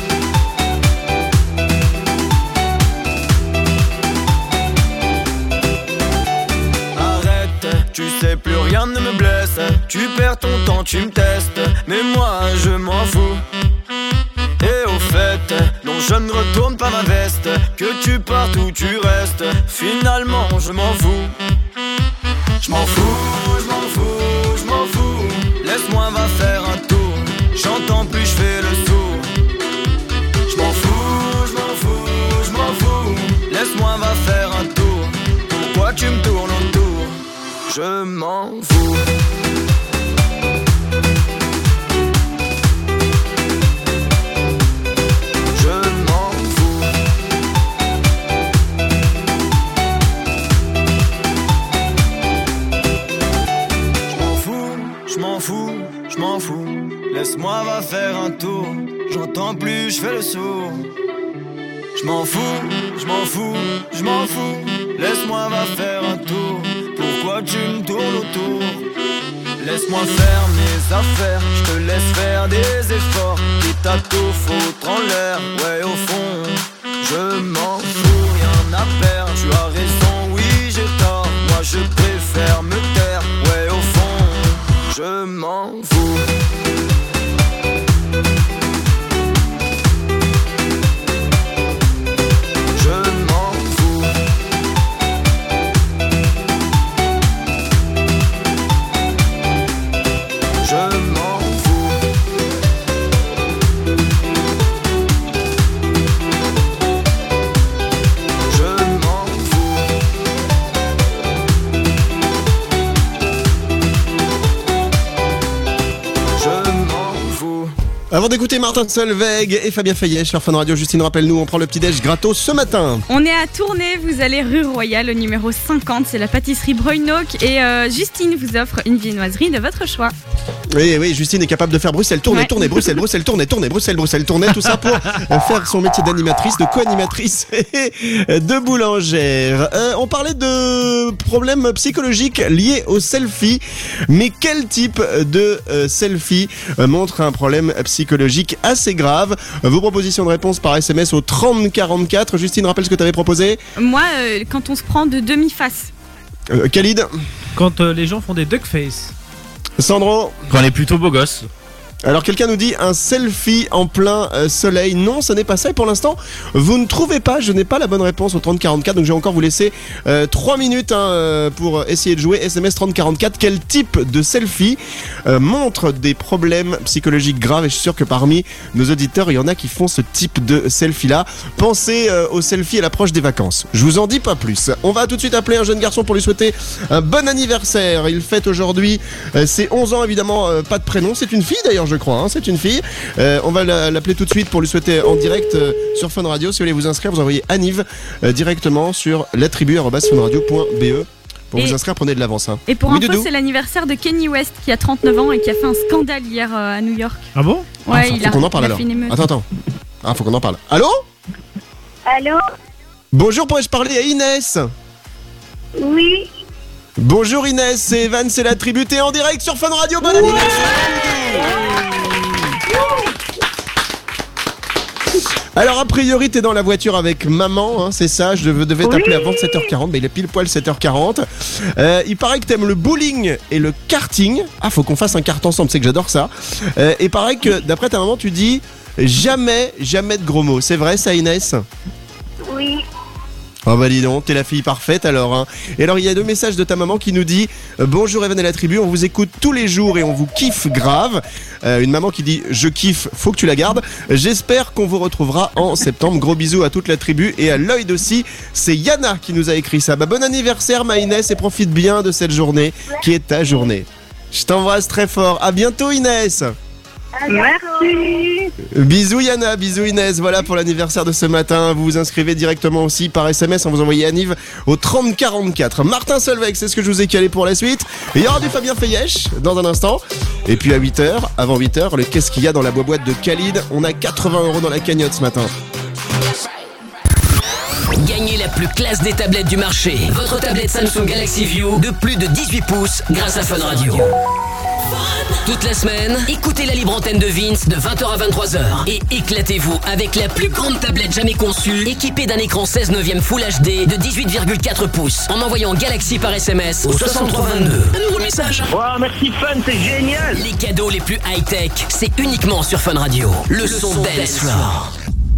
Arrête, tu sais plus rien ne me blesse. Tu perds ton temps, tu me testes. Mais moi je m'en fous. Et au fait, non je ne retourne pas ma veste. Que tu partes ou tu restes, finalement je m'en fous. Je m'en fous, je m'en fous, je m'en fous. Laisse-moi va faire un tour. J'entends plus, je fais le sourd. Je m'en fous, je m'en fous, je m'en fous. Laisse-moi va faire un tour. Pourquoi tu me tournes autour? Je m'en fous. fous, je m'en fous. Laisse-moi va faire un tour. J'entends plus, je fais le sourd. Je m'en fous, je m'en fous, je m'en fous. Laisse-moi va faire un tour. Pourquoi tu me tournes autour? Laisse-moi faire mes affaires, je te laisse faire des efforts. Quitte à tout foutre en l'air, ouais au fond, je m'en fous, rien à perdre. Tu as raison, oui j'ai tort. Moi je préfère me taire, ouais au fond, je m'en fous. Avant d'écouter Martin Solveig et Fabien Fayet sur Fun Radio, Justine, rappelle-nous, on prend le petit-déj gratos ce matin. On est à Tournai, vous allez rue Royale, au numéro cinquante, c'est la pâtisserie Broynock. Et euh, Justine vous offre une viennoiserie de votre choix. Oui, oui, Justine est capable de faire Bruxelles, tourner, Ouais. tourner, Bruxelles, Bruxelles, tourner, tourner, Bruxelles, Bruxelles, tourner, tout ça pour euh, faire son métier d'animatrice, de co-animatrice et de boulangère. Euh, on parlait de problèmes psychologiques liés au selfie, mais quel type de euh, selfie euh, montre un problème psychologique assez grave? Vos propositions de réponse par S M S au trente quarante-quatre. Justine, rappelle ce que tu avais proposé. Moi, euh, quand on se prend de demi-face. Euh, Khalid. Quand euh, les gens font des duck face. Sandro. Quand on est plutôt beau gosse. Alors quelqu'un nous dit un selfie en plein euh, soleil. Non, ce n'est pas ça. Et pour l'instant, vous ne trouvez pas. Je n'ai pas la bonne réponse au trente quarante-quatre. Donc je vais encore vous laisser euh, trois minutes hein, euh, pour essayer de jouer. S M S trente quarante-quatre. Quel type de selfie euh, montre des problèmes psychologiques graves? Et je suis sûr que parmi nos auditeurs, il y en a qui font ce type de selfie-là. Pensez euh, au selfie à l'approche des vacances. Je vous en dis pas plus. On va tout de suite appeler un jeune garçon pour lui souhaiter un bon anniversaire. Il fête aujourd'hui euh, ses onze ans. Évidemment, euh, pas de prénom. C'est une fille d'ailleurs, je crois, hein, c'est une fille. Euh, on va la- l'appeler tout de suite pour lui souhaiter en direct euh, sur Fun Radio. Si vous voulez vous inscrire, vous envoyez Aniv euh, directement sur la tribu arobase funradio point b e. Pour Et- vous inscrire, prenez de l'avance. Hein. Et pour Oui, info, Doudou. c'est l'anniversaire de Kenny West qui a trente-neuf ans et qui a fait un scandale hier euh, à New York. Ah bon? Ouais, Ah, faut, il faut a, qu'on en parle il a alors. fait une émeute. Attends, attends. Ah, faut qu'on en parle. Allô? Allô? Bonjour, pourrais-je parler à Inès? Oui. Bonjour Inès, c'est Evan, c'est la tribu. T'es en direct sur Fun Radio. Bon anniversaire! Alors a priori t'es dans la voiture avec maman, hein, c'est ça, je devais devais t'appeler avant sept heures quarante, mais il est pile poil sept heures quarante. Euh, il paraît que t'aimes le bowling et le karting. Ah, faut qu'on fasse un kart ensemble, c'est que j'adore ça. Euh, et pareil que d'après ta maman tu dis jamais, jamais de gros mots. C'est vrai ça Inès? Oui. Oh bah dis donc, t'es la fille parfaite alors hein. Et alors il y a deux messages de ta maman qui nous dit euh, bonjour Evan et la tribu, on vous écoute tous les jours et on vous kiffe grave. Euh, une maman qui dit je kiffe, faut que tu la gardes. J'espère qu'on vous retrouvera en septembre. Gros bisous à toute la tribu et à Lloyd aussi. C'est Yana qui nous a écrit ça. Bah bon anniversaire ma Inès et profite bien de cette journée qui est ta journée. Je t'embrasse très fort. À bientôt Inès. Merci. Bisous Yana, bisous Inès, voilà pour l'anniversaire de ce matin. Vous vous inscrivez directement aussi par S M S, on vous envoyez Aniv au trente quarante-quatre. Martin Solveig, c'est ce que je vous ai calé pour la suite. Et il y aura du Fabien Fayèche dans un instant. Et puis à huit heures, avant huit heures, le qu'est-ce qu'il y a dans la boîte de Khalid? On a quatre-vingts euros dans la cagnotte ce matin. Gagnez la plus classe des tablettes du marché. Votre tablette Samsung Galaxy View de plus de dix-huit pouces grâce à Fun Radio. Toute la semaine, écoutez la libre antenne de Vince de vingt heures à vingt-trois heures et éclatez-vous avec la plus grande tablette jamais conçue, équipée d'un écran seize neuvième Full H D de dix-huit virgule quatre pouces en envoyant Galaxy par S M S au soixante-trois vingt-deux. Un nouveau message. Wow, merci Fun, c'est génial. Les cadeaux les plus high-tech, c'est uniquement sur Fun Radio. Le, Le son, son Dance Floor.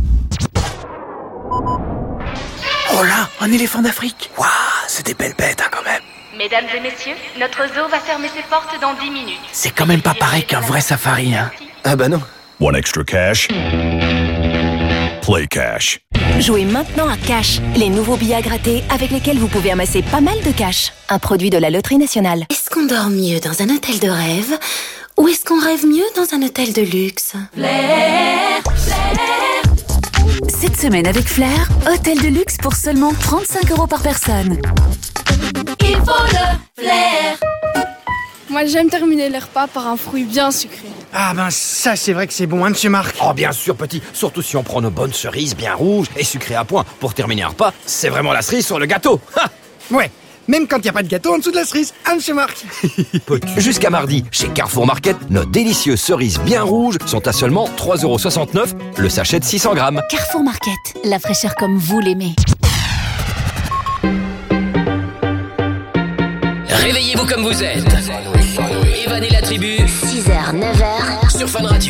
Oh là, un éléphant d'Afrique. Waouh, c'est des belles bêtes hein, quand même. Mesdames et messieurs, notre zoo va fermer ses portes dans dix minutes. C'est quand même pas pareil qu'un vrai safari, hein. Ah bah non. One extra cash. Play cash. Jouez maintenant à Cash, les nouveaux billets à gratter avec lesquels vous pouvez amasser pas mal de cash. Un produit de la Loterie Nationale. Est-ce qu'on dort mieux dans un hôtel de rêve ou est-ce qu'on rêve mieux dans un hôtel de luxe? Flair, Flair. Cette semaine avec Flair, hôtel de luxe pour seulement trente-cinq euros par personne. Il faut le flair. Moi, j'aime terminer les repas par un fruit bien sucré. Ah ben ça, c'est vrai que c'est bon, hein, monsieur Marc? Oh bien sûr petit, surtout si on prend nos bonnes cerises bien rouges et sucrées à point pour terminer un repas, c'est vraiment la cerise sur le gâteau. Ha Ouais, même quand il n'y a pas de gâteau en dessous de la cerise, hein, monsieur Marc? Jusqu'à mardi, chez Carrefour Market, nos délicieuses cerises bien rouges sont à seulement trois euros soixante-neuf le sachet de six cents grammes. Carrefour Market, la fraîcheur comme vous l'aimez. Réveillez-vous comme vous êtes. Evan et la tribu. six heures, neuf heures. Sur Fun Radio.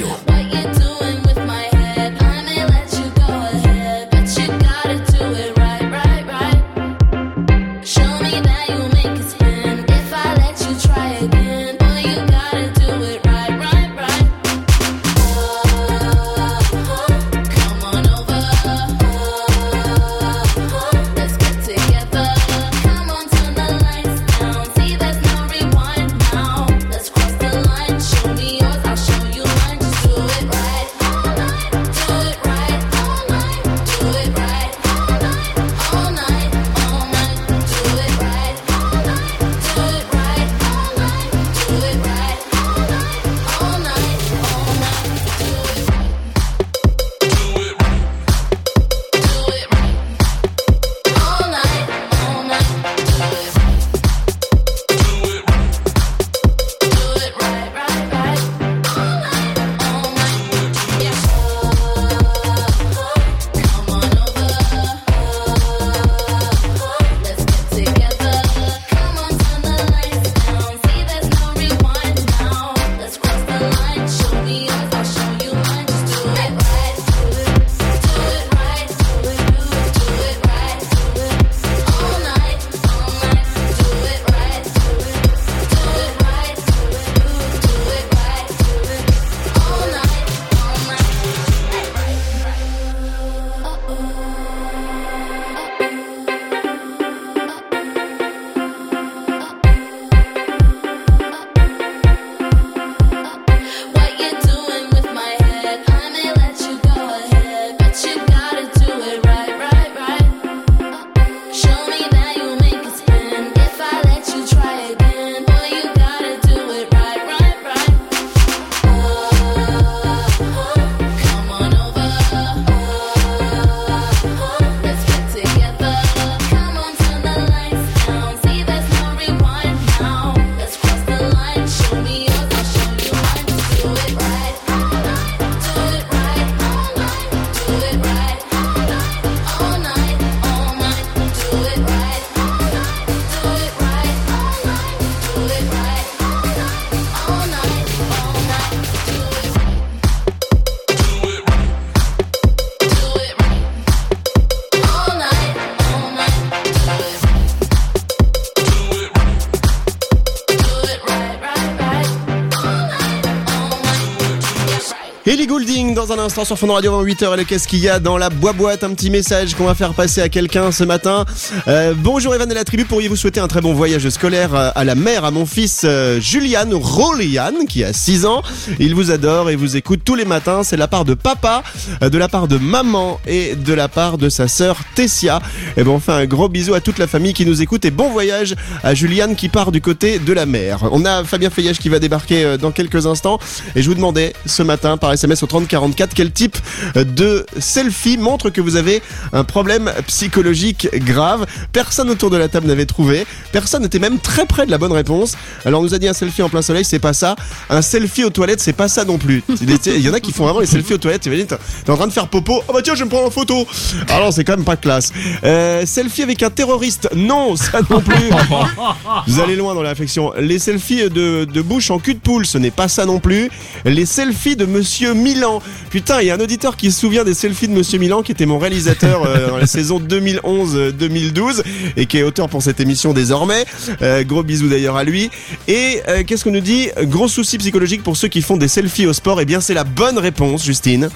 Ellie Goulding dans un instant sur Fun Radio avant huit heures. Et qu'est-ce qu'il y a dans la boîte? Un petit message qu'on va faire passer à quelqu'un ce matin. Euh, bonjour Evan et la tribu, pourriez-vous souhaiter un très bon voyage scolaire à la mer à mon fils euh, Julian Rolian qui a six ans. Il vous adore et vous écoute tous les matins. C'est de la part de papa, de la part de maman et de la part de sa sœur Tessia. Et ben on fait un gros bisou à toute la famille qui nous écoute et bon voyage à Julian qui part du côté de la mer. On a Fabien Feuillage qui va débarquer dans quelques instants et je vous demandais ce matin par S M S au trente quarante-quatre quel type de selfie montre que vous avez un problème psychologique grave. Personne autour de la table n'avait trouvé, personne n'était même très près de la bonne réponse. Alors on nous a dit un selfie en plein soleil, c'est pas ça. Un selfie aux toilettes, c'est pas ça non plus. Il y en a qui font vraiment les selfies aux toilettes. T'imagines, t'es en train de faire popo, oh bah tiens je vais me prendre en photo. Alors c'est quand même pas classe. euh, Selfie avec un terroriste, non ça non plus. Vous allez loin dans la réflexion. Les selfies de, de bouche en cul de poule, ce n'est pas ça non plus. Les selfies de Monsieur Milan. Putain, il y a un auditeur qui se souvient des selfies de Monsieur Milan, qui était mon réalisateur euh, dans la saison deux mille onze deux mille douze et qui est auteur pour cette émission désormais. Euh, gros bisous d'ailleurs à lui. Et euh, qu'est-ce qu'on nous dit? Gros souci psychologique pour ceux qui font des selfies au sport. Eh bien, c'est la bonne réponse, Justine. Ah.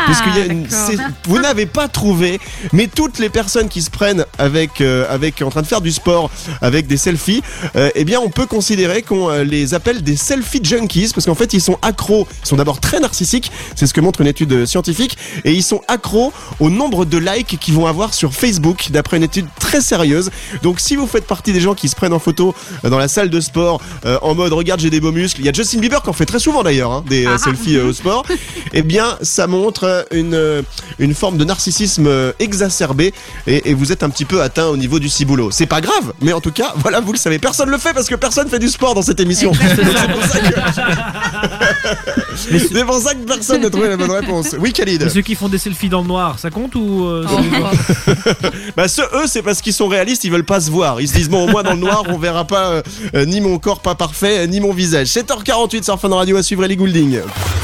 Parce qu'il y a une, c'est, vous n'avez pas trouvé, mais toutes les personnes qui se prennent avec, euh, avec en train de faire du sport avec des selfies, euh, eh bien on peut considérer qu'on euh, les appelle des selfie junkies parce qu'en fait ils sont accros, ils sont d'abord très narcissiques, c'est ce que montre une étude scientifique, et ils sont accros au nombre de likes qu'ils vont avoir sur Facebook d'après une étude très sérieuse. Donc si vous faites partie des gens qui se prennent en photo euh, dans la salle de sport euh, en mode regarde j'ai des beaux muscles, il y a Justin Bieber qui en fait très souvent d'ailleurs hein, des euh, selfies euh, au sport, eh bien ça montre une, euh, une forme de narcissisme euh, exacerbé et, et vous êtes un petit peu atteint au niveau du ciboulot. C'est pas grave, mais en tout cas voilà, vous le savez, personne le fait parce que personne fait du sport dans cette émission. Donc, c'est pour ça que c'est pour ça que personne n'a trouvé la bonne réponse. Oui Khalid. Et ceux qui font des selfies dans le noir, ça compte ou euh, oh. Bah ceux eux c'est parce qu'ils sont réalistes, ils veulent pas se voir. Ils se disent bon au moins dans le noir on verra pas euh, euh, ni mon corps pas parfait euh, ni mon visage. sept heures quarante-huit sur Fun Radio, à suivre Ellie Goulding.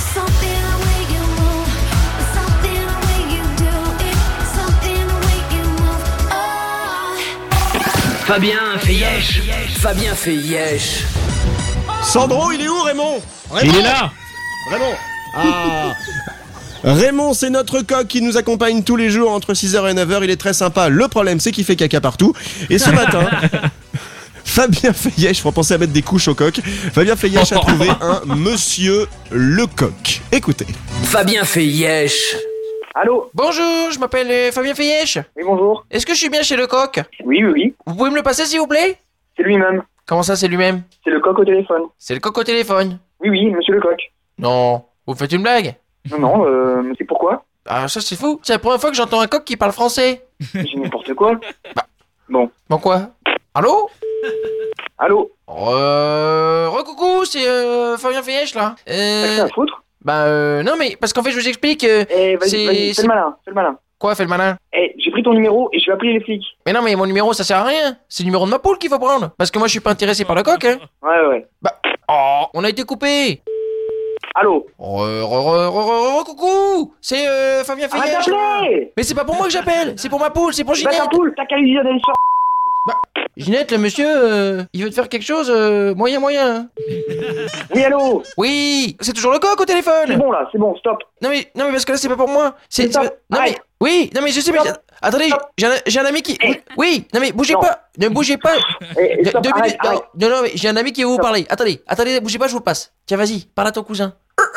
Fabien fait yesh. Fabien fait yesh. Sandro, il est où Raymond, Raymond Il est là. Raymond. Ah. Raymond, c'est notre coq qui nous accompagne tous les jours entre six heures et neuf heures. Il est très sympa. Le problème, c'est qu'il fait caca partout. Et ce matin, Fabien Feyesh, faut penser à mettre des couches au coq. Fabien Feyesh a trouvé un monsieur Lecoq. Écoutez. Fabien fait yesh. Allô. Bonjour, je m'appelle euh, Fabien Feyesh. Oui, bonjour. Est-ce que je suis bien chez Lecoq? Oui, oui, oui. Vous pouvez me le passer s'il vous plaît? C'est lui-même. Comment ça, c'est lui-même? C'est le coq au téléphone. C'est le coq au téléphone? Oui, oui, monsieur Lecoq. Non, vous faites une blague? Non, non, euh, mais c'est pourquoi? Ah, ça c'est fou. C'est la première fois que j'entends un coq qui parle français. C'est n'importe quoi. Bah. Bon. Bon quoi? Allô? Allô? Euh... Recoucou, c'est euh, Fabien Feyesh là. Euh... T'as que ça à foutre? Bah euh... Non mais, parce qu'en fait je vous explique... Euh, eh, vas-y, c'est... vas-y, fais le malin, fais le malin. Quoi, fais le malin? Eh, j'ai pris ton numéro et je vais appeler les flics. Mais non mais mon numéro ça sert à rien. C'est le numéro de ma poule qu'il faut prendre. Parce que moi je suis pas intéressé par le coq, hein. Ouais, ouais. Bah... Oh, on a été coupé. Allô? Re, re, re, re, re, re, coucou. C'est euh, Fabien Feyesh. Arrête d'appeler. Mais c'est pas pour moi que j'appelle, c'est pour ma poule, c'est pour Ginette. Bah ta poule, t'as qu'à lui dire d'aller sur... Bah, Ginette, le monsieur, euh, il veut te faire quelque chose, euh, moyen, moyen. Oui, allô? Oui, c'est toujours le coq au téléphone. C'est bon là, c'est bon, stop. Non mais, non mais parce que là c'est pas pour moi. C'est, Stop. c'est- non Arrête. mais, oui, non mais je sais mais, Stop. attendez, Stop. j'ai un, j'ai un ami qui, Eh. oui, non mais bougez Non. pas, ne bougez pas. Eh, De- stop, deux arrête, minutes, non, arrête. non, non, mais j'ai un ami qui veut vous Stop. parler. Attendez, attendez, bougez pas, je vous le passe. Tiens, vas-y, parle à ton cousin.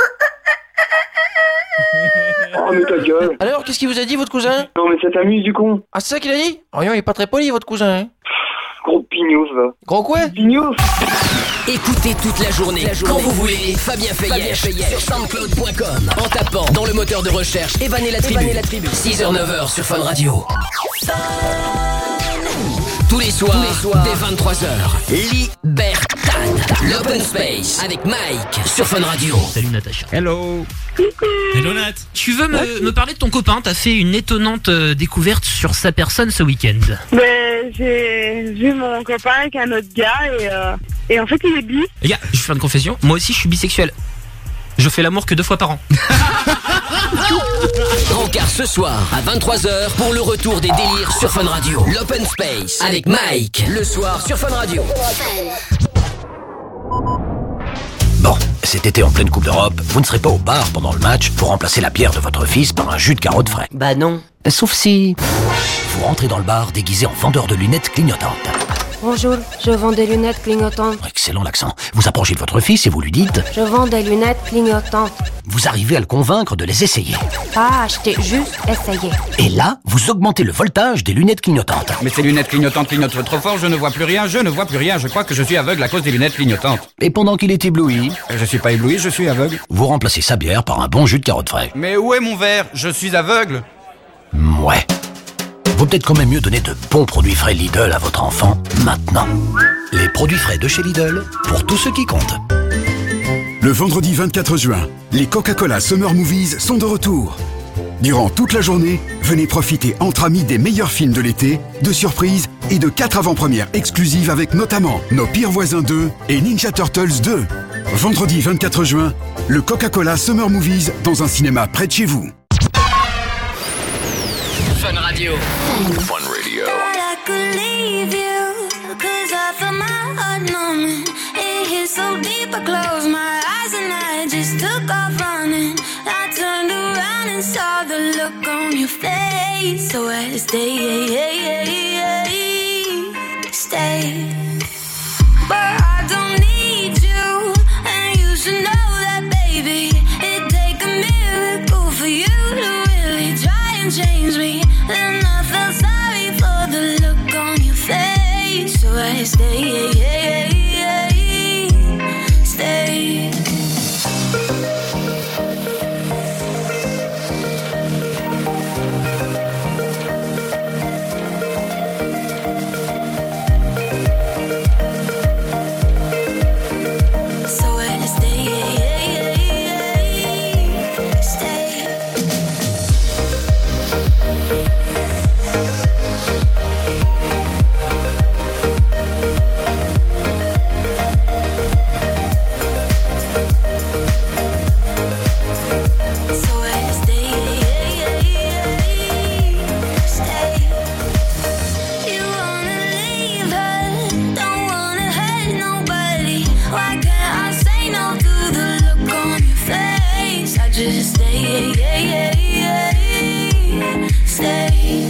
Oh, mais ta gueule. Alors, qu'est-ce qu'il vous a dit, votre cousin? Non, mais ça t'amuse du con. Ah, c'est ça qu'il a dit? Oh, non, il est pas très poli, votre cousin, hein. Gros pignos, va. Gros quoi? Pignos. Écoutez toute la journée, La journée. quand vous voulez, Fabien Feyesh sur soundcloud point com en tapant dans le moteur de recherche Evan et la tribu. Evan et la tribu. six heures neuf heures sur Fun Radio. Tous les soirs, Tous les soirs dès vingt-trois heures, Libertad, l'Open Space avec Mike sur Fun Radio. Salut Natacha. Hello. Hello Nat. Tu veux me, me parler de ton copain? T'as fait une étonnante euh, découverte sur sa personne ce week-end. Ben, j'ai vu mon copain avec un autre gars et, euh, et en fait il est bi. Les gars, je vais faire une confession. Moi aussi, je suis bisexuel. Je fais l'amour que deux fois par an. Rencard ce soir à vingt-trois heures pour le retour des délires sur Fun Radio. L'Open Space avec Mike le soir sur Fun Radio. Bon, cet été en pleine Coupe d'Europe, vous ne serez pas au bar pendant le match pour remplacer la bière de votre fils par un jus de carotte frais. Bah non. Sauf si vous rentrez dans le bar déguisé en vendeur de lunettes clignotantes. Bonjour, je vends des lunettes clignotantes. Excellent l'accent. Vous approchez de votre fils et vous lui dites... Je vends des lunettes clignotantes. Vous arrivez à le convaincre de les essayer. Pas acheter, juste essayer. Et là, vous augmentez le voltage des lunettes clignotantes. Mais ces lunettes clignotantes clignotent trop fort, je ne vois plus rien, je ne vois plus rien, je crois que je suis aveugle à cause des lunettes clignotantes. Et pendant qu'il est ébloui... Je suis pas ébloui, je suis aveugle. Vous remplacez sa bière par un bon jus de carotte frais. Mais où est mon verre? Je suis aveugle. Ouais. Vaut peut-être quand même mieux donner de bons produits frais Lidl à votre enfant maintenant. Les produits frais de chez Lidl, pour tous ceux qui comptent. Le vendredi vingt-quatre juin, les Coca-Cola Summer Movies sont de retour. Durant toute la journée, venez profiter entre amis des meilleurs films de l'été, de surprises et de quatre avant-premières exclusives avec notamment Nos Pires Voisins deux et Ninja Turtles deux. Vendredi vingt-quatre juin, le Coca-Cola Summer Movies dans un cinéma près de chez vous. Fun Radio. Fun Radio. I could leave you, cause I feel my heart numbing. It hits so deep, I close my eyes and I just just took off running. I turned around and saw the look on your face. So I stay, stay. But I don't need you, and you should know that, baby. It'd take a miracle for you to really try and change me. And I felt sorry for the look on your face. So I stay, stay. Just stay, stay.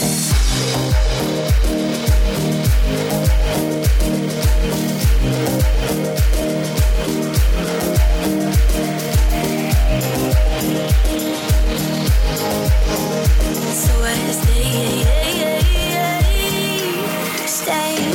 So I stay, stay.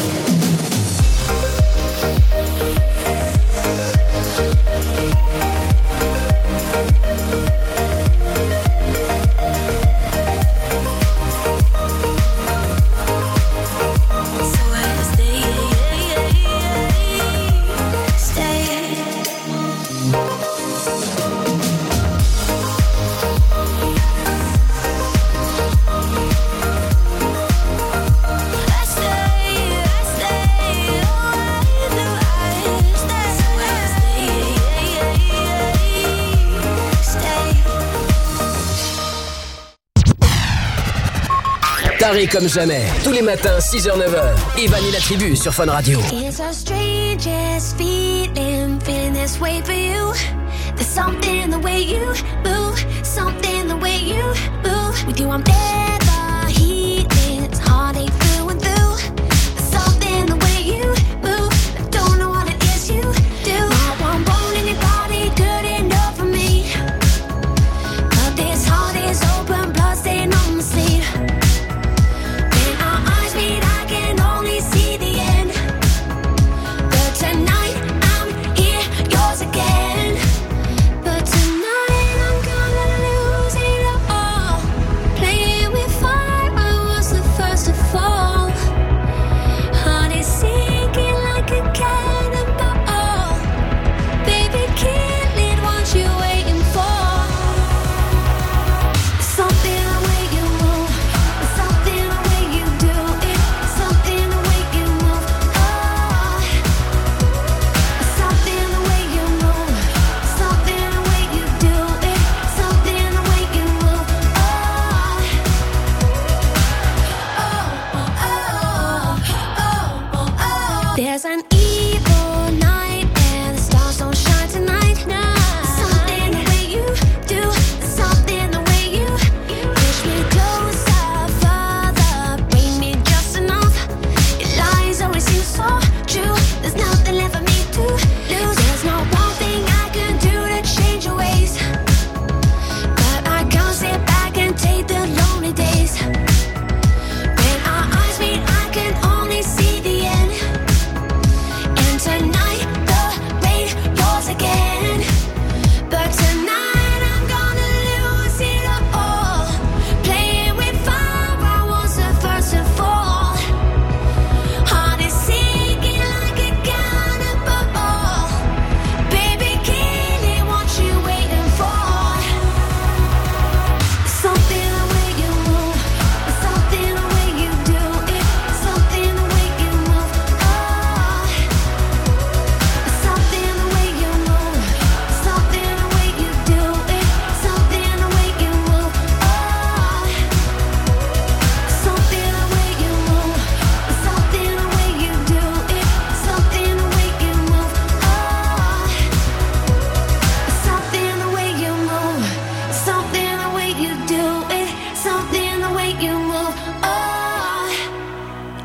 Taré comme jamais, tous les matins six heures neuf heures. Evan et la tribu sur Fun Radio. It's the strangest feeling, feeling this way for you. There's something the way you move, something the way you move. With you I'm never healing, it's heartache through and through. There's something the way you move, I don't know what it is you do. Not one bone in your body good enough for me. But this heart is open, blood stain on my sleeve. Again, but tonight I'm gonna lose it all, playing with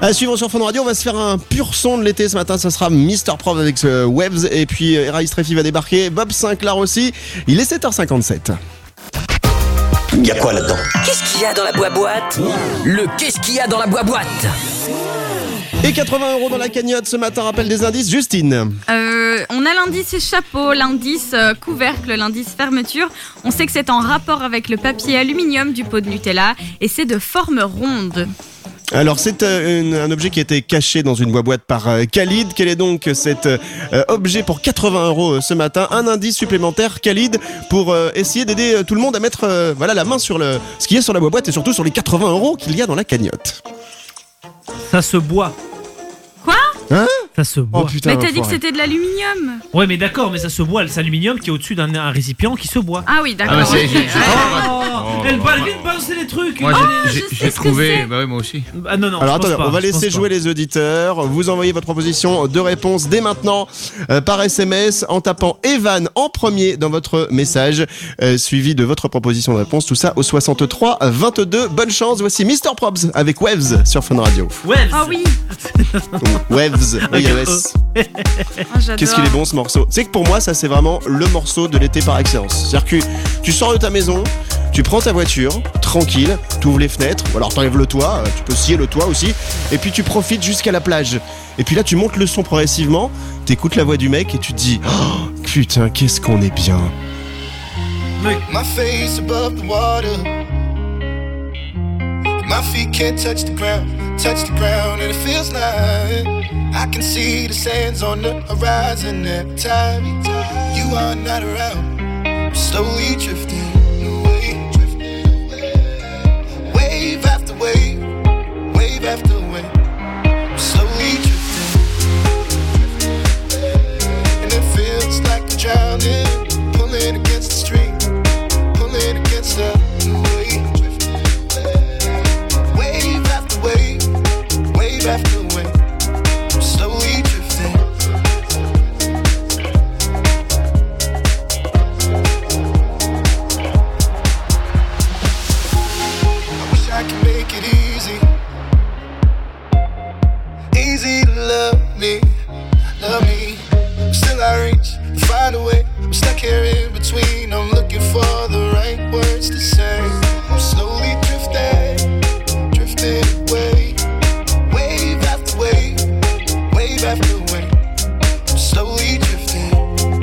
À suivre sur Fun Radio, on va se faire un pur son de l'été ce matin. Ça sera mister Prof avec ce Waves. Et puis Eraïs Treffy va débarquer. Bob Sinclair aussi. Il est sept heures cinquante-sept. Il y a quoi là-dedans? Qu'est-ce qu'il y a dans la boîte? Le qu'est-ce qu'il y a dans la boîte? Et quatre-vingts euros dans la cagnotte ce matin. Rappel des indices, Justine. Euh, on a l'indice chapeau, l'indice euh, couvercle, l'indice fermeture. On sait que c'est en rapport avec le papier aluminium du pot de Nutella et c'est de forme ronde. Alors c'est euh, une, un objet qui a été caché dans une boîte par euh, Khalid. Quel est donc cet euh, objet pour quatre-vingts euros ce matin? Un indice supplémentaire, Khalid, pour euh, essayer d'aider euh, tout le monde à mettre euh, voilà, la main sur le, ce qui est sur la boîte et surtout sur les quatre-vingts euros qu'il y a dans la cagnotte. Ça se boit. Quoi? Hein? Ça se boit. Oh, putain, mais t'as dit que enfoiré. c'était de l'aluminium. Ouais, mais d'accord, mais ça se boit. C'est aluminium qui est au-dessus d'un un récipient qui se boit. Ah oui, d'accord. Ah, bah, c'est- ok. j'ai- j'ai- Oh, elle va vite balancer les trucs. Moi, Oh, j'ai- j'ai je sais j'ai ce que trouvé. c'est. Bah oui, moi aussi. Ah non, non. Alors je pense attendez, pas, on va je laisser pense jouer pas. les auditeurs. Vous envoyez votre proposition de réponse dès maintenant euh, par S M S en tapant Evan en premier dans votre message, euh, suivi de votre proposition de réponse. Tout ça au soixante-trois vingt-deux. Bonne chance. Voici mister Probs avec Waves sur Fun Radio. Waves. Ah oui. Waves. W E S. Oh, j'adore. Qu'est-ce qu'il est bon ce morceau. C'est que pour moi, ça c'est vraiment le morceau de l'été par excellence. C'est-à-dire que tu sors de ta maison, tu prends ta voiture, tranquille, tu ouvres les fenêtres, ou alors t'enlèves le toit, euh, tu peux scier le toit aussi, et puis tu profites jusqu'à la plage. Et puis là, tu montes le son progressivement, t'écoutes la voix du mec et tu te dis oh, putain, qu'est-ce qu'on est bien. My face above the water. My feet can't touch the ground, touch the ground, and it feels like I can see the sands on the horizon every time you are not around. I'm slowly drifting away, wave after wave, wave after wave. I'm slowly drifting, and it feels like I'm drowning, pulling against the stream, pulling against the wave. Wave after wave, wave after wave, I'm slowly drifting. I wish I could make it easy, easy to love me, love me. But still I reach, find a way. I'm stuck here in between. I'm looking for the right words to say. I'm slowly drifting. Drifting away, wave after wave, wave after wave. I'm slowly drifting,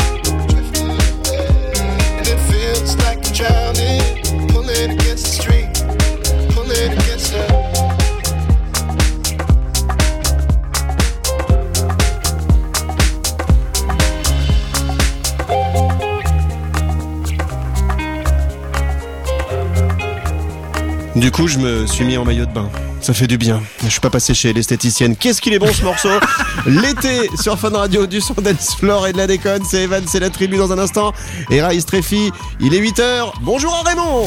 and it feels like I'm drowning, pulling against the stream, pulling against the. Du coup, je me suis mis en maillot de bain. Ça fait du bien. Je suis pas passé chez l'esthéticienne. Qu'est-ce qu'il est bon ce morceau. L'été sur Fun Radio, du son dance floor et de la déconne. C'est Evan, c'est la tribu dans un instant. Et Raïs Treffy, il est huit heures. Bonjour à Raymond.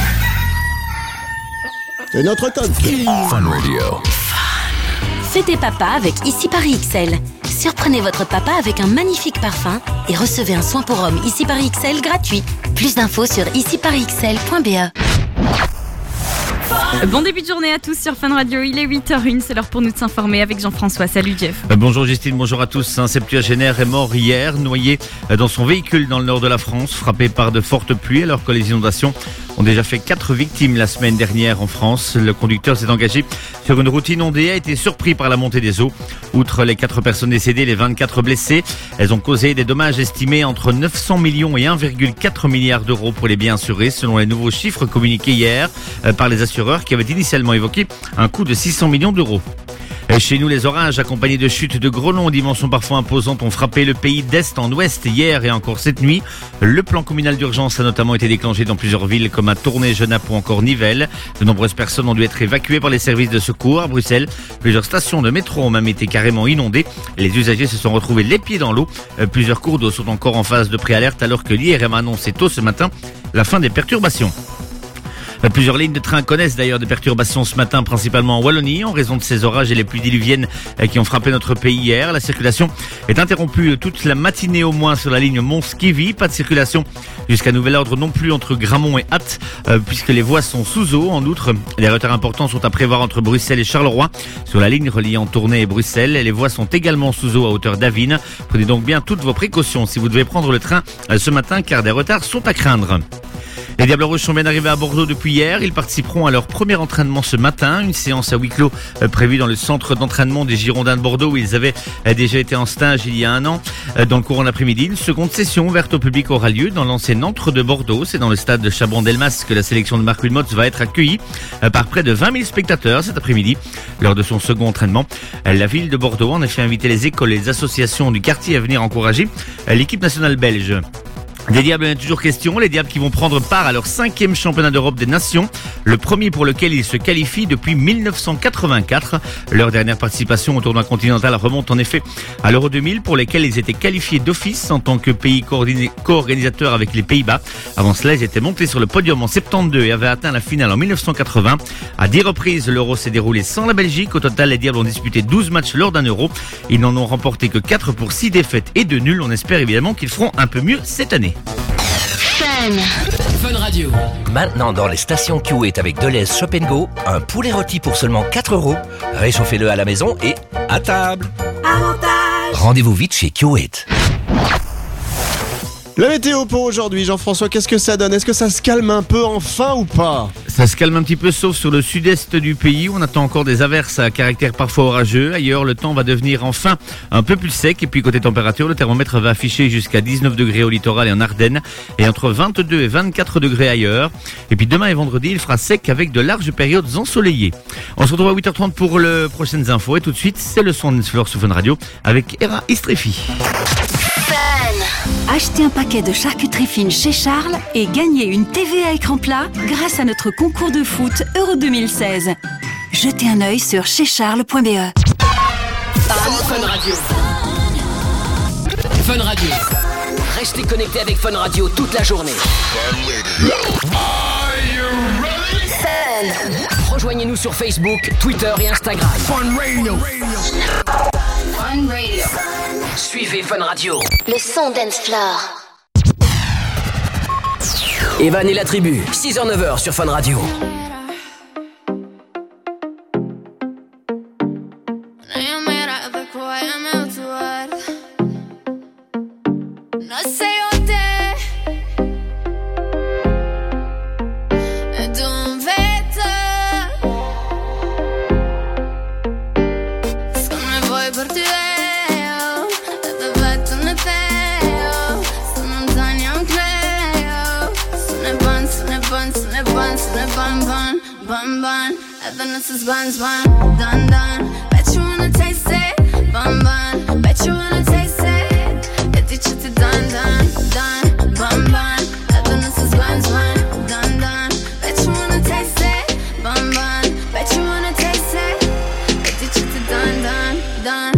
C'est notre top. Fun Radio. Fêtez papa avec Ici Paris X L. Surprenez votre papa avec un magnifique parfum et recevez un soin pour homme Ici Paris X L gratuit. Plus d'infos sur ici paris x l point b e. Bon début de journée à tous sur Fun Radio, il est huit heures zéro un, c'est l'heure pour nous de s'informer avec Jean-François. Salut Jeff. Euh, Bonjour Justine, bonjour à tous. Un septuagénaire est mort hier, noyé dans son véhicule dans le nord de la France, frappé par de fortes pluies alors que les inondations ont déjà fait quatre victimes la semaine dernière en France. Le conducteur s'est engagé sur une route inondée et a été surpris par la montée des eaux. Outre les quatre personnes décédées, les vingt-quatre blessées, elles ont causé des dommages estimés entre neuf cents millions et un virgule quatre milliard d'euros pour les biens assurés, selon les nouveaux chiffres communiqués hier par les assureurs qui avaient initialement évoqué un coût de six cents millions d'euros. Chez nous, les orages accompagnés de chutes de grelons aux dimensions parfois imposantes ont frappé le pays d'est en ouest hier et encore cette nuit. Le plan communal d'urgence a notamment été déclenché dans plusieurs villes comme à Tournai, Genappe ou encore Nivelles. De nombreuses personnes ont dû être évacuées par les services de secours. À Bruxelles, plusieurs stations de métro ont même été carrément inondées. Les usagers se sont retrouvés les pieds dans l'eau. Plusieurs cours d'eau sont encore en phase de préalerte alors que l'I R M a annoncé tôt ce matin la fin des perturbations. Plusieurs lignes de train connaissent d'ailleurs des perturbations ce matin, principalement en Wallonie, en raison de ces orages et les pluies diluviennes qui ont frappé notre pays hier. La circulation est interrompue toute la matinée au moins sur la ligne Mont-Skivy. Pas de circulation jusqu'à nouvel ordre non plus entre Gramont et Ath, euh, puisque les voies sont sous eau. En outre, des retards importants sont à prévoir entre Bruxelles et Charleroi sur la ligne reliant Tournai et Bruxelles. Les voies sont également sous eau à hauteur d'Avine. Prenez donc bien toutes vos précautions si vous devez prendre le train euh, ce matin, car des retards sont à craindre. Les Diables Rouges sont bien arrivés à Bordeaux depuis hier. Ils participeront à leur premier entraînement ce matin. Une séance à huis clos euh, prévue dans le centre d'entraînement des Girondins de Bordeaux où ils avaient euh, déjà été en stage il y a un an. Euh, dans le courant de l'après-midi, une seconde session ouverte au public aura lieu dans l'ancien Entre de Bordeaux. C'est dans le stade de Chabron-Delmas que la sélection de Marc Wilmots va être accueillie euh, par près de vingt mille spectateurs cet après-midi. Lors de son second entraînement, euh, la ville de Bordeaux a en effet invité les écoles et les associations du quartier à venir encourager euh, l'équipe nationale belge. Des Diables, il y a toujours question. Les Diables qui vont prendre part à leur cinquième championnat d'Europe des Nations, le premier pour lequel ils se qualifient depuis mille neuf cent quatre-vingt-quatre. Leur dernière participation au tournoi continental remonte en effet à l'Euro deux mille, pour lesquels ils étaient qualifiés d'office en tant que pays co-organisateur avec les Pays-Bas. Avant cela, ils étaient montés sur le podium en soixante-douze et avaient atteint la finale en mille neuf cent quatre-vingts. À dix reprises, l'Euro s'est déroulé sans la Belgique. Au total, les Diables ont disputé douze matchs lors d'un Euro. Ils n'en ont remporté que quatre pour six défaites et deux nuls. On espère évidemment qu'ils feront un peu mieux cette année. Fun. Fun Radio. Maintenant dans les stations Q eight avec Deleuze Shop and Go, un poulet rôti pour seulement quatre euros. Réchauffez-le à la maison et à table. Avantage. Rendez-vous vite chez Q eight. La météo pour aujourd'hui, Jean-François, qu'est-ce que ça donne? Est-ce que ça se calme un peu enfin ou pas? Ça se calme un petit peu, sauf sur le sud-est du pays où on attend encore des averses à caractère parfois orageux. Ailleurs, le temps va devenir enfin un peu plus sec. Et puis côté température, le thermomètre va afficher jusqu'à dix-neuf degrés au littoral et en Ardennes, et entre vingt-deux et vingt-quatre degrés ailleurs. Et puis demain et vendredi, il fera sec avec de larges périodes ensoleillées. On se retrouve à huit heures trente pour les prochaines infos. Et tout de suite, c'est le son de Fleur sur Fun Radio avec Hera Istrefi. Achetez un paquet de charcuterie fine chez Charles et gagnez une T V à écran plat grâce à notre concours de foot Euro deux mille seize. Jetez un œil sur chez charles point b e. Fun Radio. Fun Radio. Restez connectés avec Fun Radio toute la journée. Rejoignez-nous sur Facebook, Twitter et Instagram. Fun Radio. Fun Radio. Suivez Fun Radio. Le son dance floor. Evan et la tribu, six heures neuf heures sur Fun Radio. Bun bun, evidence is buns bun, done done. Bet you wanna taste it, bun bun. Bet you wanna taste it. Get the chitty done done done, bun bun. Evidence is buns bun, done done. Bet you wanna taste it, bun bun. Bet you wanna taste it. Get the chitty done done done.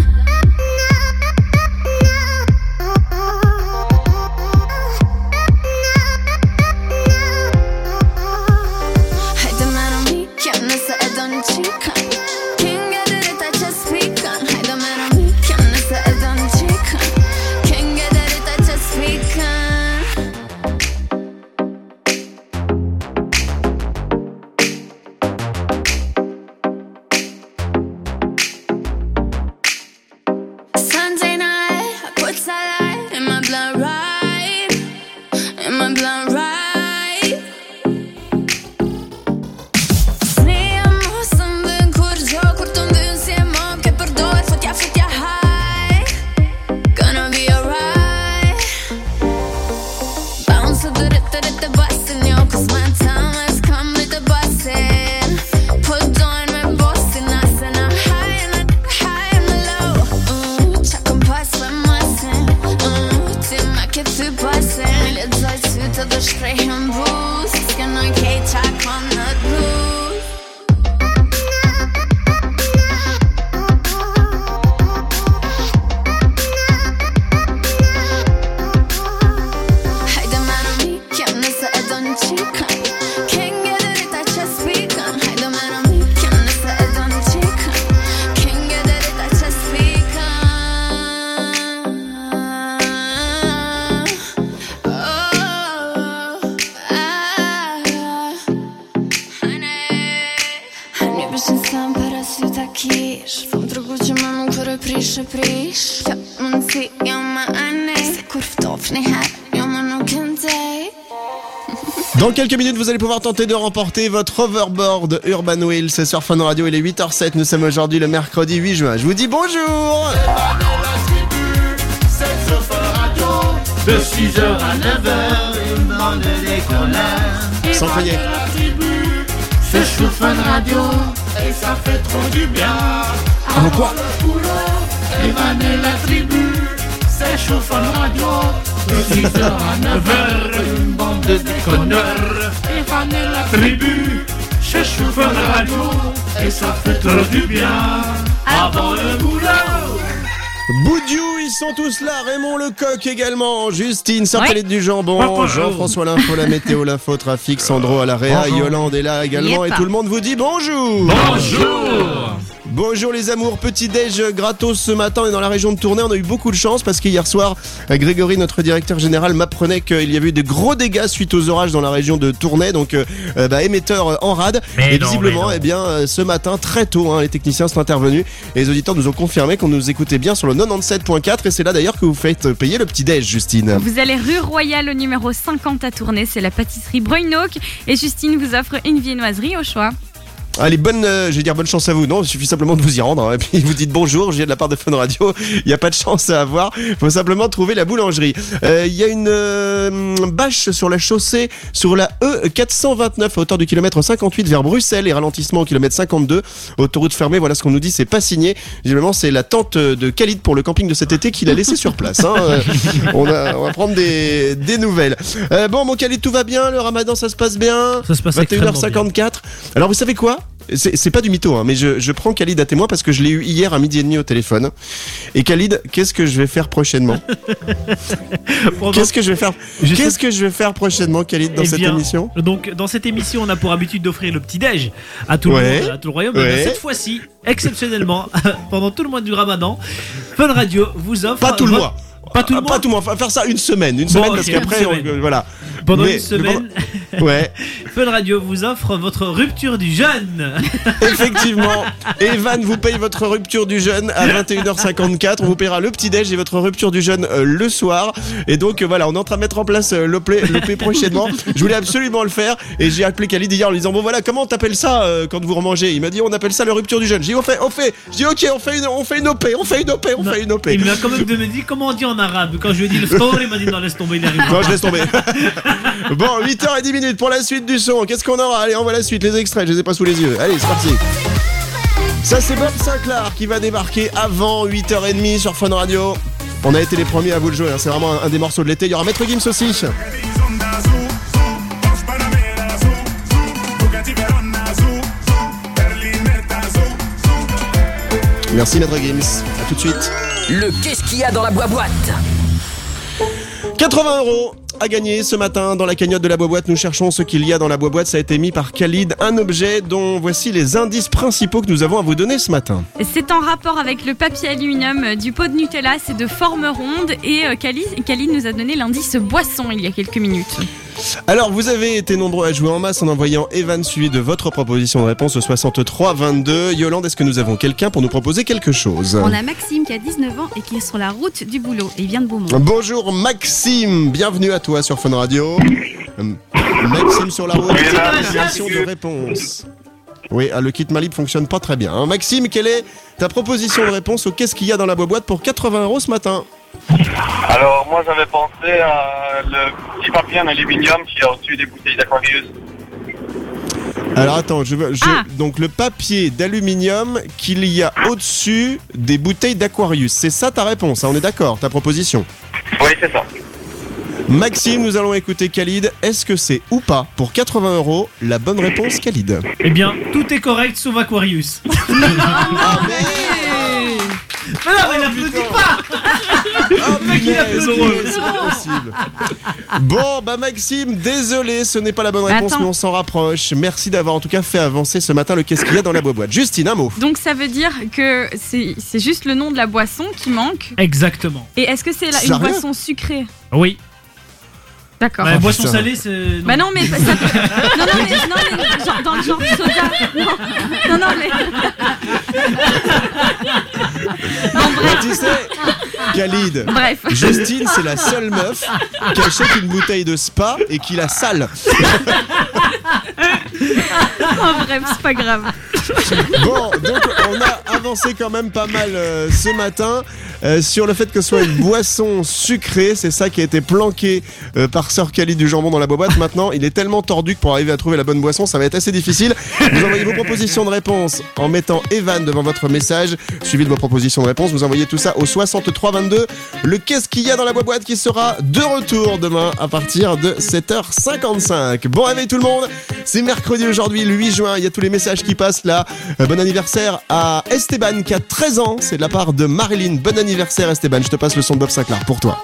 British British منسي يوم أنا كرف طوفني هاد يوم أنا كنت. Dans quelques minutes, vous allez pouvoir tenter de remporter votre hoverboard Urban Wheel. C'est sur Fun Radio, il est huit heures zéro sept. Nous sommes aujourd'hui le mercredi huit juin. Je vous dis bonjour. C'est sur Fun Radio. De six heures à neuf heures, une bande de déconneurs. Sans crier. C'est sur Fun Radio. Et ça fait trop du bien. En quoi? Evan et la tribu. C'est sur Fun Radio. De six heures à neuf heures, une bande de déconneurs. Evan et la tribu. C'est sur Fun Radio. Et ça fait trop du bien. Avant le boulot. Boudiou, ils sont tous là. Raymond Lecoq également. Justine, Sartelette ouais. du jambon. Bonjour. Jean-François l'info, la météo, l'info, trafic. Sandro à la réa. Bonjour. Yolande est là également. Yep. Et tout le monde vous dit bonjour. Bonjour. Bonjour les amours, petit déj gratos ce matin. On est dans la région de Tournai, on a eu beaucoup de chance parce qu'hier soir, Grégory, notre directeur général, m'apprenait qu'il y avait eu des gros dégâts suite aux orages dans la région de Tournai, donc euh, bah, émetteur en rade. Mais et non, visiblement, eh bien, ce matin, très tôt, hein, les techniciens sont intervenus et les auditeurs nous ont confirmé qu'on nous écoutait bien sur le quatre-vingt-dix-sept point quatre et c'est là d'ailleurs que vous faites payer le petit déj, Justine. Vous allez rue Royale au numéro cinquante à Tournai, c'est la pâtisserie Bruynock et Justine vous offre une viennoiserie au choix. Allez, bonne, euh, je vais dire bonne chance à vous. Non, il suffit simplement de vous y rendre. Hein, et puis vous dites bonjour, je viens de la part de Fun Radio. Il n'y a pas de chance à avoir. Il faut simplement trouver la boulangerie. Il euh, y a une euh, bâche sur la chaussée, sur la E quatre cent vingt-neuf à hauteur du kilomètre cinquante-huit vers Bruxelles et ralentissement au kilomètre cinquante-deux. Autoroute fermée, voilà ce qu'on nous dit, c'est pas signé. Visiblement, c'est la tente de Khalid pour le camping de cet été qu'il a laissé sur place. Hein. Euh, on, a, on va prendre des, des nouvelles. Euh, bon, mon Khalid, tout va bien. Le ramadan, ça se passe bien. Ça se passe vingt et une heures cinquante-quatre. Alors, vous savez quoi? C'est, c'est pas du mytho, hein, mais je, je prends Khalid à témoin parce que je l'ai eu hier à midi et demi au téléphone. Et Khalid, qu'est-ce que je vais faire prochainement? Qu'est-ce que je vais faire je Qu'est-ce sais... que je vais faire prochainement, Khalid, dans eh cette bien, émission? Donc, dans cette émission, on a pour habitude d'offrir le petit-déj à tout ouais. le monde, à tout le royaume. Ouais. Cette fois-ci, exceptionnellement, pendant tout le mois du Ramadan, Fun Radio vous offre... Pas tout le votre... mois. Pas tout le monde. Pas tout le monde. Enfin, faire ça une semaine, une bon, semaine okay, parce qu'après, on, voilà. Pendant mais, une semaine, pendant... ouais. Fun Radio vous offre votre rupture du jeûne. Effectivement, Evan vous paye votre rupture du jeûne à vingt et une heures cinquante-quatre. On vous paiera le petit déj et votre rupture du jeûne euh, le soir. Et donc euh, voilà, on est en train de mettre en place euh, l'O P prochainement. Je voulais absolument le faire et j'ai appelé Khalid hier en lui disant bon voilà, comment on t'appelle ça euh, quand vous remangez? Il m'a dit on appelle ça la rupture du jeûne. J'ai dit on fait, on fait. Je dis ok, on fait une, on fait une O P, on fait une O P, on non, fait une O P. Il m'a quand même dit comment on dit en arabe quand je lui ai dit le store, il m'a dit non laisse tomber, il arrive. Non, je laisse tomber. Bon, huit heures dix minutes pour la suite du son. Qu'est-ce qu'on aura? Allez, on voit la suite, les extraits, je les ai pas sous les yeux. Allez, c'est parti. Ça, c'est Bob Sinclair qui va débarquer avant huit heures trente sur Fun Radio. On a été les premiers à vous le jouer, hein. C'est vraiment un, un des morceaux de l'été. Il y aura Maître Gims aussi. Merci Maître Gims. À tout de suite. Le qu'est-ce qu'il y a dans la boîte? quatre-vingts euros à gagner ce matin dans la cagnotte de la boîte. Nous cherchons ce qu'il y a dans la boîte. Ça a été mis par Khalid, un objet dont voici les indices principaux que nous avons à vous donner ce matin. C'est en rapport avec le papier aluminium du pot de Nutella. C'est de forme ronde et Khalid, Khalid nous a donné l'indice boisson il y a quelques minutes. Alors, vous avez été nombreux à jouer en masse en envoyant Evan suivi de votre proposition de réponse au soixante-trois vingt-deux. Yolande, est-ce que nous avons quelqu'un pour nous proposer quelque chose? On a Maxime qui a dix-neuf ans et qui est sur la route du boulot et il vient de Beaumont. Bonjour Maxime, bienvenue à toi sur Fun Radio. Maxime sur la route, proposition de réponse. Oui, le kit Malib fonctionne pas très bien. Hein. Maxime, quelle est ta proposition de réponse au qu'est-ce qu'il y a dans la boîte pour quatre-vingts euros ce matin? Alors moi j'avais pensé à le petit papier en aluminium qui a au-dessus des bouteilles d'Aquarius. Alors attends, je veux, je, ah. donc le papier d'aluminium qu'il y a au-dessus des bouteilles d'Aquarius, c'est ça ta réponse, hein, on est d'accord, ta proposition? Oui, c'est ça. Maxime, nous allons écouter Khalid. Est-ce que c'est ou pas pour quatre-vingts euros la bonne réponse, Khalid? Eh bien, tout est correct sauf Aquarius. Ah mais Mais non, mais n'applaudis pas. Oh, mec, il applaudit, c'est pas possible. Bon, bah Maxime, désolé, ce n'est pas la bonne réponse, Attends. mais on s'en rapproche. Merci d'avoir en tout cas fait avancer ce matin le qu'est-ce qu'il y a dans la boîte. Justine, un mot. Donc ça veut dire que c'est, c'est juste le nom de la boisson qui manque? Exactement. Et est-ce que c'est la, une boisson sucrée? Oui. D'accord. Ouais, Oh, boisson putain. salée, c'est. Bah non, mais ça peut. Non, non, mais, non, mais genre, dans le genre soda. Non, non, non mais. Non, Mais tu sais, Khalid, Bref. Justine, c'est la seule meuf qui achète une bouteille de spa et qui la sale. Oh, bref, c'est pas grave. Bon, donc on a avancé quand même pas mal euh, ce matin euh, sur le fait que ce soit une boisson sucrée. C'est ça qui a été planqué euh, par Sœur Khalid du jambon dans la boîte. Maintenant, il est tellement tordu que pour arriver à trouver la bonne boisson, ça va être assez difficile. Vous envoyez vos propositions de réponse en mettant Evan devant votre message, suivi de vos propositions de réponse. Vous envoyez tout ça au soixante-trois vingt-deux. Le qu'est-ce qu'il y a dans la boîte qui sera de retour demain à partir de sept heures cinquante-cinq. Bon réveil tout le monde. C'est mercredi aujourd'hui, le huit juin. Il y a tous les messages qui passent là. Euh, bon anniversaire à Esteban qui a treize ans. C'est de la part de Marilyn. Bon anniversaire Esteban. Je te passe le son de Bob Sinclair pour toi.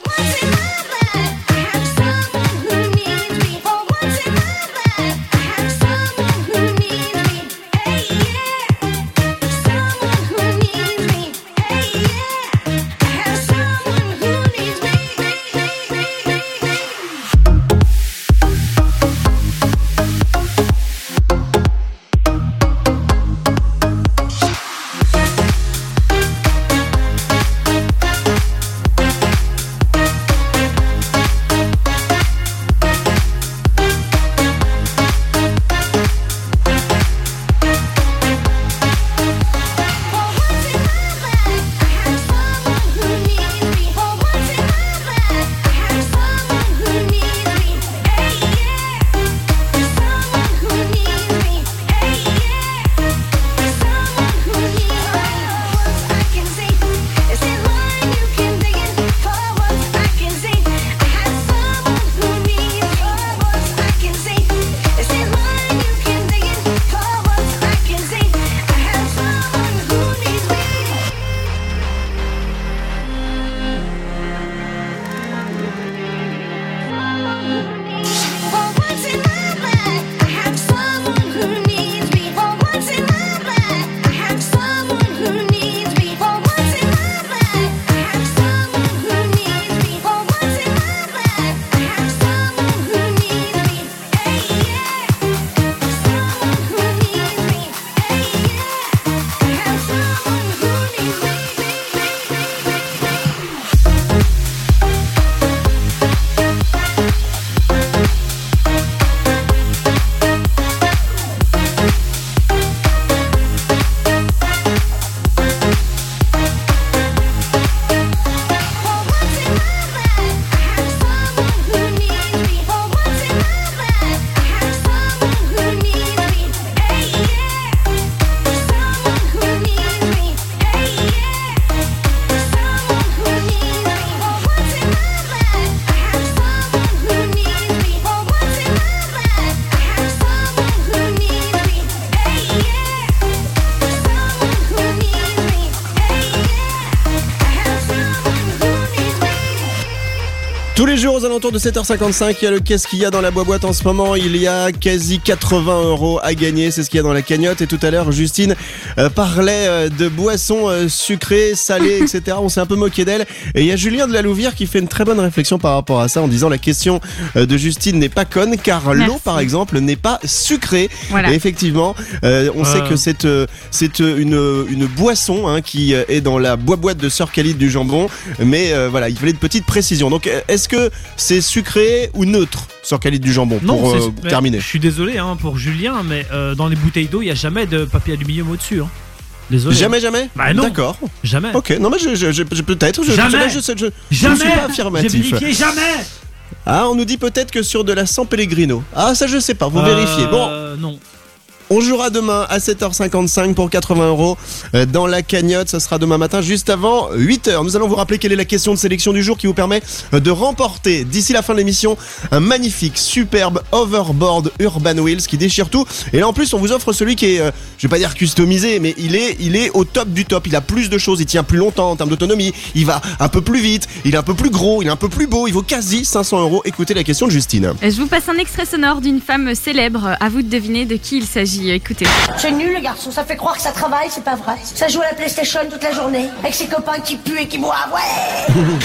Tous les jours aux alentours de sept heures cinquante-cinq, il y a le qu'est-ce qu'il y a dans la boîte en ce moment. Il y a quasi quatre-vingts euros à gagner, c'est ce qu'il y a dans la cagnotte. Et tout à l'heure, Justine euh, parlait euh, de boissons euh, sucrées, salées, et cetera. On s'est un peu moqué d'elle. Et il y a Julien de la Louvière qui fait une très bonne réflexion par rapport à ça en disant la question euh, de Justine n'est pas conne car Merci. l'eau, par exemple, n'est pas sucrée. Voilà. Et effectivement, euh, on Euh. sait que c'est euh, c'est euh, une, une boisson hein, qui euh, est dans la boîte de Sœur Khalid du jambon. Mais euh, voilà, il fallait une petite précision. Donc, euh, est-ce que c'est sucré ou neutre, Sœur Khalid du jambon, Non, pour c'est- euh, mais terminer? Je suis désolé hein, pour Julien, mais euh, dans les bouteilles d'eau, il n'y a jamais de papier aluminium au-dessus. Hein. Désolé. Jamais, hein. jamais Bah non. D'accord. Jamais. Ok, non mais je, je, je- je- peut-être, je, Jamais. je, je, je, je, Jamais. je ne suis pas J'ai affirmatif. vérifié jamais. Ah, on nous dit peut-être que sur de la San Pellegrino. Ah, ça je sais pas, vous Euh, vérifiez. Bon, Non. on jouera demain à sept heures cinquante-cinq pour quatre-vingts euros euh, dans la cagnotte. Ça sera demain matin juste avant huit heures. Nous allons vous rappeler quelle est la question de sélection du jour qui vous permet euh, de remporter d'ici la fin de l'émission un magnifique, superbe Overboard Urban Wheels qui déchire tout. Et là en plus on vous offre celui qui est, euh, je vais pas dire customisé, mais il est, il est au top du top. Il a plus de choses, il tient plus longtemps en termes d'autonomie, il va un peu plus vite, il est un peu plus gros, il est un peu plus beau, il vaut quasi cinq cents euros. Écoutez la question de Justine. Je vous passe un extrait sonore d'une femme célèbre. À vous de deviner de qui il s'agit. Écoutez. C'est nul, les garçons. Ça fait croire que ça travaille, c'est pas vrai. Ça joue à la PlayStation toute la journée. Avec ses copains qui puent et qui boivent, ouais.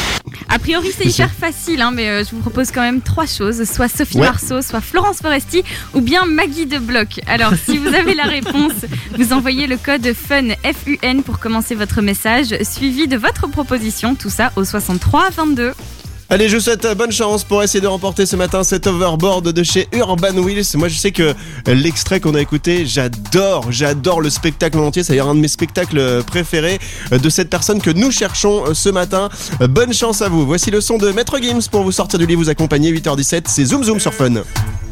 A priori, c'est hyper facile, hein, mais euh, je vous propose quand même trois choses. Soit Sophie Ouais. Marceau, soit Florence Foresti, ou bien Maggie de Bloch. Alors, si vous avez la réponse, vous envoyez le code FUN, F U N, pour commencer votre message, suivi de votre proposition, tout ça au soixante-trois vingt-deux. Allez, je vous souhaite bonne chance pour essayer de remporter ce matin cet overboard de chez Urban Wheels. Moi, je sais que l'extrait qu'on a écouté, j'adore, j'adore le spectacle en entier. C'est d'ailleurs un de mes spectacles préférés de cette personne que nous cherchons ce matin. Bonne chance à vous. Voici le son de Maître Gims pour vous sortir du lit, vous accompagner. huit heures dix-sept, c'est Zoom Zoom sur Fun. Mm,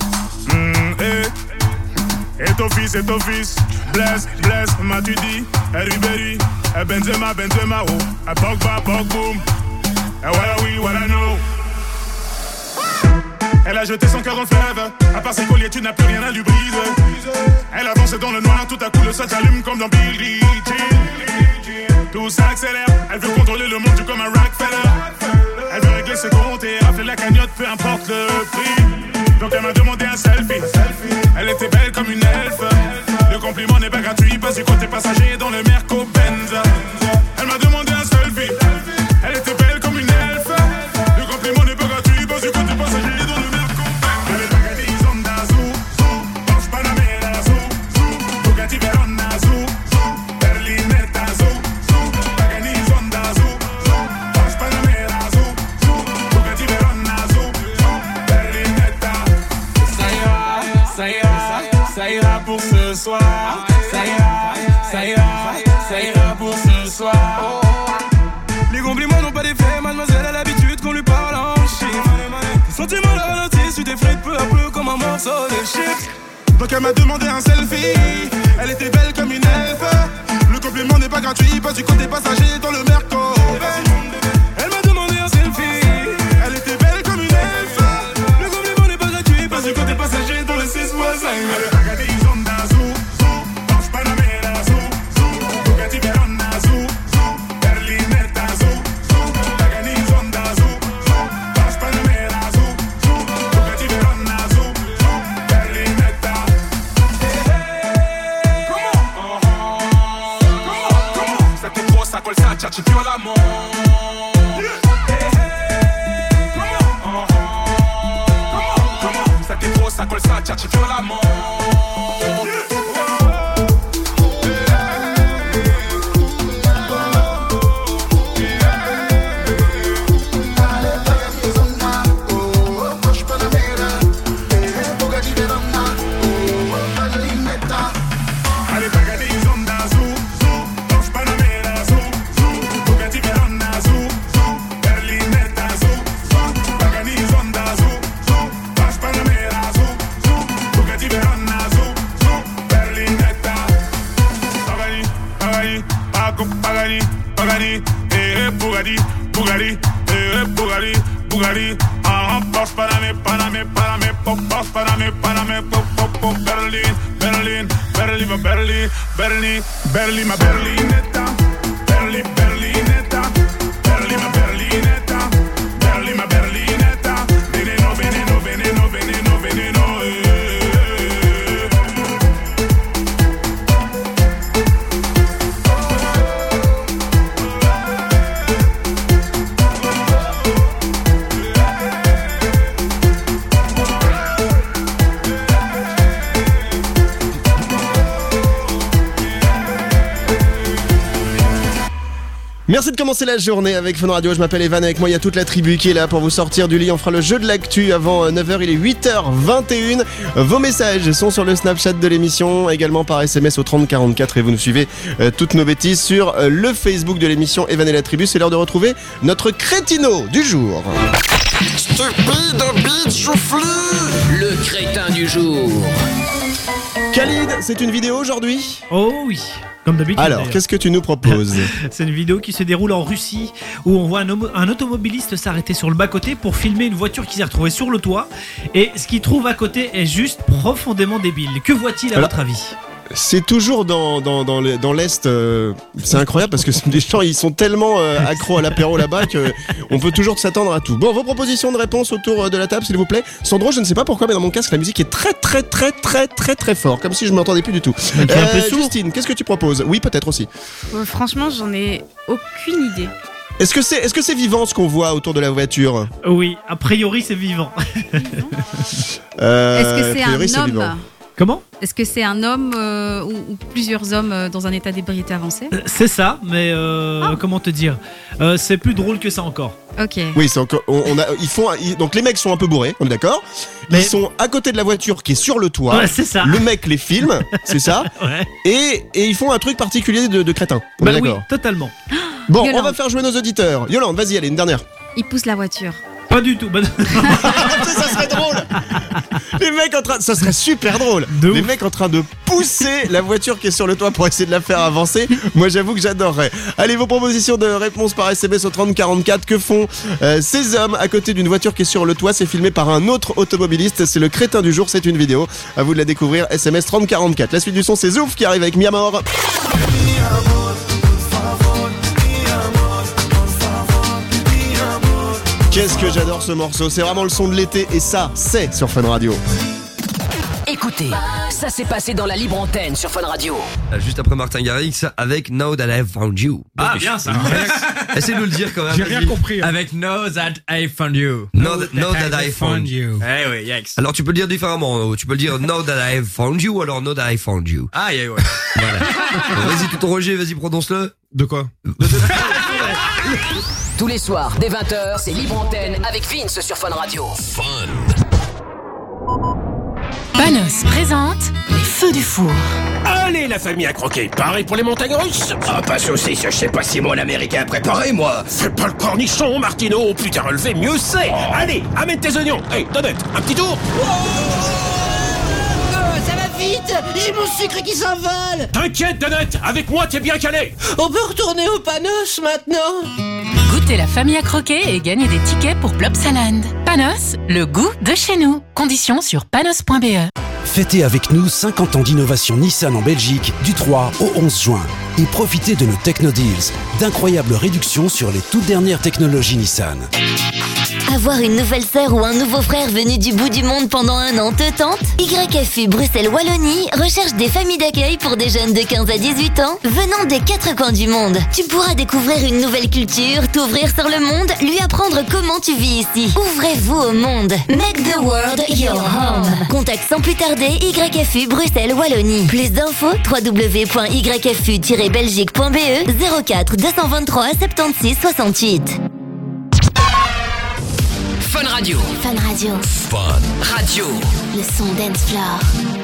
eh. Et ton fils, et ton fils, bless, bless, m'as-tu dit, eh, Ribéry, eh, Benzema, Benzema, oh, eh, Pogba, Pogboum. And what are we, what I know. Elle a jeté son cœur en fleuve. À part ses colliers, tu n'as plus rien à lui briser. Elle avance dans le noir, tout à coup le sol s'allume comme dans Billie Jean. Tout s'accélère, elle veut contrôler le monde du comme un Rockefeller. Elle veut régler ses comptes et rafler la cagnotte, peu importe le prix. Donc elle m'a demandé un selfie. Elle était belle comme une elfe. Le compliment n'est pas gratuit, pas du côté passager dans le Merco Benz. Elle m'a demandé un selfie. Elle était belle comme une elfe. Le compliment n'est pas gratuit, pas du côté passager dans le Merco Benz. Elle est Bugatti Zonda Zoo, Zoo, Porsche Panamera Zoo, Zoo, Bugatti Verona Zoo, Zoo, Berlinetta Zoo, Zoo, Pagani Zonda Zoo, Zoo, Porsche Panamera Zoo, Zoo, Bugatti Verona Zoo, Zoo, Berlinetta. Ça ira, ça ira, ça ira pour ce soir. Ça ira, ça ira, ça ira pour ce soir. Les compliments n'ont pas d'effet, mademoiselle a l'habitude qu'on lui parle en chiffres. Les sentiments la ralentissent, tu t'effrites peu à peu comme un morceau de chips. Donc elle m'a demandé un selfie, elle était belle comme une elfe. Le compliment n'est pas gratuit, pas du côté passager dans le Merco. Elle m'a demandé un selfie, elle était belle comme une elfe. Le compliment n'est pas gratuit, pas du côté passager dans le six voisin. Elle est Bugatti Zonda Zoo, Zoo, Porsche Panamera Zoo, Zoo, Bugatti Verona Zoo, Zoo, Berlinetta Zoo, Zoo, Pagani Zonda Zoo, Zoo, Porsche Panamera Zoo, Zoo, Bugatti Verona Zoo, Zoo, Berlinetta. Comment? Comment? Comment? Cette grossa colsaccia ci più l'amore. Comment? Comment? Cette grossa colsaccia ci più l'amore. Allez, Pagani Zonda Zoo, Zoo, Porsche Panamera Zoo, Zoo, Bugatti Verona Zoo, Zoo, Berlinetta Zoo, Zoo, Pagani Zonda Zoo, Zoo, Porsche Panamera Zoo, Zoo, Bugatti Verona Zoo, Zoo, Berlinetta. Pagani, Pagani, Paco Pagani, Pagani, eh, Bugatti, Bugatti, eh, Bugatti, Bugatti, ah, Porsche Panamera, Panamera, Panamera, Porsche Panamera, Panamera, pop, pop, pop, Berlin, Berlin, Berlin, ma Berlin, Berlin, Berlin, ma Berlinetta, Berlin, Berlinetta, Berlin, ma Berlinetta, Berlin, ma Berlinetta, veneno, veneno, veneno, veneno, veneno, eh. Merci de commencer la journée avec Fun Radio. Je m'appelle Evan, avec moi il y a toute la tribu qui est là pour vous sortir du lit. On fera le jeu de l'actu avant neuf heures, il est huit heures vingt et une. Vos messages sont sur le Snapchat de l'émission, également par S M S au trente quarante-quatre, et vous nous suivez euh, toutes nos bêtises sur euh, le Facebook de l'émission Evan et la tribu. C'est l'heure de retrouver notre crétino du jour. Stupide bite choufflue. Le crétin du jour. Khalid, c'est une vidéo aujourd'hui ? Oh oui, comme d'habitude. Alors, d'ailleurs. qu'est-ce que tu nous proposes ? C'est une vidéo qui se déroule en Russie où on voit un, homo- un automobiliste s'arrêter sur le bas-côté pour filmer une voiture qui s'est retrouvée sur le toit. Et ce qu'il trouve à côté est juste profondément débile. Que voit-il à Alors, votre avis ? C'est toujours dans, dans, dans, le- dans l'Est. euh, c'est incroyable parce que les gens ils sont tellement euh, accros à l'apéro là-bas qu'on peut toujours s'attendre à tout. Bon, vos propositions de réponse autour de la table, s'il vous plaît. Sandro, je ne sais pas pourquoi, mais dans mon casque, la musique est très, très, très, très, très, très fort. Comme si je ne m'entendais plus du tout. Donc, il est un peu sourd. Justine, qu'est-ce que tu proposes ? Oui, peut-être aussi. Euh, franchement, j'en ai aucune idée. Est-ce que c'est, est-ce que c'est vivant ce qu'on voit autour de la voiture? Oui, a priori c'est vivant. euh, Est-ce que c'est a priori, un homme vivant. Comment? Est-ce que c'est un homme euh, ou, ou plusieurs hommes euh, dans un état d'ébriété avancé? Euh, C'est ça, mais euh, Ah. comment te dire euh, c'est plus drôle que ça encore. Ok. Oui, c'est encore. On, on a, ils font. ils- donc les mecs sont un peu bourrés, on est d'accord. Ils sont à côté de la voiture qui est sur le toit. Ouais, c'est ça. Le mec les filme, c'est ça. Ouais. Et, et ils font un truc particulier de, de crétin. On Bah est oui, d'accord. totalement. Bon, Yolande. on va faire jouer nos auditeurs. Yolande, vas-y, allez, une dernière. Il pousse la voiture. Pas du tout. Bah, Ça serait drôle. Les mecs en train, ça serait super drôle. De Les ouf. mecs en train de pousser la voiture qui est sur le toit pour essayer de la faire avancer. Moi, j'avoue que j'adorerais. Allez, vos propositions de réponse par S M S au trente quarante-quatre. Que font euh, ces hommes à côté d'une voiture qui est sur le toit? C'est filmé par un autre automobiliste. C'est le crétin du jour. C'est une vidéo. À vous de la découvrir. S M S trente quarante-quatre. La suite du son, c'est Zouf qui arrive avec Mi Amor. Qu'est-ce que j'adore ce morceau. C'est vraiment le son de l'été. Et ça, c'est sur Fun Radio. Écoutez, ça s'est passé dans la libre antenne sur Fun Radio. Juste après Martin Garrix avec Now That I've Found You. Ah, bien ça. Essaye de le dire quand même. J'ai rien vas-y. compris. Avec Know That I Found You. Know that, know that I found you. Eh oui, yes. Alors tu peux le dire différemment. Tu peux le dire Know That I've Found You ou alors Know That I Found You. Ah, yeah, ouais. Voilà. Vas-y, tout ton Roger, vas-y, prononce-le. De quoi? Tous les soirs, dès vingt heures, c'est libre antenne avec Vince sur Fun Radio. Panos présente les feux du four. Allez, la famille à croquer. Pareil pour les montagnes russes? Ah, pas saucisse, je sais pas si mon américain a préparé, moi. C'est pas le cornichon, Martino. Plus t'as relevé, mieux c'est. Allez, amène tes oignons. Hey, Donut, un petit tour. Ça va vite. J'ai mon sucre qui s'envole. T'inquiète, Donut, avec moi, t'es bien calé. On peut retourner au Panos maintenant. Goûtez la famille à croquer et gagnez des tickets pour Plopsaland. Panos, le goût de chez nous. Conditions sur panos point b e. Fêtez avec nous cinquante ans d'innovation Nissan en Belgique du trois au onze juin et profitez de nos Techno Deals, d'incroyables réductions sur les toutes dernières technologies Nissan. Avoir une nouvelle sœur ou un nouveau frère venu du bout du monde pendant un an te tente? Y F U Bruxelles Wallonie recherche des familles d'accueil pour des jeunes de quinze à dix-huit ans venant des quatre coins du monde. Tu pourras découvrir une nouvelle culture, t'ouvrir sur le monde, lui apprendre comment tu vis ici. Ouvrez-vous au monde. Make the world your home. Contacte sans plus tarder Y F U Bruxelles Wallonie. Plus d'infos w w w point y f u tiret belgique point b e zéro quatre deux cent vingt-trois soixante-seize soixante-huit. Fun Radio. Fun Radio. Fun Radio. Le son dance floor.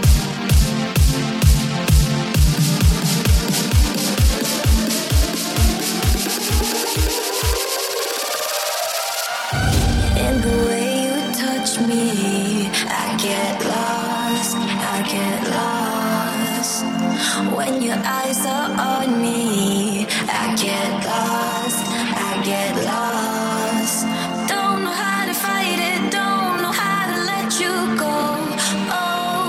In the way you touch me, I get lost, I get lost. When your eyes are on me, I get lost, I get lost. Don't know how to fight it, don't know how to let you go. Oh,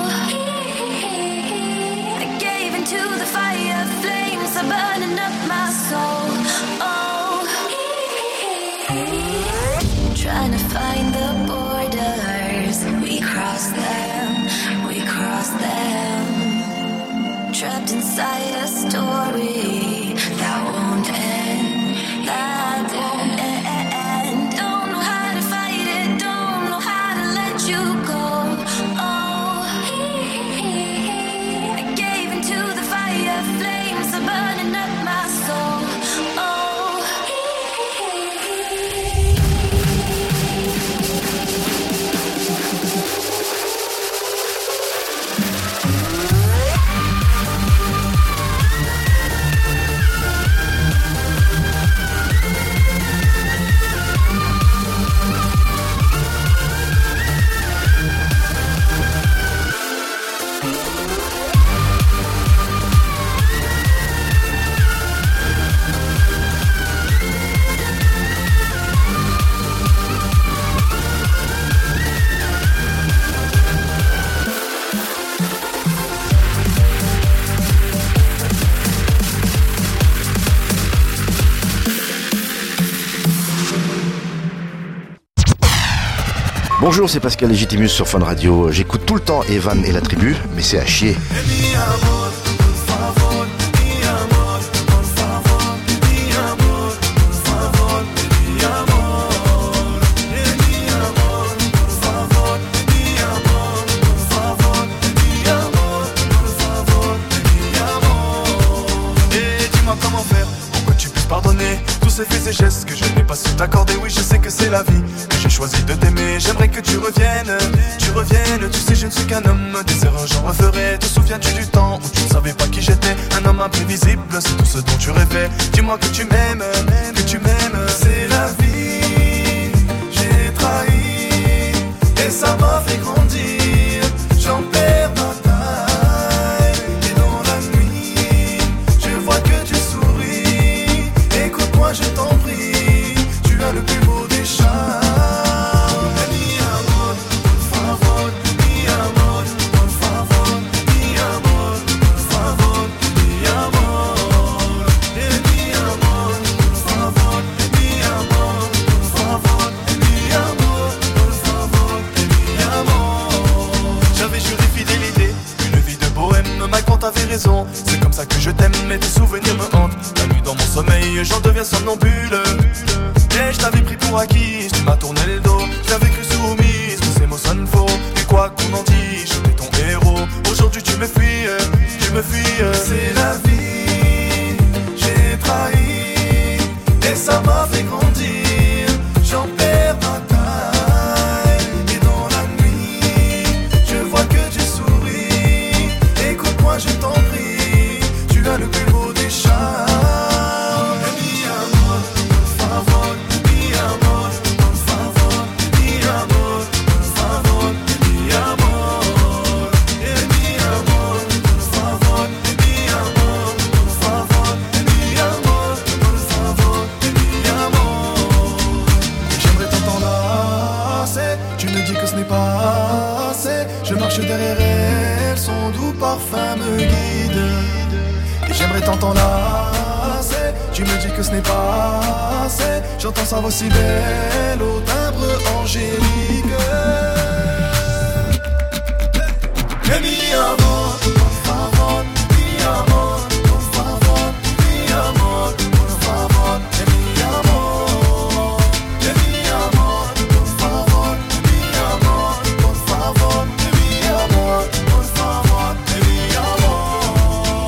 I gave into the fire, flames are burning up my soul. Oh, trying to find the borders, we cross them, we cross them. Trapped inside a story that won't end, that won't end. Don't know how to fight it, don't know how to let you go. Oh, I gave into the fire, flames are burning up my soul. Oh. Bonjour, c'est Pascal Légitimus sur Fun Radio. J'écoute tout le temps Evan et la tribu, mais c'est à chier. ces gestes que je n'ai pas su t'accorder. Oui, je sais que c'est la vie, que j'ai choisi de t'aimer. J'aimerais que tu reviennes, tu reviennes. Tu sais, je ne suis qu'un homme, des erreurs j'en referai. Te souviens-tu du temps où tu ne savais pas qui j'étais? Un homme imprévisible, c'est tout ce dont tu rêvais. Dis-moi que tu m'aimes, que tu m'aimes. C'est la vie, j'ai trahi et ça m'a fait grandir. J'en perds ma taille et dans la nuit, je vois que tu souris. Écoute-moi, je t'en prie, tu as le plus beau des chats. Mi amor, por favor, mi amor, por favor, mi amor, por favor, mi amor. Mi amor, por favor, mi amor, por favor, mi amor, por favor, mi amor. J'avais juré fidélité, une vie de bohème. Mike, t'avais raison, c'est comme ça que je t'aime, mais tes souvenirs me hantent. La nuit dans mon sommeil, j'en deviens somnambule. Et je t'avais pris pour acquis, tu m'as tourné le dos. J'avais cru soumise, que ces mots sonnent faux. Mais quoi qu'on en dise, j'étais ton héros. Aujourd'hui tu me fuis, tu me fuis. C'est la vie, j'ai trahi et ça m'a fait grandir. J'en perds ma taille et dans la nuit, je vois que tu souris. Écoute-moi, je t'en prie, tu as le plus beau des chats. Mi amor, por favor, mi amor, por favor, mi amor, por favor, mi amor. Mi amor, por favor, mi amor, por favor, mi amor, por favor, mi amor. J'aimerais t'entendre, tu me dis que ce n'est pas assez. Je marche derrière elle, son doux parfum me guide. Et j'aimerais t'entendre lasser, tu me dis que ce n'est pas assez. J'entends sa voix si belle au timbre angélique. Et mi amor, por favor, mi amor, por favor, mi amor, por favor, et mi amor. Et mi amor, por favor, mi amor, por favor, et mi amor, por favor, et mi amor.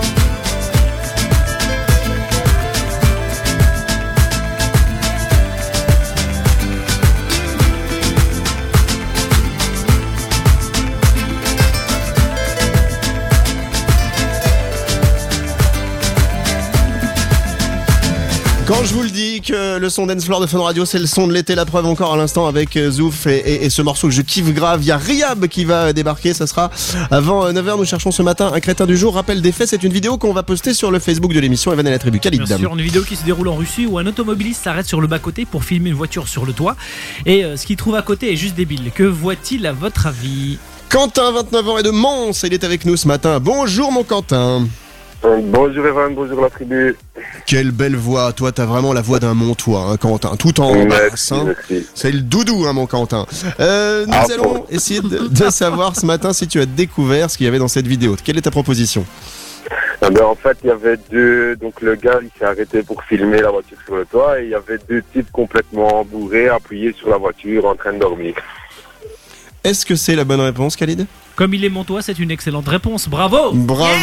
Quand je vous le dis que le son Dance Floor de Fun Radio, c'est le son de l'été, la preuve encore à l'instant avec euh, Zouf et, et, et ce morceau que je kiffe grave. Il y a Riab qui va débarquer, ça sera avant neuf heures. Nous cherchons ce matin un crétin du jour. Rappel des faits, c'est une vidéo qu'on va poster sur le Facebook de l'émission Evan et la tribu. Khalid. Bien sûr, une vidéo qui se déroule en Russie où un automobiliste s'arrête sur le bas-côté pour filmer une voiture sur le toit. Et euh, ce qu'il trouve à côté est juste débile. Que voit-il à votre avis? Quentin, vingt-neuf ans et de Mons, il est avec nous ce matin. Bonjour mon Quentin. Bonjour Evan, bonjour la tribu. Quelle belle voix, toi t'as vraiment la voix d'un Montois, hein, Quentin, tout en basse, hein. C'est le doudou, hein, mon Quentin. Euh, nous Ah, allons bon. essayer de, de savoir ce matin si tu as découvert ce qu'il y avait dans cette vidéo. Quelle est ta proposition? Ah ben, en fait, il y avait deux. Donc le gars, il s'est arrêté pour filmer la voiture sur le toit et il y avait deux types complètement bourrés, appuyés sur la voiture, en train de dormir. Est-ce que c'est la bonne réponse, Khalid? Comme il est Montois, c'est une excellente réponse. Bravo. Bravo,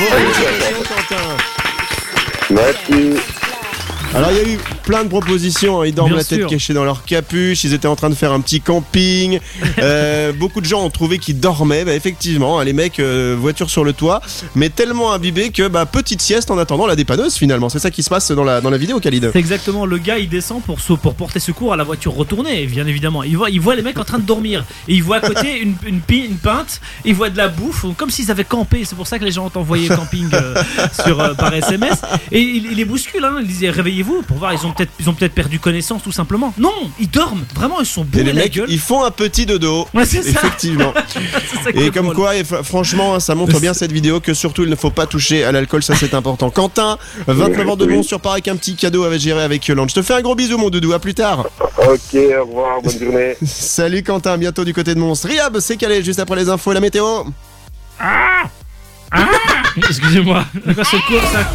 Merci. Alors il y a eu plein de propositions, hein. Ils dorment Bien la tête sûr. cachée dans leur capuche, ils étaient en train de faire un petit camping, euh, beaucoup de gens ont trouvé qu'ils dormaient, bah, effectivement, hein, les mecs, euh, voiture sur le toit, mais tellement imbibés que bah, petite sieste en attendant la dépanneuse finalement, c'est ça qui se passe dans la, dans la vidéo, Khalid. C'est exactement, le gars il descend pour, sau- pour porter secours à la voiture retournée, bien évidemment. Il voit, il voit les mecs en train de dormir et il voit à côté une, une, pi- une pinte, il voit de la bouffe, comme s'ils avaient campé. C'est pour ça que les gens ont envoyé camping euh, sur, euh, par S M S. Et il, il les bouscule, hein. Il disait réveillez-vous pour voir, ils ont peut-être ils ont peut-être perdu connaissance tout simplement. Non, ils dorment, vraiment, ils sont Et bourrés les la mecs, gueule. ils font un petit dodo. Ouais, c'est ça. Effectivement. C'est ça qui Et est comme drôle. quoi, et f- franchement, hein, ça montre bien cette vidéo que surtout il ne faut pas toucher à l'alcool, ça c'est important. Quentin, vingt-neuf ans de bon sur part avec un petit cadeau à gérer avec Yolande. Je te fais un gros bisou, mon doudou, à plus tard. Ok, au revoir, bonne journée. Salut Quentin, à bientôt du côté de Mons. Riab, c'est calé juste après les infos et la météo. Ah Ah Excusez-moi, c'est quoi ce cours ça?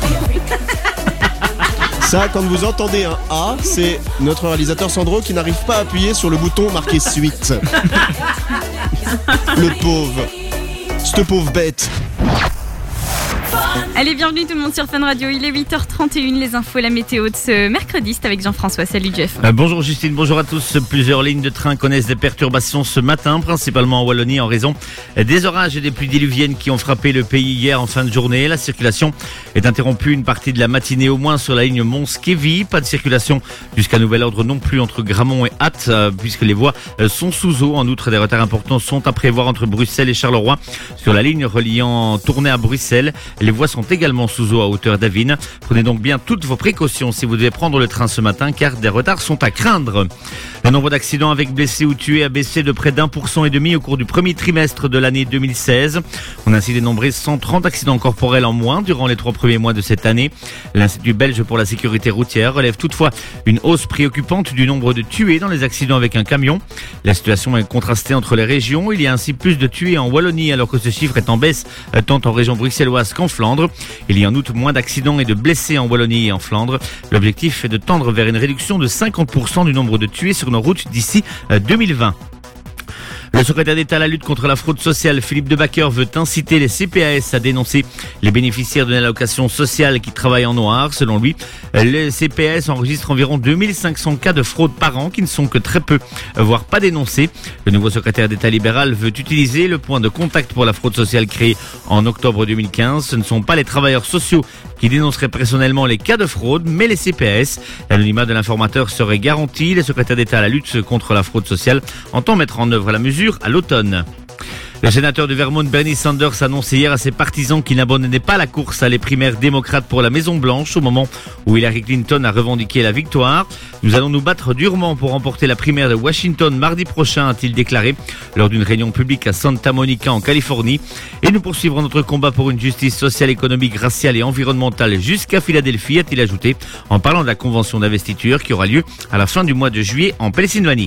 Ça, quand vous entendez un A, c'est notre réalisateur Sandro qui n'arrive pas à appuyer sur le bouton marqué suite. Le pauvre. Cette pauvre bête. Allez, bienvenue tout le monde sur Fun Radio. Il est huit heures trente et une, les infos et la météo de ce mercredi. C'est avec Jean-François. Salut Jeff. Euh, bonjour Justine, bonjour à tous. Plusieurs lignes de train connaissent des perturbations ce matin, principalement en Wallonie en raison des orages et des pluies diluviennes qui ont frappé le pays hier en fin de journée. La circulation est interrompue une partie de la matinée au moins sur la ligne Mons-Kévy. Pas de circulation jusqu'à nouvel ordre non plus entre Gramont et Ath, euh, puisque les voies euh, sont sous eau. En outre, des retards importants sont à prévoir entre Bruxelles et Charleroi sur la ligne reliant Tournai à Bruxelles. Les voies sont également sous eau à hauteur d'Avine. Prenez donc bien toutes vos précautions si vous devez prendre le train ce matin, car des retards sont à craindre. Le nombre d'accidents avec blessés ou tués a baissé de près d'un pour cent et demi au cours du premier trimestre de l'année deux mille seize. On a ainsi dénombré cent trente accidents corporels en moins durant les trois premiers mois de cette année. L'Institut belge pour la sécurité routière relève toutefois une hausse préoccupante du nombre de tués dans les accidents avec un camion. La situation est contrastée entre les régions. Il y a ainsi plus de tués en Wallonie alors que ce chiffre est en baisse tant en région bruxelloise qu'en Flandre. Il y a en outre moins d'accidents et de blessés en Wallonie et en Flandre. L'objectif est de tendre vers une réduction de cinquante pour cent du nombre de tués sur nos routes d'ici deux mille vingt. Le secrétaire d'État à la lutte contre la fraude sociale, Philippe De Backer, veut inciter les C P A S à dénoncer les bénéficiaires d'une allocation sociale qui travaillent en noir. Selon lui, les C P A S enregistrent environ deux mille cinq cents cas de fraude par an qui ne sont que très peu, voire pas dénoncés. Le nouveau secrétaire d'État libéral veut utiliser le point de contact pour la fraude sociale créé en octobre deux mille quinze. Ce ne sont pas les travailleurs sociaux qui dénonceraient personnellement les cas de fraude, mais les C P A S. L'anonymat de l'informateur serait garanti. Le secrétaire d'État à la lutte contre la fraude sociale entend mettre en œuvre la mesure à l'automne. Le sénateur de Vermont, Bernie Sanders, a annoncé hier à ses partisans qu'il n'abandonnait pas la course à les primaires démocrates pour la Maison-Blanche au moment où Hillary Clinton a revendiqué la victoire. Nous allons nous battre durement pour remporter la primaire de Washington mardi prochain, a-t-il déclaré lors d'une réunion publique à Santa Monica en Californie. Et nous poursuivrons notre combat pour une justice sociale, économique, raciale et environnementale jusqu'à Philadelphie, a-t-il ajouté en parlant de la convention d'investiture qui aura lieu à la fin du mois de juillet en Pennsylvanie.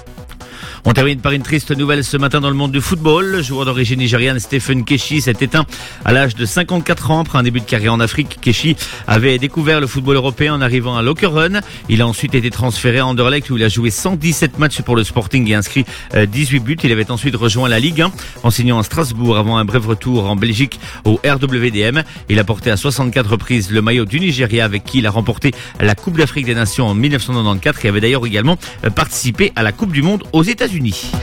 On termine par une triste nouvelle ce matin dans le monde du football. Le joueur d'origine nigériane Stephen Keshi s'est éteint à l'âge de cinquante-quatre ans après un début de carrière en Afrique. Keshi avait découvert le football européen en arrivant à Lokeren. Il a ensuite été transféré à Anderlecht où il a joué cent dix-sept matchs pour le Sporting et inscrit dix-huit buts. Il avait ensuite rejoint la Ligue un en signant à Strasbourg avant un bref retour en Belgique au R W D M. Il a porté à soixante-quatre reprises le maillot du Nigeria avec qui il a remporté la Coupe d'Afrique des Nations en mille neuf cent quatre-vingt-quatorze et avait d'ailleurs également participé à la Coupe du Monde aux États-Unis.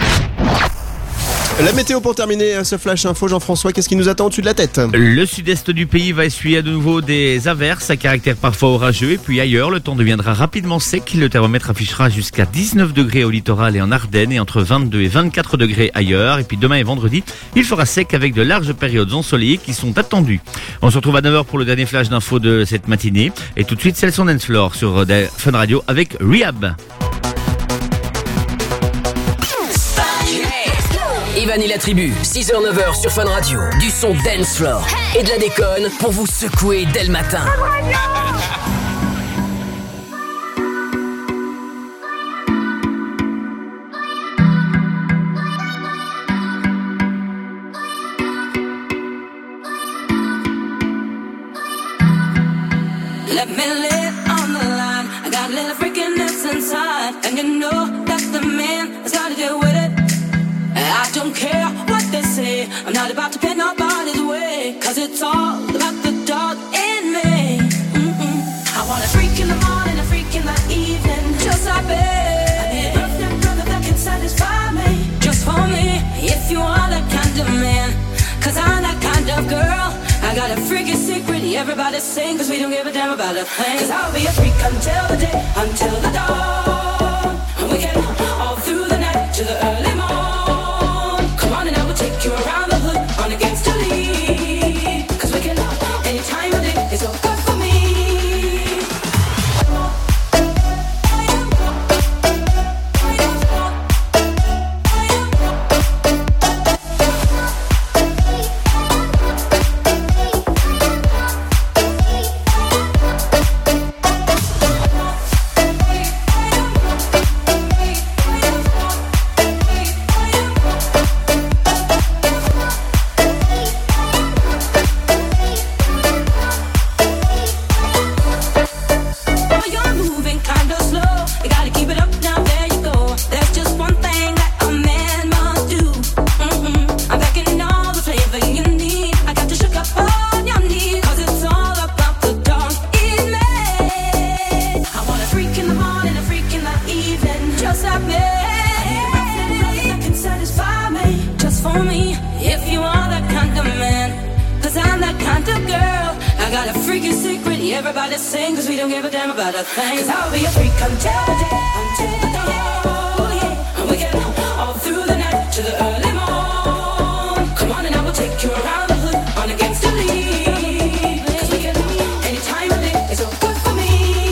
La météo pour terminer ce flash info, Jean-François, qu'est-ce qui nous attend au-dessus de la tête? Le sud-est du pays va essuyer de nouveau des averses à caractère parfois orageux et puis ailleurs le temps deviendra rapidement sec. Le thermomètre affichera jusqu'à dix-neuf degrés au littoral et en Ardennes et entre vingt-deux et vingt-quatre degrés ailleurs. Et puis demain et vendredi, il fera sec avec de larges périodes ensoleillées qui sont attendues. On se retrouve à neuf heures pour le dernier flash d'info de cette matinée et tout de suite c'est le son dance floor sur Fun Radio avec Rehab. Evan et la tribu, six heures neuf heures sur Fun Radio. Du son dance floor et de la déconne pour vous secouer dès le matin. Let me lay it on the line. I got a little freakiness inside, and you know that's the man that's gotta deal with it. I don't care what they say, I'm not about to pay nobody's way, cause it's all about the dog in me. Mm-mm. I want a freak in the morning, a freak in the evening, just like me. I need a girlfriend, brother that can satisfy me, just for me. If you are that kind of man, cause I'm that kind of girl. I got a freaky secret, everybody sing, cause we don't give a damn about a thing. Cause I'll be a freak until the day, until the dawn. And we can all through the night to the early morning. Take you around the hood on against the lead, cause we can love any time of day, it's all good for me. under, girl. I got a freaking secret, everybody sing, cause we don't give a damn about a thing. Cause I'll be a freak until the day, until the dawn, yeah. And we get all through the night to the early morn. Come on and I will take you around the hood on against the lead. Cause we get any time of day, it's all good for me.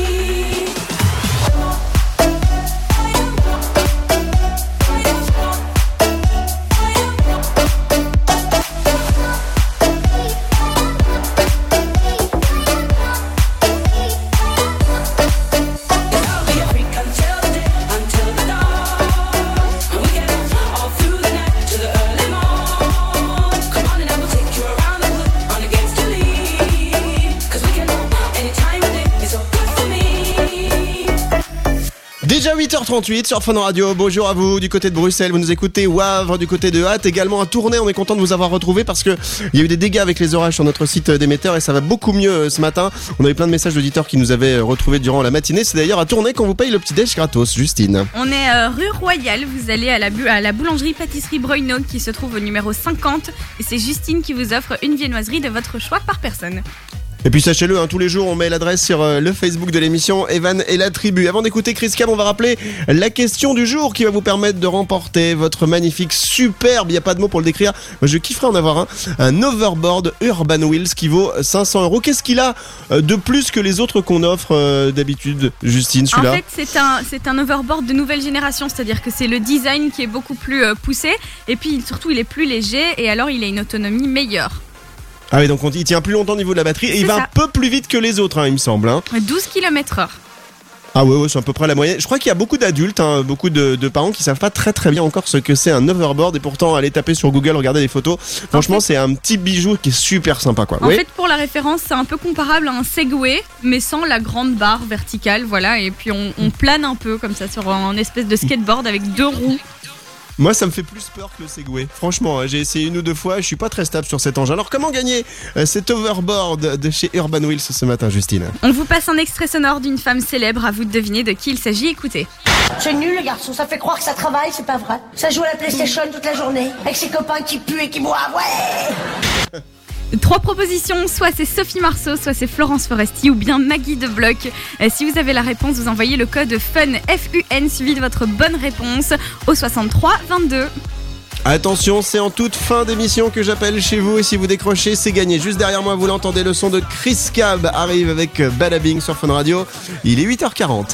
Déjà huit heures trente-huit sur Fun Radio, bonjour à vous du côté de Bruxelles, vous nous écoutez Wavre du côté de Hâte, également à Tournai, on est content de vous avoir retrouvé parce que il y a eu des dégâts avec les orages sur notre site d'émetteur et ça va beaucoup mieux ce matin. On a eu plein de messages d'auditeurs qui nous avaient retrouvés durant la matinée, c'est d'ailleurs à Tournai qu'on vous paye le petit déj gratos, Justine. On est euh, rue Royale, vous allez à la, bu- à la boulangerie pâtisserie Broyno qui se trouve au numéro cinquante et c'est Justine qui vous offre une viennoiserie de votre choix par personne. Et puis sachez-le, hein, tous les jours on met l'adresse sur euh, le Facebook de l'émission Evan et la tribu. Avant d'écouter Chris Cam, on va rappeler la question du jour qui va vous permettre de remporter votre magnifique, superbe, il n'y a pas de mots pour le décrire, moi je kifferais en avoir un, un overboard Urban Wheels qui vaut cinq cents euros. Qu'est-ce qu'il a euh, de plus que les autres qu'on offre euh, d'habitude, Justine, celui-là? En fait, c'est un, c'est un overboard de nouvelle génération, c'est-à-dire que c'est le design qui est beaucoup plus euh, poussé et puis surtout il est plus léger et alors il a une autonomie meilleure. Ah oui, donc on, il tient plus longtemps au niveau de la batterie et C'est il va ça. un peu plus vite que les autres, hein, il me semble. Hein. douze kilomètres heure. Ah ouais, ouais, c'est à peu près la moyenne. Je crois qu'il y a beaucoup d'adultes, hein, beaucoup de, de parents qui savent pas très très bien encore ce que c'est un overboard et pourtant aller taper sur Google, regarder des photos. Franchement, c'est un petit bijou qui est super sympa, quoi. En Oui. fait, pour la référence, c'est un peu comparable à un Segway, mais sans la grande barre verticale, voilà. Et puis on, on plane un peu comme ça sur un espèce de skateboard avec deux roues. Moi, ça me fait plus peur que le Segway. Franchement, j'ai essayé une ou deux fois, je suis pas très stable sur cet engin. Alors, comment gagner euh, cet overboard de chez Urban Wheels ce matin, Justine? On vous passe un extrait sonore d'une femme célèbre, à vous de deviner de qui il s'agit, écoutez. C'est nul les garçons, ça fait croire que ça travaille, c'est pas vrai. Ça joue à la PlayStation toute la journée, avec ses copains qui puent et qui boivent, ouais. Trois propositions, soit c'est Sophie Marceau, soit c'est Florence Foresti ou bien Maggie de Bloch. Euh, si vous avez la réponse, vous envoyez le code FUN, F U N, suivi de votre bonne réponse au soixante-trois vingt-deux. Attention, c'est en toute fin d'émission que j'appelle chez vous et si vous décrochez, c'est gagné. Juste derrière moi, vous l'entendez, le son de Chris Cab arrive avec Badabing sur Fun Radio. Il est huit heures quarante.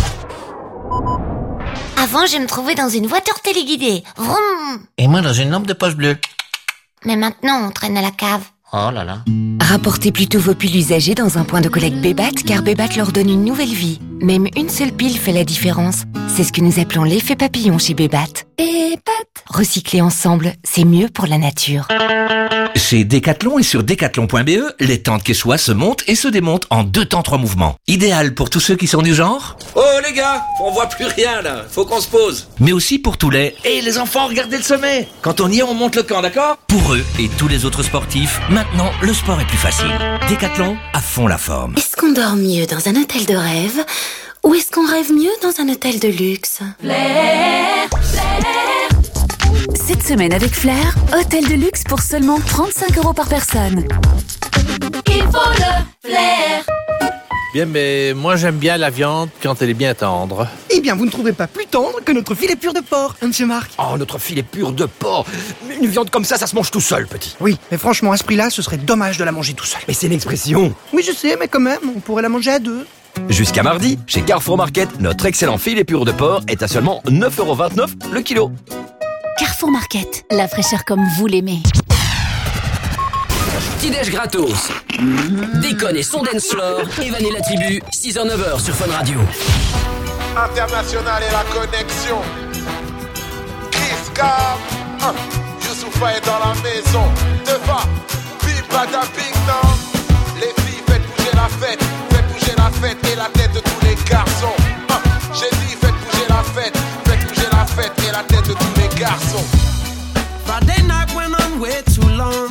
Avant, je me trouvais dans une voiture téléguidée. Vroom. Et moi dans une lampe de poche bleue. Mais maintenant, on traîne à la cave. Oh là là. Rapportez plutôt vos piles usagées dans un point de collecte Bébat, car Bébat leur donne une nouvelle vie. Même une seule pile fait la différence. C'est ce que nous appelons l'effet papillon chez Bébat. Bébat. Recycler ensemble, c'est mieux pour la nature. Chez Decathlon et sur decathlon point b e, les tentes Quechua se montent et se démontent en deux temps trois mouvements. Idéal pour tous ceux qui sont du genre. Oh les gars, on voit plus rien là, faut qu'on se pose. Mais aussi pour tous les. Et les enfants, regardez le sommet. Quand on y est, on monte le camp, d'accord? Pour eux et tous les autres sportifs, maintenant le sport est plus facile. Decathlon, à fond la forme. Est-ce qu'on dort mieux dans un hôtel de rêve ou est-ce qu'on rêve mieux dans un hôtel de luxe? Flair, Flair. Cette semaine avec Flair, hôtel de luxe pour seulement trente-cinq euros par personne. Il faut le flair. Bien, mais moi j'aime bien la viande quand elle est bien tendre. Eh bien, vous ne trouvez pas plus tendre que notre filet pur de porc, hein, monsieur Marc? Oh, notre filet pur de porc. Une viande comme ça, ça se mange tout seul, petit. Oui, mais franchement, à ce prix-là, ce serait dommage de la manger tout seul. Mais c'est une expression. Oui, je sais, mais quand même, on pourrait la manger à deux. Jusqu'à mardi, chez Carrefour Market, notre excellent filet pur de porc est à seulement neuf euros vingt-neuf le kilo. Carrefour Market, la fraîcheur comme vous l'aimez. Petit-déj gratos. Déconne et son dance floor. Evan et la tribu, six heures neuf heures sur Fun Radio. International et la connexion. Chris Cam, hein, Youssoufa est dans la maison. Devant, bim bada bing non. Les filles, faites bouger la fête. Faites bouger la fête et la tête de tous les garçons. Hein, j'ai dit faites bouger la fête. Faites bouger la fête et la tête de tous les garçons. Friday night went on way too long.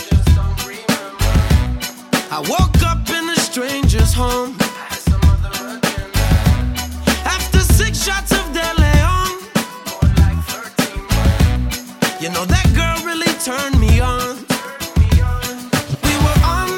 I woke up in a stranger's home. After six shots of De Leon, you know that girl really turned me on. We were on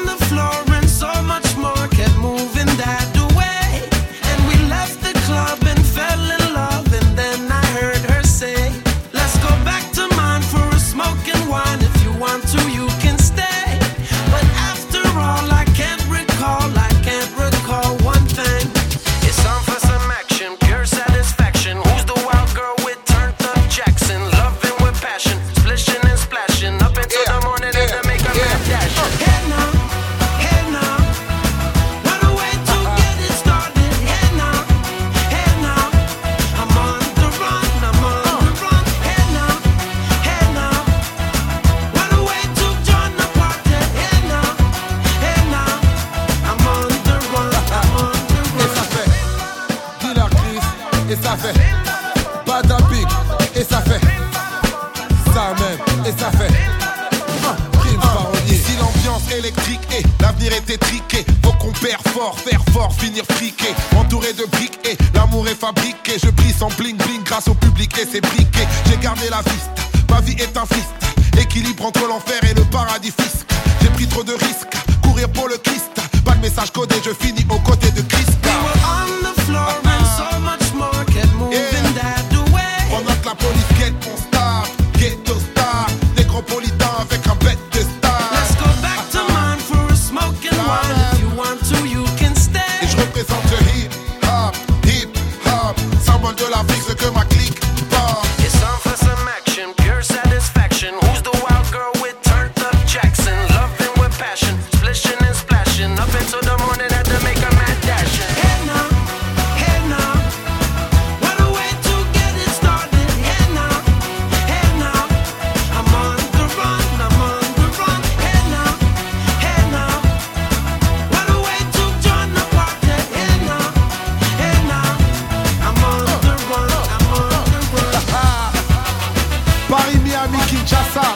électrique et l'avenir est étriqué. Faut qu'on perd fort, faire fort, finir friqué. Entouré de briques et l'amour est fabriqué. Je brille sans bling bling grâce au public et ses briquets. J'ai gardé la viste, ma vie est un fist. Équilibre entre l'enfer et le paradis fisc. J'ai pris trop de risques, courir pour le Christ. Pas de message codé, je finis aux côtés de Christ. On the floor and so much more kept moving that way. Pendant que la police guette mon star, ghetto star, négropolitain avec un bête de star. Let's go back to mine for a smoke and wine. If you want to, you can stay. Et je représente le hip hop, hip hop, symbole de l'Afrique, ce que ma clique porte. It's time for some action, pure satisfaction. Who's the wild girl with turned up Jackson? Loving with passion, splishing and splashing. Up until the morning, had to make a mad dash. Hey now, hey now, what a way to get it started. Hey now, hey now, I'm on the run, I'm on the run. Hey now, hey now, what a way to join the party. Hey now, hey now, I'm on the run, I'm on the run. Paris, Miami, Kinshasa.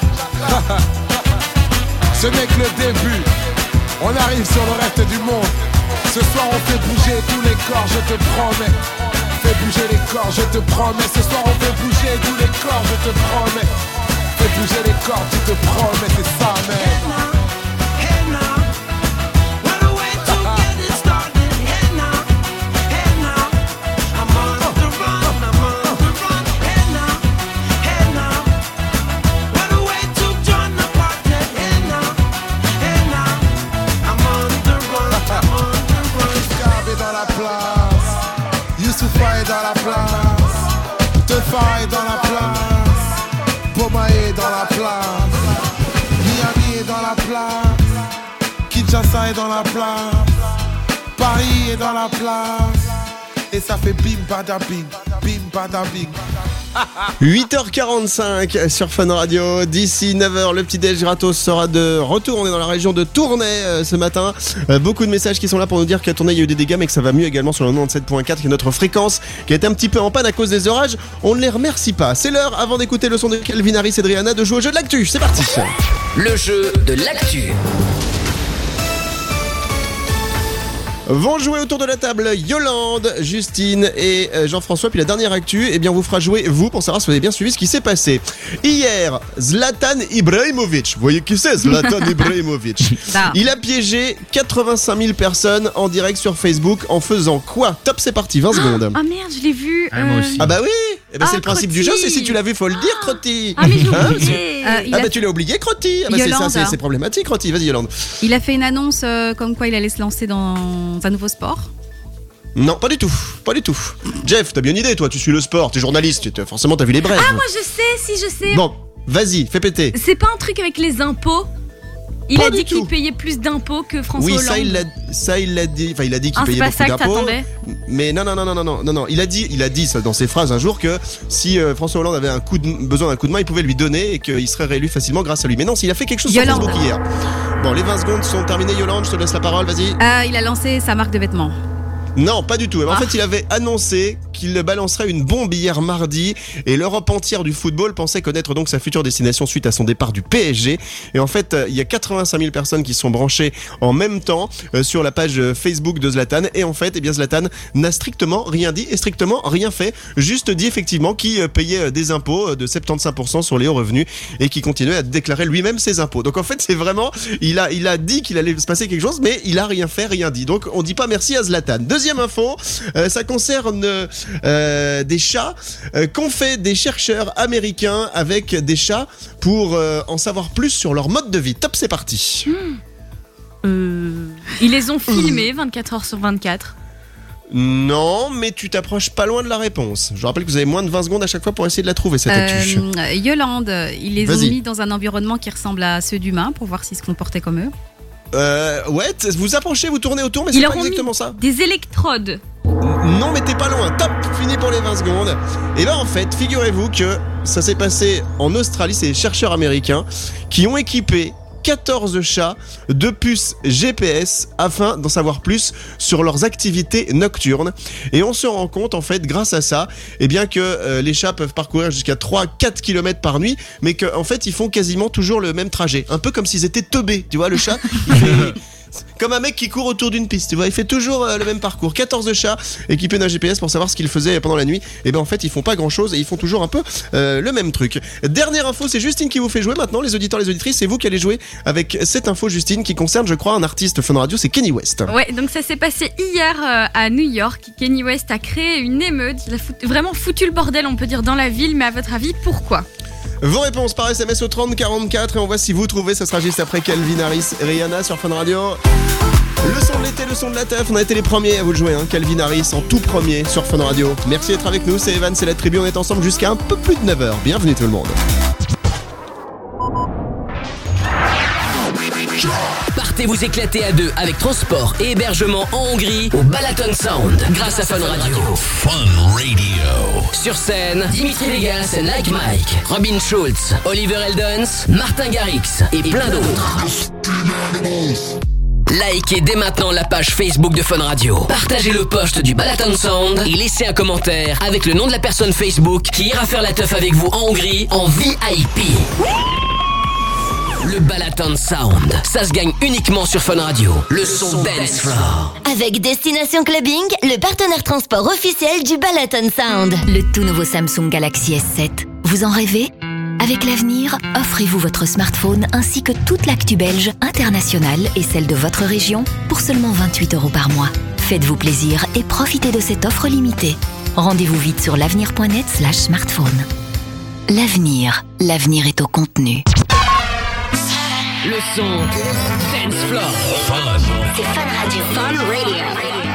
Ce n'est que le début. On arrive sur le reste du monde. Ce soir on fait bouger tous les corps, je te promets. Fais bouger les corps, je te promets. Ce soir on fait bouger tous les corps, je te promets. Fais bouger les corps, tu te promets, c'est ça même. Hey now, what a way to get it started. Hey now, hey now, I'm on the run, I'm on the run. Hey now, hey now, what a way to join the party. Hey now, hey now, I'm on the run, I'm on the run. Gab est dans la place, Youssoufa est dans la place, Tefa est dans la place, Boma est dans la place, Miami est dans la place, Kinshasa est dans la place, Paris est dans la place, et ça fait bim bada bing, bim bada bing. huit heures quarante-cinq sur Fun Radio. D'ici neuf heures, le petit déj gratos sera de retour. On est dans la région de Tournai euh, ce matin. Euh, beaucoup de messages qui sont là pour nous dire qu'à Tournai il y a eu des dégâts, mais que ça va mieux également sur le quatre-vingt-dix-sept point quatre, qui est notre fréquence, qui a été un petit peu en panne à cause des orages. On ne les remercie pas. C'est l'heure, avant d'écouter le son de Calvin Harris et Rihanna, de jouer au jeu de l'actu. C'est parti. Le jeu de l'actu. Vont jouer autour de la table Yolande, Justine et euh, Jean-François. Puis la dernière actu, eh bien, on vous fera jouer vous pour savoir si vous avez bien suivi ce qui s'est passé. Hier, Zlatan Ibrahimovic, vous voyez qui c'est, Zlatan Ibrahimovic. Il a piégé quatre-vingt-cinq mille personnes en direct sur Facebook en faisant quoi? Top, c'est parti, vingt secondes. Ah merde, je l'ai vu. Ah, moi aussi. Ah bah oui, eh ben, Ah, c'est le principe Crotty. du jeu, c'est si tu l'as vu, faut le dire, Crotty. Ah, mais je l'ai Hein, oublié. c'est- Euh, il ah a- bah tu l'as oublié, Crotty. Ah bah c'est ça, Yolande. c'est c'est problématique, Crotty. Vas-y, Yolande. Il a fait une annonce euh, comme quoi il allait se lancer dans un nouveau sport. Non, pas du tout, pas du tout. Jeff, t'as bien une idée, toi, tu suis le sport, t'es journaliste, t'as- forcément t'as vu les brèves. Ah, moi je sais, si je sais. Bon, vas-y, fais péter. C'est pas un truc avec les impôts? Il Pas a du dit qu'il tout. payait plus d'impôts que François Oui, Hollande. ça il l'a, ça il l'a dit. Enfin, il a dit qu'il Ah, c'est payait pas beaucoup ça que d'impôts. t'attendais. Mais non, non, non, non, non, non, non, non. Il a dit, il a dit ça dans ses phrases un jour que si euh, François Hollande avait un coup de, besoin d'un coup de main, il pouvait lui donner et qu'il serait réélu facilement grâce à lui. Mais non, s'il a fait quelque chose Yolande. sur Facebook hier. Bon, les vingt secondes sont terminées. Yolande, je te laisse la parole. Vas-y. Euh, il a lancé sa marque de vêtements. Non, pas du tout. En Ah. fait, il avait annoncé qu'il balancerait une bombe hier mardi et l'Europe entière du football pensait connaître donc sa future destination suite à son départ du P S G. Et en fait, euh, il y a quatre-vingt-cinq mille personnes qui sont branchées en même temps euh, sur la page euh, Facebook de Zlatan. Et en fait, eh bien, Zlatan n'a strictement rien dit et strictement rien fait. Juste dit effectivement qu'il euh, payait euh, des impôts euh, de soixante-quinze pour cent sur les hauts revenus et qu'il continuait à déclarer lui-même ses impôts. Donc en fait, c'est vraiment, il a, il a dit qu'il allait se passer quelque chose, mais il a rien fait, rien dit. Donc on dit pas merci à Zlatan. Deuxième info, euh, ça concerne euh, des chats euh, qu'ont fait des chercheurs américains avec des chats pour euh, en savoir plus sur leur mode de vie. Top, c'est parti. Euh, Ils les ont filmés vingt-quatre heures sur vingt-quatre. Non, mais tu t'approches pas loin de la réponse. Je rappelle que vous avez moins de vingt secondes à chaque fois pour essayer de la trouver, cette actu. Euh, Yolande, ils les ont Vas-y. mis dans un environnement qui ressemble à ceux d'humains pour voir s'ils se comportaient comme eux. Euh, ouais, t- vous approchez, vous tournez autour, mais Ils c'est leur pas ont mis exactement ça. des électrodes. Non, mais t'es pas loin. Top, fini pour les vingt secondes. Et ben en fait, figurez-vous que ça s'est passé en Australie. C'est les chercheurs américains qui ont équipé quatorze chats, deux puces G P S afin d'en savoir plus sur leurs activités nocturnes. Et on se rend compte en fait grâce à ça, eh bien que euh, les chats peuvent parcourir jusqu'à trois à quatre kilomètres par nuit, mais qu'en fait ils font quasiment toujours le même trajet. Un peu comme s'ils étaient teubés, tu vois, le chat, il fait... comme un mec qui court autour d'une piste, tu vois, il fait toujours euh, le même parcours. quatorze chats équipés d'un G P S pour savoir ce qu'ils faisaient pendant la nuit. Et ben en fait, ils font pas grand chose et ils font toujours un peu euh, le même truc. Dernière info, c'est Justine qui vous fait jouer maintenant, les auditeurs, les auditrices, c'est vous qui allez jouer avec cette info, Justine, qui concerne, je crois, un artiste Fun Radio, c'est Kanye West. Ouais, donc ça s'est passé hier euh, à New York. Kanye West a créé une émeute, il a fout- vraiment foutu le bordel, on peut dire, dans la ville, mais à votre avis, pourquoi ? Vos réponses par S M S au trente quarante-quatre et on voit si vous trouvez, ça sera juste après Calvin Harris et Rihanna sur Fun Radio. Le son de l'été, le son de la teuf, on a été les premiers à vous le jouer, hein. Calvin Harris en tout premier sur Fun Radio. Merci d'être avec nous, c'est Evan, c'est la tribu, on est ensemble jusqu'à un peu plus de neuf heures. Bienvenue tout le monde. Partez vous éclater à deux avec transport et hébergement en Hongrie au Balaton Sound grâce à Fun Radio. Fun Radio. Sur scène, Dimitri Vegas, Like Mike, Robin Schulz, Oliver Eldens, Martin Garrix et plein d'autres. Likez dès maintenant la page Facebook de Fun Radio. Partagez le post du Balaton Sound et laissez un commentaire avec le nom de la personne Facebook qui ira faire la teuf avec vous en Hongrie en V I P. Le Balaton Sound, ça se gagne uniquement sur Fun Radio. Le son dance floor. Avec Destination Clubbing, le partenaire transport officiel du Balaton Sound. Le tout nouveau Samsung Galaxy S sept. Vous en rêvez ? Avec l'avenir, offrez-vous votre smartphone ainsi que toute l'actu belge, internationale et celle de votre région pour seulement vingt-huit euros par mois. Faites-vous plaisir et profitez de cette offre limitée. Rendez-vous vite sur l'avenir point net slash smartphone. L'avenir, l'avenir est au contenu. Le son dance floor. Fun. C'est Fun Radio. Fun Radio.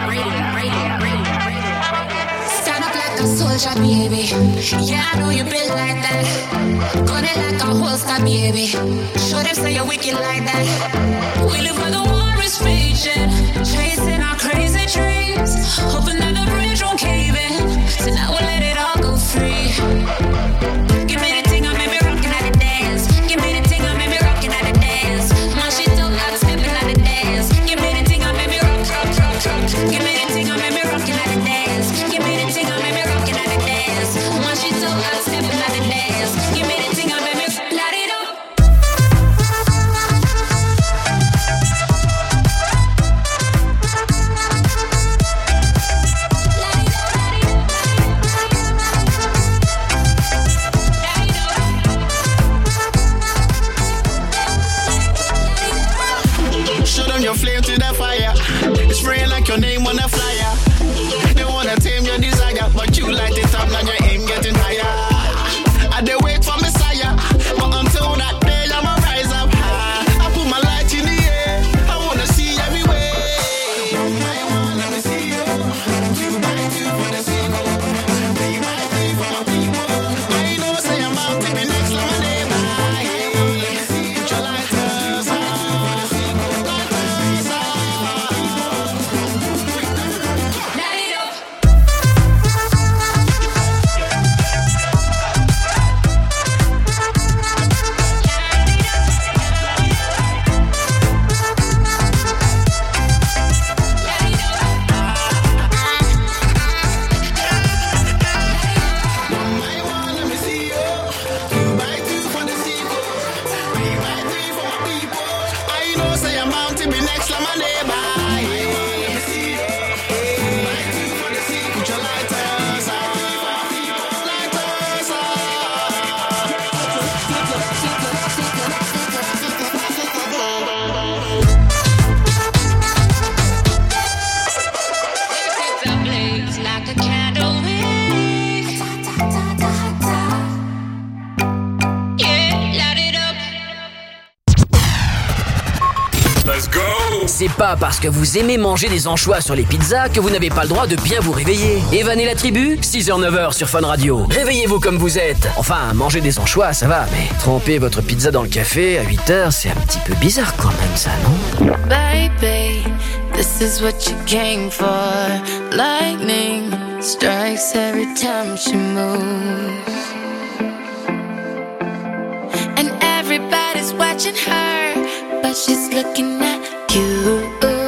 Stand up like a soldier, baby. Yeah, I know you built like that. Gun it like a holster, baby. Show them say you're wicked like that. We live where the war is raging, chasing our crazy dreams, hoping that the bridge won't cave in. So now we'll let it all go free. Give me the thing, I made me rockin' at the dance. Give me the thing, I made me rockin' at the dance. My shit don't got steppin' at the dance. Give me the thing, I made me rock, rock, rock, rock. Give me the thing, I made me rockin' at the dance. Give me the thing, I made me rockin' at the dance. My shit don't got steppin' at the dance. Give me the thing, I made me light it up. Show them your flame to the fire. It's spraying like your name on a flyer. They wanna tame your desire, but you light it up, now your aim getting higher. I they wait for Messiah, but until that day I'ma rise up high. I put my light in the air, I wanna see everywhere. I wanna see you, two by two for the single, three by three for my people. I know say I'm out to be next to my neighbor. Let me see you, your lighters on. C'est pas parce que vous aimez manger des anchois sur les pizzas que vous n'avez pas le droit de bien vous réveiller. Evan et la tribu, six heures neuf heures sur Fun Radio. Réveillez-vous comme vous êtes. Enfin, manger des anchois, ça va, mais tremper votre pizza dans le café à huit heures, c'est un petit peu bizarre quand même, ça, non? Baby, this is what you came for. Lightning strikes every time she moves. And everybody's watching her. but she's looking at you.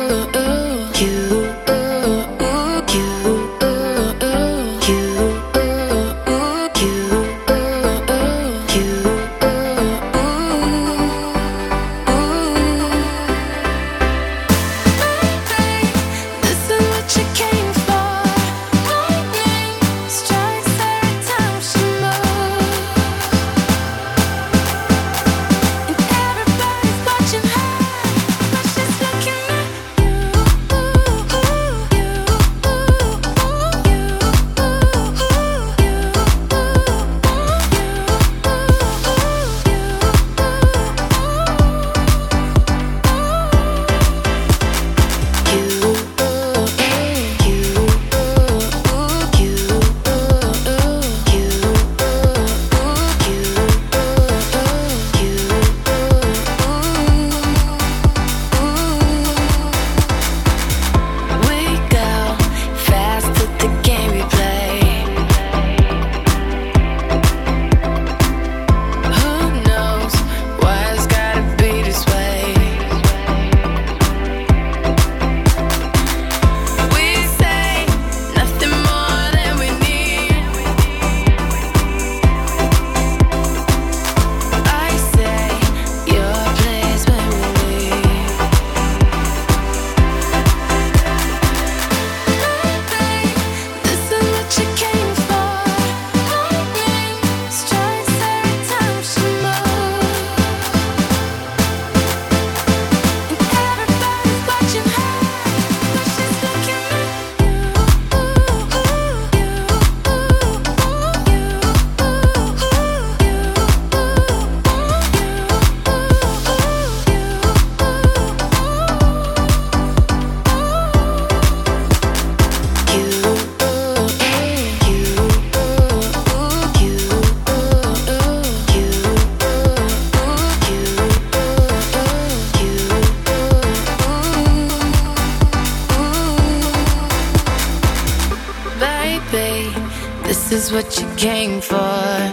This is what you came for.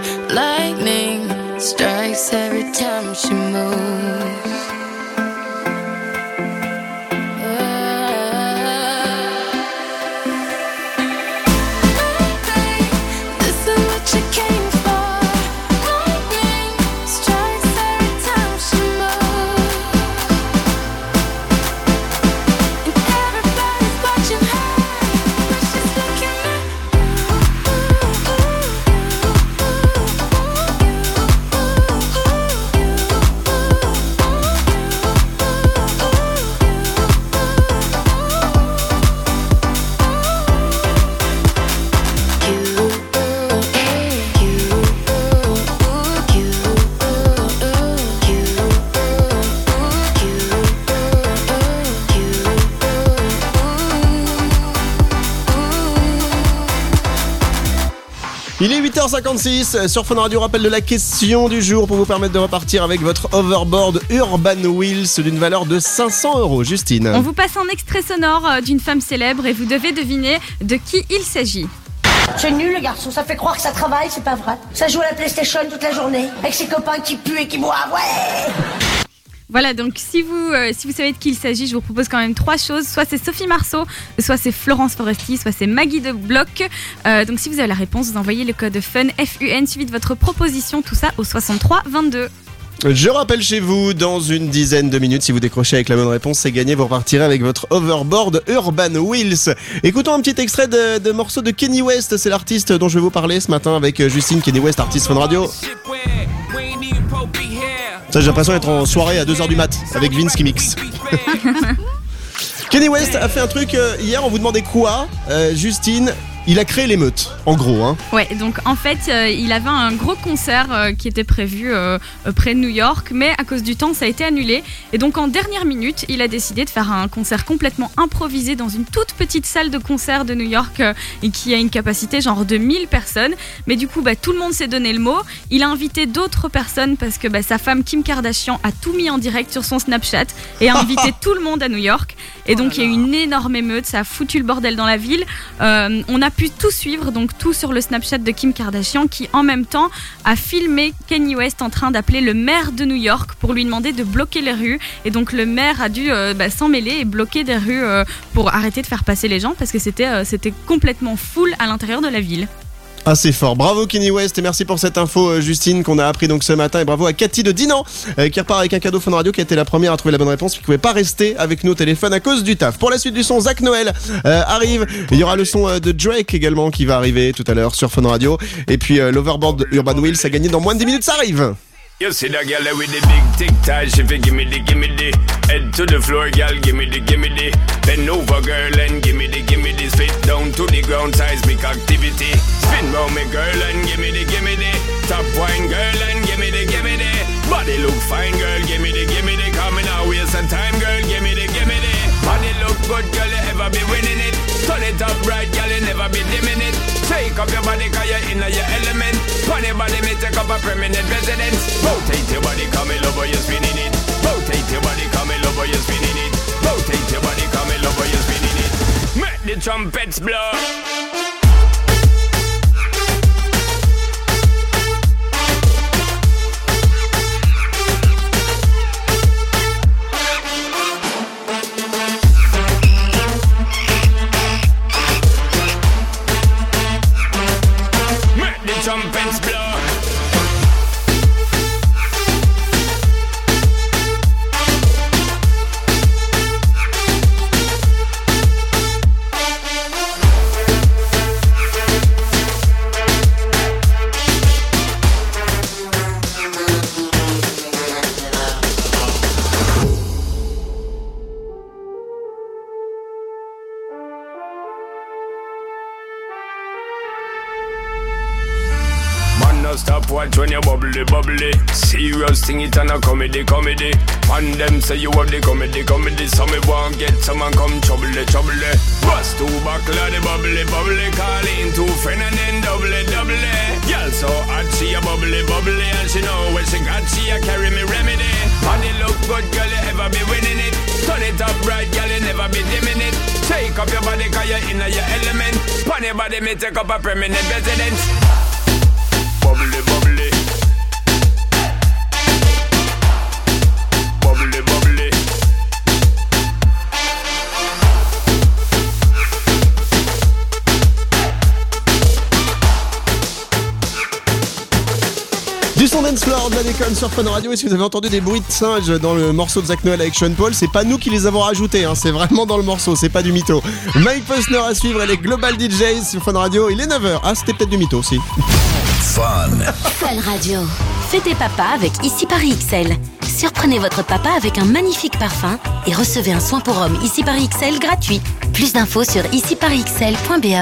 Lightning strikes every time she moves. Il est huit heures cinquante-six sur Fun Radio. Rappel de la question du jour pour vous permettre de repartir avec votre hoverboard Urban Wheels d'une valeur de cinq cents euros. Justine. On vous passe un extrait sonore d'une femme célèbre et vous devez deviner de qui il s'agit. C'est nul le garçon, ça fait croire que ça travaille, c'est pas vrai. Ça joue à la PlayStation toute la journée, avec ses copains qui puent et qui boivent, ouais. Voilà, donc si vous, euh, si vous savez de qui il s'agit, je vous propose quand même trois choses. Soit c'est Sophie Marceau, soit c'est Florence Foresti, soit c'est Maggie de Bloch. Euh, donc si vous avez la réponse, vous envoyez le code FUN, F U N, suivi de votre proposition, tout ça au soixante-trois vingt-deux. Je rappelle chez vous, dans une dizaine de minutes, si vous décrochez avec la bonne réponse, c'est gagné, vous repartirez avec votre hoverboard Urban Wheels. Écoutons un petit extrait de, de morceau de Kanye West, c'est l'artiste dont je vais vous parler ce matin avec Justine. Kanye West, artiste Fun Radio. Ça, j'ai l'impression d'être en soirée à deux heures du mat avec Vince qui mixe. Kanye West a fait un truc euh, hier, on vous demandait quoi, euh, Justine. Il a créé l'émeute, en gros. Hein. Ouais, donc en fait, euh, il avait un gros concert euh, qui était prévu euh, près de New York, mais à cause du temps, ça a été annulé. Et donc en dernière minute, il a décidé de faire un concert complètement improvisé dans une toute petite salle de concert de New York euh, et qui a une capacité genre de mille personnes. Mais du coup, bah, tout le monde s'est donné le mot. Il a invité d'autres personnes parce que bah, sa femme Kim Kardashian a tout mis en direct sur son Snapchat et a invité tout le monde à New York. Et donc il y a eu une énorme émeute, ça a foutu le bordel dans la ville. Euh, on a pu tout suivre, donc tout sur le Snapchat de Kim Kardashian, qui en même temps a filmé Kanye West en train d'appeler le maire de New York pour lui demander de bloquer les rues. Et donc le maire a dû euh, bah, s'en mêler et bloquer des rues euh, pour arrêter de faire passer les gens parce que c'était, euh, c'était complètement full à l'intérieur de la ville. Ah, c'est fort. Bravo Kanye West et merci pour cette info euh, Justine qu'on a appris donc ce matin, et bravo à Cathy de Dinan euh, qui repart avec un cadeau Fun Radio, qui a été la première à trouver la bonne réponse, qui ne pouvait pas rester avec nous au téléphone à cause du taf. Pour la suite du son, Zach Noël euh, arrive. Il y aura le son euh, de Drake également qui va arriver tout à l'heure sur Fun Radio, et puis euh, l'Overboard Urban Wheels a gagné dans moins de dix minutes, ça arrive. You see that girl with the big tic tac, she fi gimme the gimme the head to the floor, girl, gimme the gimme the bend over, girl, and gimme the gimme the spit down to the ground, seismic activity. Spin round me, girl, and gimme the gimme the top wine, girl, and gimme the gimme the body look fine, girl, gimme the gimme the coming out waste some time, girl, gimme the gimme the body look good, girl, you ever be winning it. Turn it up right, girl, you never be dimming it. Take up your body, cause you're in your element. Funny body, me take up a permanent residence. Rotate your body, come in over, you're spinning it. Rotate your body, come in over, you're spinning it. Rotate your body, come in over, you're spinning it. Make the trumpets blow. Trumpets blow. Stop watch when you bubbly bubbly. Serious thing it and a comedy comedy. And them say you have the comedy comedy. So me won't get someone come trouble trouble. Bust two buckle of the bubbly bubbly. Call in two friend and then double double. Girl so hot she a bubbly bubbly. And she know when she got she a carry me remedy. Body look good girl you ever be winning it. Turn it up right girl you never be dimming it. Take up your body cause you're in your element. Pon your body me take up a permanent residence. Bubbly, bubbly. Bubbly, bubbly. Du son dance floor de la déconne sur Fun Radio. Et si vous avez entendu des bruits de singes dans le morceau de Zach Noël avec Sean Paul, c'est pas nous qui les avons rajoutés, hein, c'est vraiment dans le morceau, c'est pas du mytho. Mike Posner à suivre et les Global D Js sur Fun Radio. Il est neuf heures. Ah, c'était peut-être du mytho aussi. Fun. Fun Radio. Fêtez papa avec Ici Paris X L. Surprenez votre papa avec un magnifique parfum et recevez un soin pour homme Ici Paris X L gratuit. Plus d'infos sur ici paris x l point b e.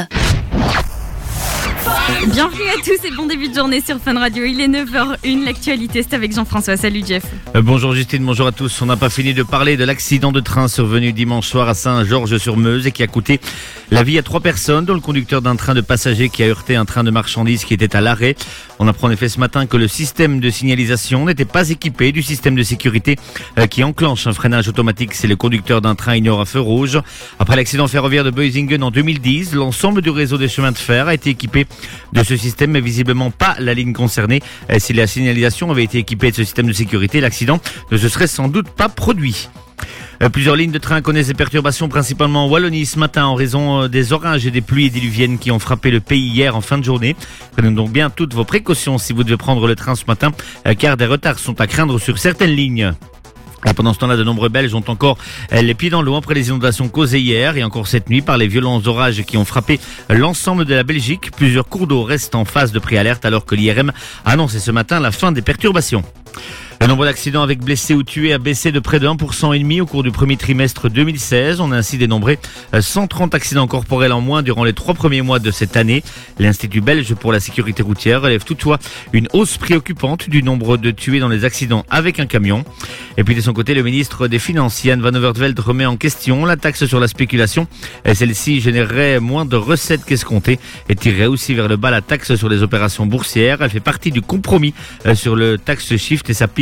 Bienvenue à tous et bon début de journée sur Fun Radio. Il est neuf heures une, l'actualité c'est avec Jean-François. Salut Jeff. Euh, bonjour Justine, bonjour à tous. On n'a pas fini de parler de l'accident de train survenu dimanche soir à Saint-Georges-sur-Meuse et qui a coûté la vie à trois personnes, dont le conducteur d'un train de passagers qui a heurté un train de marchandises qui était à l'arrêt. On apprend en effet ce matin que le système de signalisation n'était pas équipé du système de sécurité euh, qui enclenche un freinage automatique si le conducteur d'un train ignore un feu rouge. Après l'accident ferroviaire de Boisingen en deux mille dix, l'ensemble du réseau des chemins de fer a été équipé de ce système, mais visiblement pas la ligne concernée. Et si la signalisation avait été équipée de ce système de sécurité, l'accident ne se serait sans doute pas produit. Euh, plusieurs lignes de train connaissent des perturbations, principalement en Wallonie ce matin en raison euh, des orages et des pluies diluviennes qui ont frappé le pays hier en fin de journée. Prenez donc bien toutes vos précautions si vous devez prendre le train ce matin, euh, car des retards sont à craindre sur certaines lignes. Et pendant ce temps-là, de nombreux Belges ont encore les pieds dans l'eau après les inondations causées hier et encore cette nuit par les violents orages qui ont frappé l'ensemble de la Belgique. Plusieurs cours d'eau restent en phase de préalerte alors que l'I R M a annoncé ce matin la fin des perturbations. Le nombre d'accidents avec blessés ou tués a baissé de près de un virgule cinq pour cent au cours du premier trimestre deux mille seize. On a ainsi dénombré cent trente accidents corporels en moins durant les trois premiers mois de cette année. L'Institut belge pour la sécurité routière relève toutefois une hausse préoccupante du nombre de tués dans les accidents avec un camion. Et puis de son côté, le ministre des Finances, Jan Van Overtveld, remet en question la taxe sur la spéculation. Celle-ci générerait moins de recettes qu'escomptées et tirerait aussi vers le bas la taxe sur les opérations boursières. Elle fait partie du compromis sur le tax shift et s'applique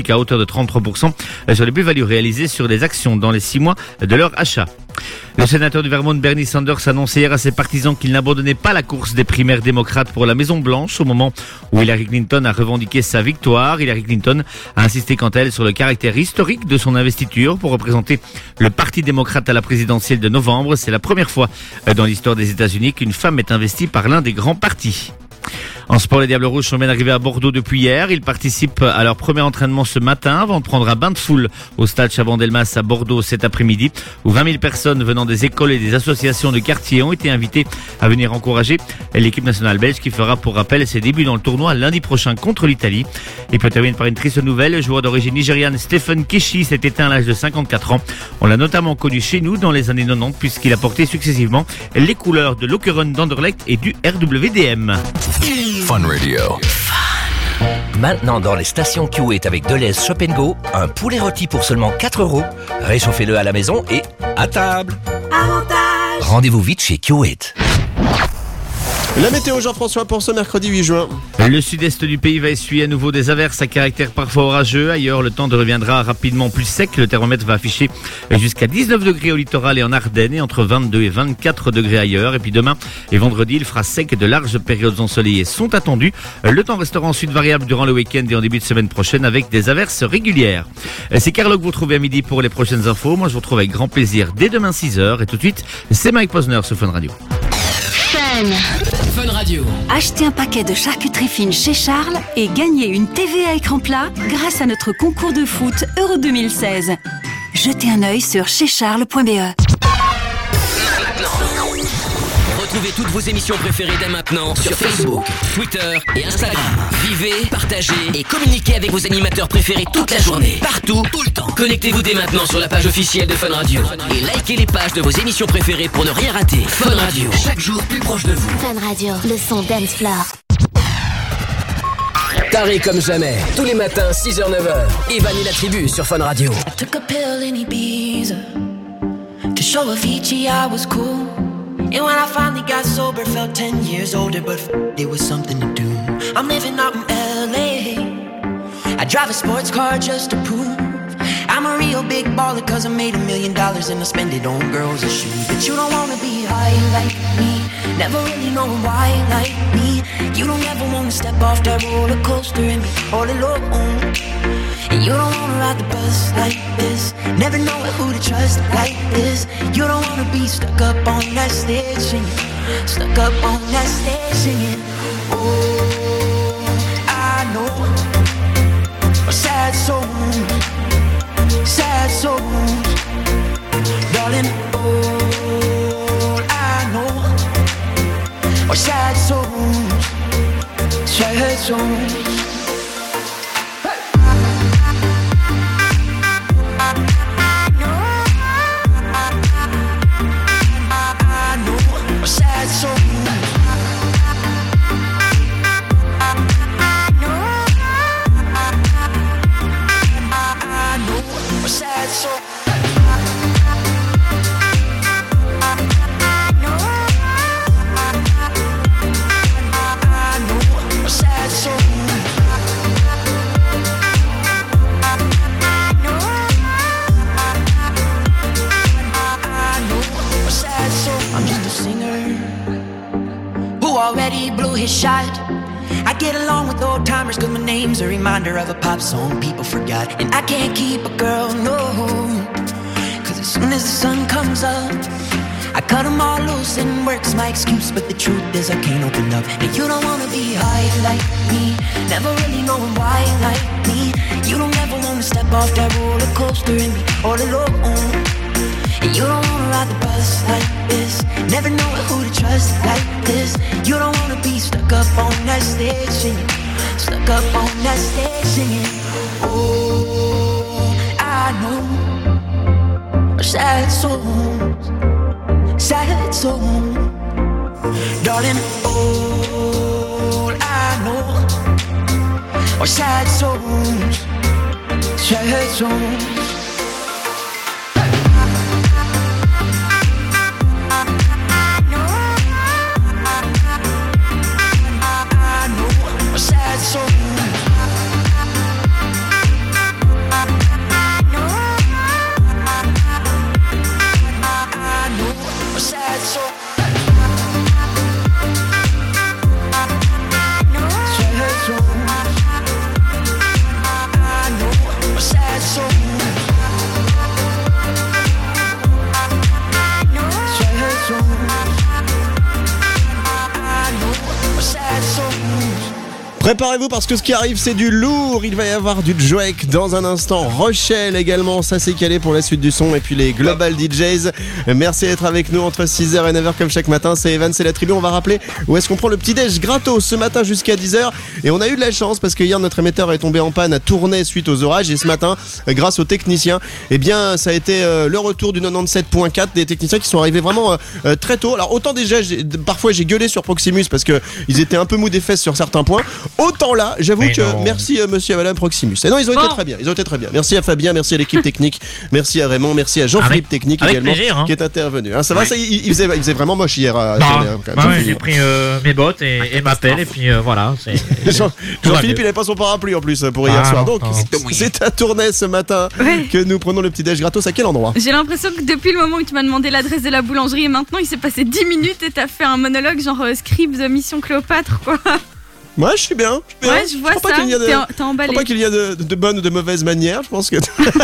ainsi qu'à hauteur de trente-trois pour cent sur les plus-values réalisées sur les actions dans les six mois de leur achat. Le sénateur du Vermont, Bernie Sanders, a annoncé hier à ses partisans qu'il n'abandonnait pas la course des primaires démocrates pour la Maison-Blanche au moment où Hillary Clinton a revendiqué sa victoire. Hillary Clinton a insisté quant à elle sur le caractère historique de son investiture pour représenter le Parti démocrate à la présidentielle de novembre. C'est la première fois dans l'histoire des États-Unis qu'une femme est investie par l'un des grands partis. En sport, les Diables Rouges sont bien arrivés à Bordeaux depuis hier. Ils participent à leur premier entraînement ce matin avant de prendre un bain de foule au stade Chabandelmas à Bordeaux cet après-midi, où vingt mille personnes venant des écoles et des associations de quartier ont été invitées à venir encourager l'équipe nationale belge qui fera pour rappel ses débuts dans le tournoi lundi prochain contre l'Italie. Et puis on termine par une triste nouvelle. Le joueur d'origine nigériane Stephen Keshi s'est éteint à l'âge de cinquante-quatre ans. On l'a notamment connu chez nous dans les années quatre-vingt-dix puisqu'il a porté successivement les couleurs de l'Okeren d'Anderlecht et du R W D M. Fun Radio. Maintenant dans les stations Q huit avec Deleuze Shop and Go, un poulet rôti pour seulement quatre euros. Réchauffez-le à la maison et à table. Avantage. Rendez-vous vite chez Q huit. La météo, Jean-François, pour ce mercredi huit juin. Le sud-est du pays va essuyer à nouveau des averses à caractère parfois orageux. Ailleurs, le temps reviendra rapidement plus sec. Le thermomètre va afficher jusqu'à dix-neuf degrés au littoral et en Ardennes et entre vingt-deux et vingt-quatre degrés ailleurs. Et puis demain et vendredi, il fera sec. De larges périodes ensoleillées sont attendues. Le temps restera ensuite variable durant le week-end et en début de semaine prochaine avec des averses régulières. C'est Carlo que vous retrouvez à midi pour les prochaines infos. Moi, je vous retrouve avec grand plaisir dès demain six heures. Et tout de suite, c'est Mike Posner sur Fun Radio. Fun. Fun Radio. Achetez un paquet de charcuterie fine chez Charles et gagnez une T V à écran plat grâce à notre concours de foot Euro deux mille seize. Jetez un œil sur chez charles point b e. Retrouvez toutes vos émissions préférées dès maintenant sur Facebook, Twitter et Instagram. Vivez, partagez et communiquez avec vos animateurs préférés toute la journée, partout, tout le temps. Connectez-vous dès maintenant sur la page officielle de Fun Radio et likez les pages de vos émissions préférées pour ne rien rater. Fun Radio, chaque jour plus proche de vous. Fun Radio, le son dance floor. Taré comme jamais, tous les matins six heures neuf heures. Evan et la tribu sur Fun Radio. I took a pill in Ibiza to show Avicii I was cool. And when I finally got sober, felt ten years older, but f- it was something to do. I'm living out in L A. I drive a sports car just to prove I'm a real big baller, cause I made a million dollars and I spend it on girls and shoes. But you don't wanna be high like me, never really knowing why like me. You don't ever wanna step off that roller coaster and be all alone. And you don't wanna ride the bus like this, never know who to trust like this. You don't wanna be stuck up on that stage singing, stuck up on that stage singing. Oh, I know a sad soul, sad souls, darling. All I know are sad souls, sad souls. Sad soul. I know a sad soul. Already blew his shot. I get along with old timers cause my name's a reminder of a pop song people forgot. And I can't keep a girl, no, cause as soon as the sun comes up I cut them all loose and work's my excuse. But the truth is I can't open up. And you don't wanna be high like me, never really knowing why like me. You don't ever wanna step off that roller coaster and be all alone. And you don't wanna ride the bus like this, never know who to trust like this. You don't wanna be stuck up on that stage singing, stuck up on that stage singing. Oh, I know sad souls, sad souls, darling. All I know are sad souls, sad souls. Préparez-vous parce que ce qui arrive c'est du lourd. Il va y avoir du Drake dans un instant. Rochelle également, ça c'est calé pour la suite du son. Et puis les Global D Js. Merci d'être avec nous entre six heures et neuf heures comme chaque matin. C'est Evan, c'est la tribu. On va rappeler où est-ce qu'on prend le petit déj gratos ce matin jusqu'à dix heures. Et on a eu de la chance parce que hier notre émetteur est tombé en panne à Tournai suite aux orages. Et ce matin, grâce aux techniciens, eh bien ça a été euh, le retour du quatre-vingt-dix-sept point quatre. Des techniciens qui sont arrivés vraiment euh, très tôt. Alors autant déjà, j'ai, parfois j'ai gueulé sur Proximus parce que ils étaient un peu mou des fesses sur certains points. Autant là, j'avoue mais que non. merci euh, monsieur et madame Proximus. Et non, ils ont bon. été très bien, ils ont été très bien. Merci à Fabien, merci à l'équipe technique, merci à Raymond, merci à Jean-Philippe avec, Technique avec également plaisir, hein. qui est intervenu. Hein, ça oui. va, ça, il, il, faisait, il faisait vraiment moche hier. À bah, tourner, hein, quand même. Ouais, j'ai pris euh, mes bottes et, et ma pelle et puis euh, voilà. C'est, Jean, Jean-Philippe, il n'avait pas son parapluie en plus pour hier ah, soir. Donc, c'est, c'est à Tournai ce matin ouais. que nous prenons le petit déj gratos. À quel endroit ? J'ai l'impression que depuis le moment où tu m'as demandé l'adresse de la boulangerie et maintenant il s'est passé dix minutes et t'as fait un monologue genre euh, script de Mission Cléopâtre quoi. Moi, je suis bien. Je suis bien. Ouais, je vois je ça. De, t'es, en, t'es emballé. Je crois pas qu'il y a de, de, de bonnes ou de mauvaises manières. Je pense que.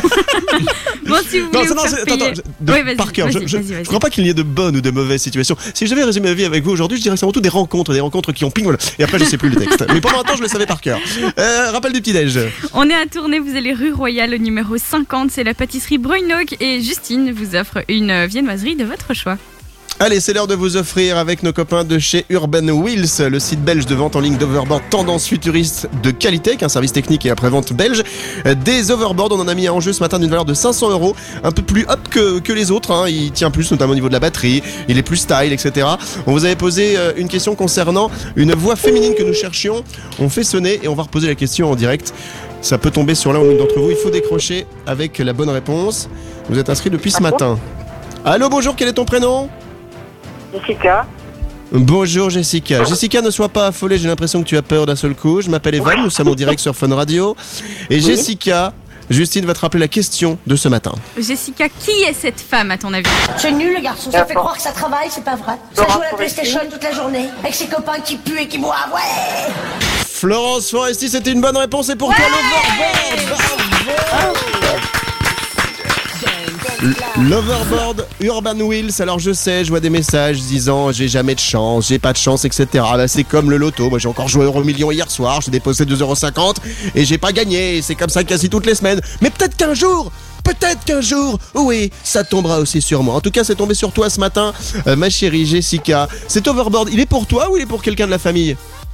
Bon, si vous voulez. Non, vous non, faire attends, attends, de, oui, par cœur. Je, je, je crois pas qu'il y ait de bonnes ou de mauvaises situations. Si je devais résumer ma vie avec vous aujourd'hui, je dirais que c'est avant tout des rencontres, des rencontres qui ont ping. Voilà. Et après, je sais plus le texte. Mais pendant un temps, je le savais par cœur. Euh, rappel du petit déj. On est à Tournai. Vous allez rue Royale au numéro cinquante. C'est la pâtisserie Bruynok et Justine vous offre une viennoiserie de votre choix. Allez, c'est l'heure de vous offrir avec nos copains de chez Urban Wheels, le site belge de vente en ligne d'overboard tendance futuriste de qualité, avec un service technique et après-vente belge. Des overboards, on en a mis un en jeu ce matin d'une valeur de cinq cents euros, un peu plus up que, que les autres, hein. Il tient plus notamment au niveau de la batterie, il est plus style, et cetera. On vous avait posé une question concernant une voix féminine que nous cherchions, on fait sonner et on va reposer la question en direct. Ça peut tomber sur l'un ou l'une d'entre vous, il faut décrocher avec la bonne réponse. Vous êtes inscrit depuis ce matin. Allô, bonjour, quel est ton prénom ? Jessica. Bonjour Jessica. Jessica, ne sois pas affolée, j'ai l'impression que tu as peur d'un seul coup. Je m'appelle Evan, nous sommes en direct sur Fun Radio. Et oui. Jessica, Justine va te rappeler la question de ce matin. Jessica, qui est cette femme à ton avis ? C'est nul le garçon, ça fait croire que ça travaille, c'est pas vrai. Ça joue à la PlayStation toute la journée, avec ses copains qui puent et qui boivent, ouais. Florence Foresti, c'était une bonne réponse et pour ouais toi l'overboard. Bravo. L'overboard Urban Wheels, alors je sais, je vois des messages disant j'ai jamais de chance, j'ai pas de chance, et cetera. Là, c'est comme le loto, moi j'ai encore joué Euro Million hier soir, j'ai déposé deux euros cinquante et j'ai pas gagné, et c'est comme ça quasi toutes les semaines. Mais peut-être qu'un jour, peut-être qu'un jour, oui, ça tombera aussi sur moi. En tout cas, c'est tombé sur toi ce matin, euh, ma chérie Jessica. Cet overboard, il est pour toi ou il est pour quelqu'un de la famille ?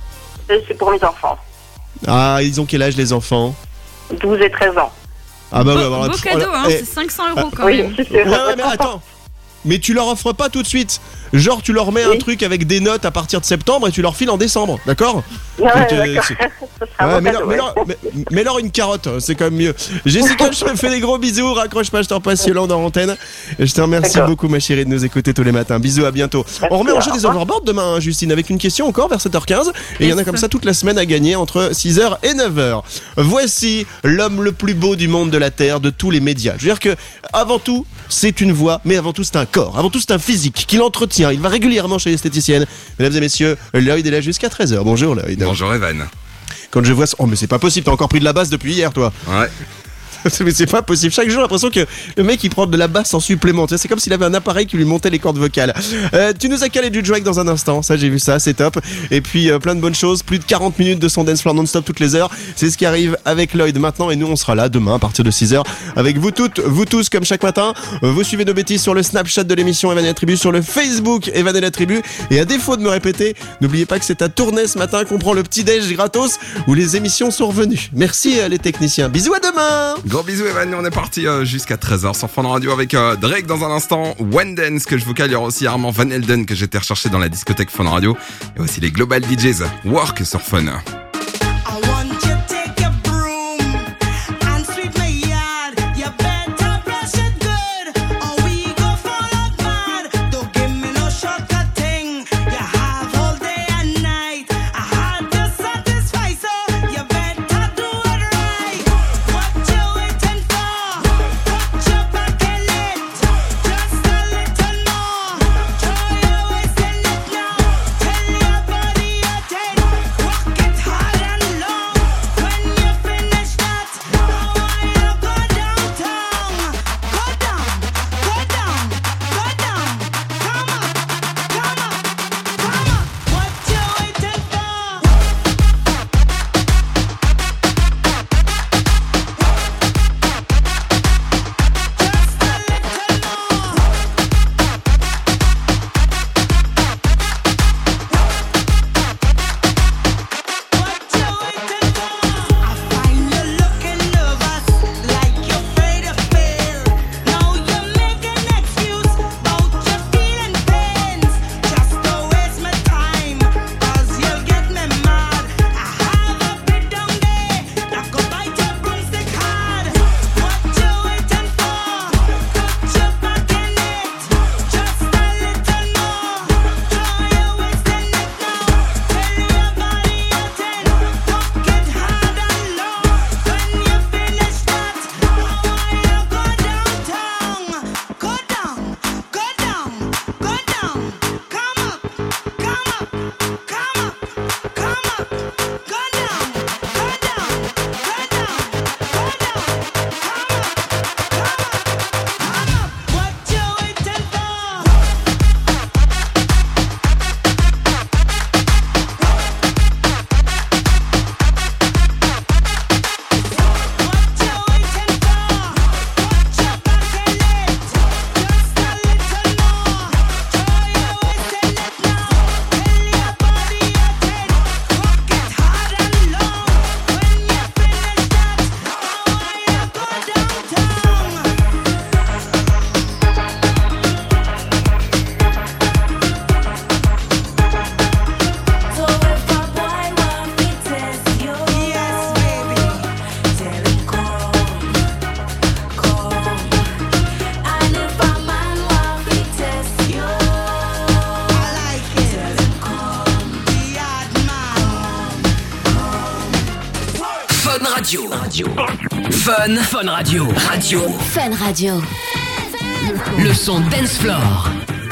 C'est pour mes enfants. Ah, ils ont quel âge les enfants ? douze et treize ans. Ah bah, beau, bah, bah beau cadeau, hein, eh, c'est cinq cents euros quand oui, même. C'est sûr, ouais, ouais, mais attends, mais tu leur offres pas tout de suite. Genre, tu leur mets oui. un truc avec des notes à partir de septembre et tu leur files en décembre, d'accord ? Ouais, Donc, euh, d'accord. Ouais, mais, leur, mais, leur, mais, mais leur une carotte, c'est quand même mieux. Jessica, je te fais des gros bisous, raccroche pas, je te repasse Yolande en antenne. Et je te remercie d'accord. beaucoup, ma chérie, de nous écouter tous les matins. Bisous, à bientôt. Merci, on remet en jeu des overboards demain, Justine, avec une question encore vers sept heures quinze. Et il y en a comme ça toute la semaine à gagner entre six heures et neuf heures. Voici l'homme le plus beau du monde de la Terre, de tous les médias. Je veux dire que, avant tout, c'est une voix, mais avant tout, c'est un corps. Avant tout, c'est un physique qu'il entretient. Il va régulièrement chez l'esthéticienne. Mesdames et messieurs, Lloyd est là jusqu'à treize heures. Bonjour Lloyd. Bonjour Evan. Quand je vois... Oh mais c'est pas possible, t'as encore pris de la basse depuis hier toi. Ouais. Mais c'est pas possible. Chaque jour, j'ai l'impression que le mec il prend de la basse en supplément. C'est comme s'il avait un appareil qui lui montait les cordes vocales. Euh, tu nous as calé du Drake dans un instant. Ça, j'ai vu ça, c'est top. Et puis euh, plein de bonnes choses. Plus de quarante minutes de son dance floor non-stop toutes les heures. C'est ce qui arrive avec Lloyd maintenant. Et nous, on sera là demain à partir de six heures avec vous toutes, vous tous, comme chaque matin. Euh, vous suivez nos bêtises sur le Snapchat de l'émission Evan et la Tribu, sur le Facebook Evan et la Tribu. Et à défaut de me répéter, n'oubliez pas que c'est à Tournai ce matin qu'on prend le petit déj gratos où les émissions sont revenues. Merci euh, les techniciens. Bisous, à demain. Gros bisous Evan, on est parti euh, jusqu'à treize heures sur Fun Radio avec euh, Drake dans un instant, One Dance que je vous cale, il y aura aussi Armand Van Helden que j'étais recherché dans la discothèque Fun Radio et aussi les Global D Js, Work sur Fun. Hard. Radio. Radio. Fun. Fun Radio. Radio. Fun Radio. Le son dance floor.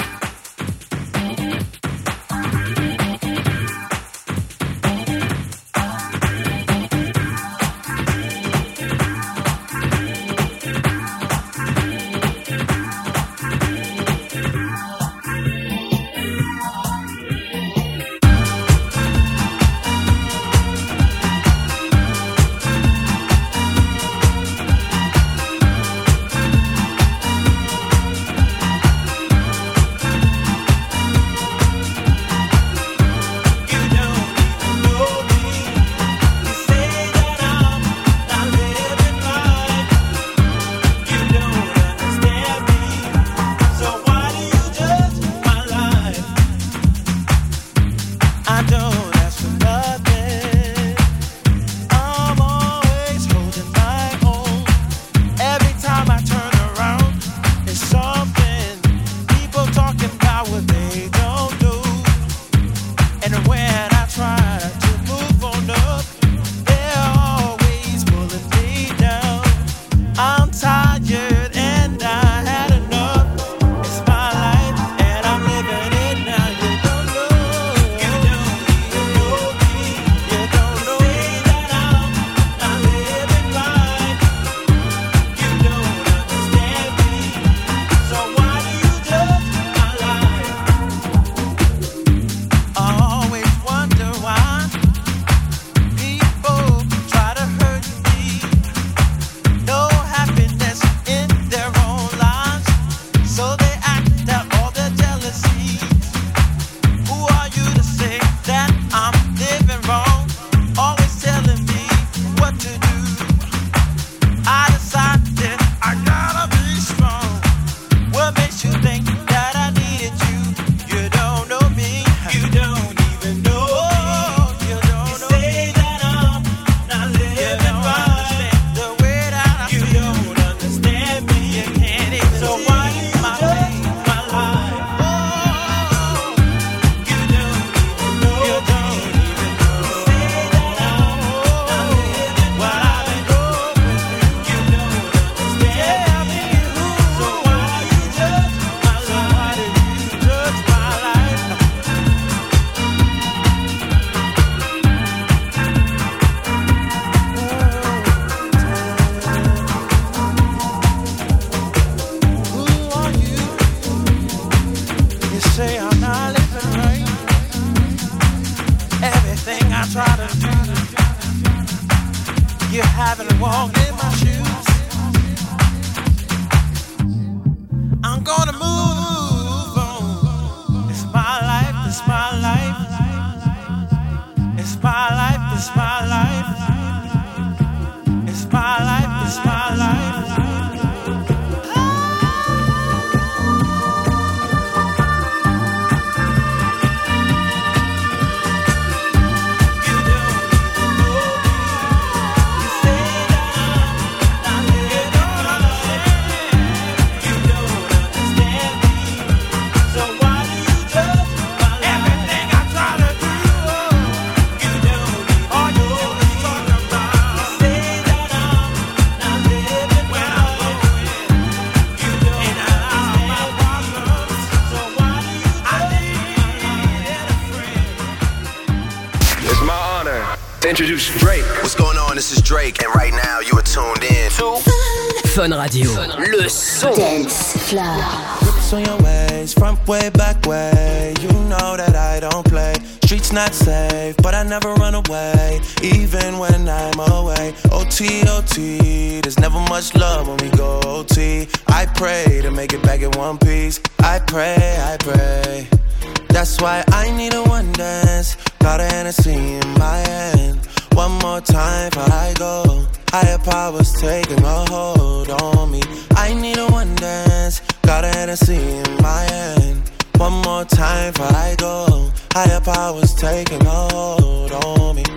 Introduce Drake. What's going on? This is Drake, and right now you are tuned in to Fun Radio. Le son dance floor. Grips on your ways, front way, back way. You know that I don't play. Streets not safe, but I never run away, even when I'm away. O T, O T, there's never much love when we go O T. I pray to make it back in one piece. I pray, I pray. That's why I need a one dance. Got a Hennessy in my hand. One more time before I go. Higher powers taking a hold on me. I need a one dance. Got a Hennessy in my hand. One more time before I go. Higher powers taking a hold on me.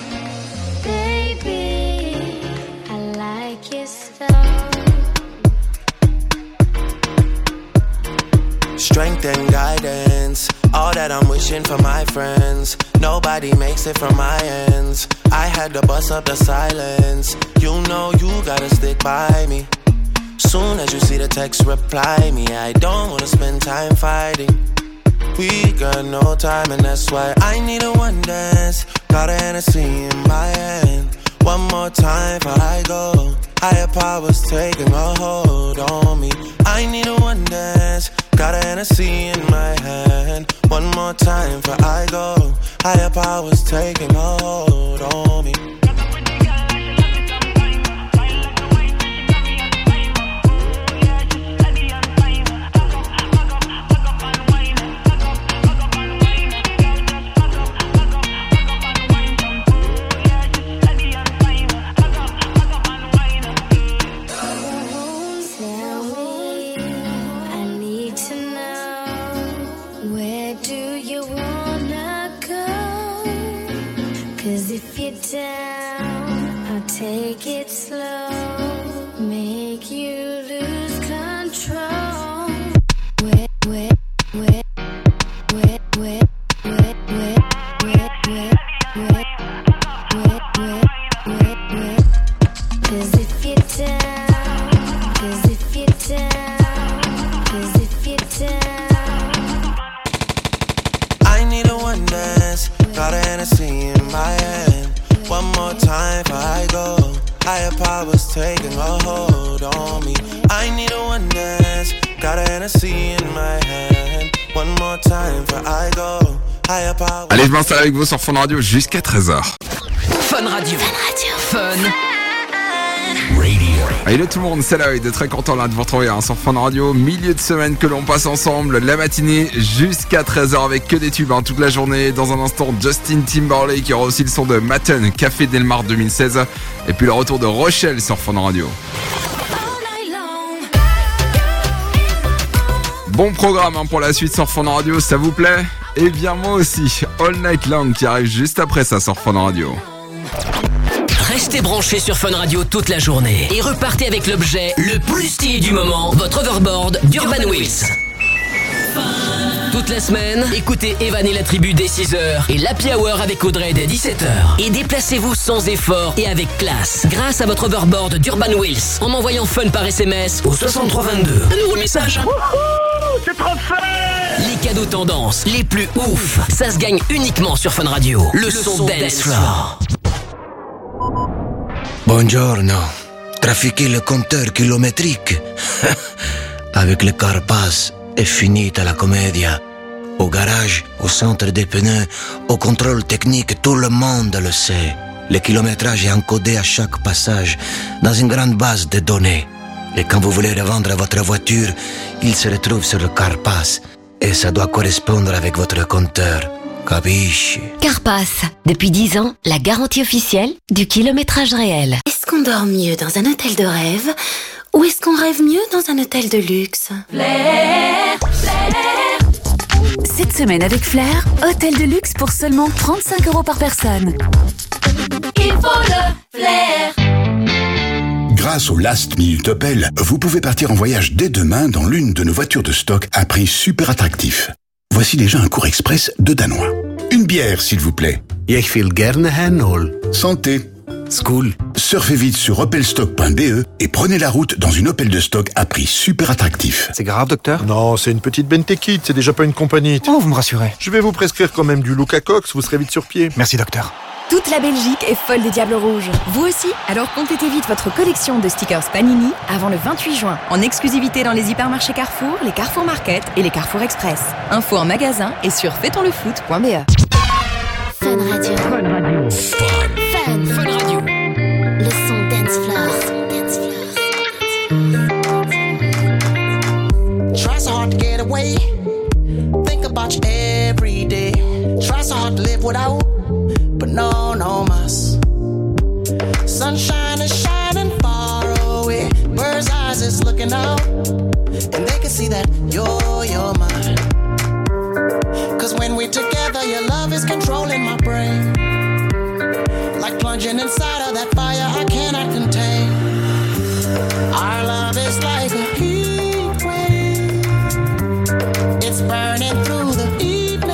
Baby, I like your stuff. Strength and guidance. All that I'm wishing for my friends. Nobody makes it from my ends. I had to bust up the silence. You know you gotta stick by me. Soon as you see the text, reply me. I don't wanna spend time fighting. We got no time and that's why I need a one dance. Got a Hennessy in my hand. One more time before I go. Higher powers taking a hold on me. I need a one dance. Got a Hennessy in my hand. One more time before I go. Higher powers taking a hold on me. Down, I'll take it slow, make you lose control. Wet, wet, wet, wet, wet, wet, wet, wet, wet, wet, wet, wet, wet, wet. 'Cause if you're down, 'cause if you're down, 'cause if you're down. I need a one dance, got a Hennessy in my hand. One more time before I go. Higher powers taking a hold on me. I need a one dance. Got a Hennessy in my hand. One more time before I go. Higher powers. Allez, je m'installe avec vous sur Fun Radio jusqu'à treize heures. Fun Radio. Fun Radio. Hello tout le monde, c'est Lloyd, très content là de vous retrouver hein, sur Fun Radio. Milieu de semaine que l'on passe ensemble, la matinée jusqu'à treize heures avec que des tubes hein, toute la journée. Dans un instant, Justin Timberlake, qui aura aussi le son de Matten, Café Delmar deux mille seize. Et puis le retour de Rochelle sur Fun Radio. Bon programme hein, pour la suite sur Fun Radio, ça vous plaît? Eh bien moi aussi, All Night Long qui arrive juste après ça sur Fun Radio. Restez branchés sur Fun Radio toute la journée et repartez avec l'objet le plus stylé du moment, votre overboard d'Urban Wheels. Toute la semaine, écoutez Evan et la tribu dès six heures et l'Happy Hour avec Audrey dès dix-sept heures. Et déplacez-vous sans effort et avec classe grâce à votre overboard d'Urban Wheels en envoyant Fun par S M S au soixante-trois vingt-deux. Un nouveau message. C'est trop fun! Les cadeaux tendances, les plus ouf, ça se gagne uniquement sur Fun Radio. Le, le son, son Dance Floor. Buongiorno. Trafiquer le compteur kilométrique. Avec le Carpass, est finita la commedia. Au garage, au centre des pneus, au contrôle technique, tout le monde le sait. Le kilométrage est encodé à chaque passage dans une grande base de données. Et quand vous voulez revendre votre voiture, il se retrouve sur le Carpass. Et ça doit correspondre avec votre compteur. Capisci? Carpass. Depuis dix ans, la garantie officielle du kilométrage réel. Est-ce qu'on dort mieux dans un hôtel de rêve ou est-ce qu'on rêve mieux dans un hôtel de luxe? Flair, Flair. Cette semaine avec Flair, hôtel de luxe pour seulement trente-cinq euros par personne. Il faut le Flair. Grâce au Last Minute Opel, vous pouvez partir en voyage dès demain dans l'une de nos voitures de stock à prix super attractif. Voici déjà un cours express de Danois. Une bière, s'il vous plaît. Ich will gerne Hernol. Santé. School. Surfez vite sur opelstock point b e et prenez la route dans une Opel de stock à prix super attractif. C'est grave, docteur? Non, c'est une petite Bentekit, c'est déjà pas une compagnie. Oh, vous me rassurez. Je vais vous prescrire quand même du Luca Cox, vous serez vite sur pied. Merci, docteur. Toute la Belgique est folle des Diables Rouges. Vous aussi? Alors complétez vite votre collection de stickers Panini avant le vingt-huit juin. En exclusivité dans les hypermarchés Carrefour, les Carrefour Market et les Carrefour Express. Info en magasin et sur faitonslefoot point b e. Fun Radio. Fun Radio. Fun. Fun. Fun Radio. Le son Dance Floor. Try so hard to get away. Think about you every day. Try so hard to live without. But no, no mas. Sunshine is shining far away. Bird's eyes is looking out. And they can see that you're, you're mine. Cause when we're together, your love is controlling my brain. Like plunging inside of that fire I cannot contain. Our love is like a heat wave. It's burning through the evening.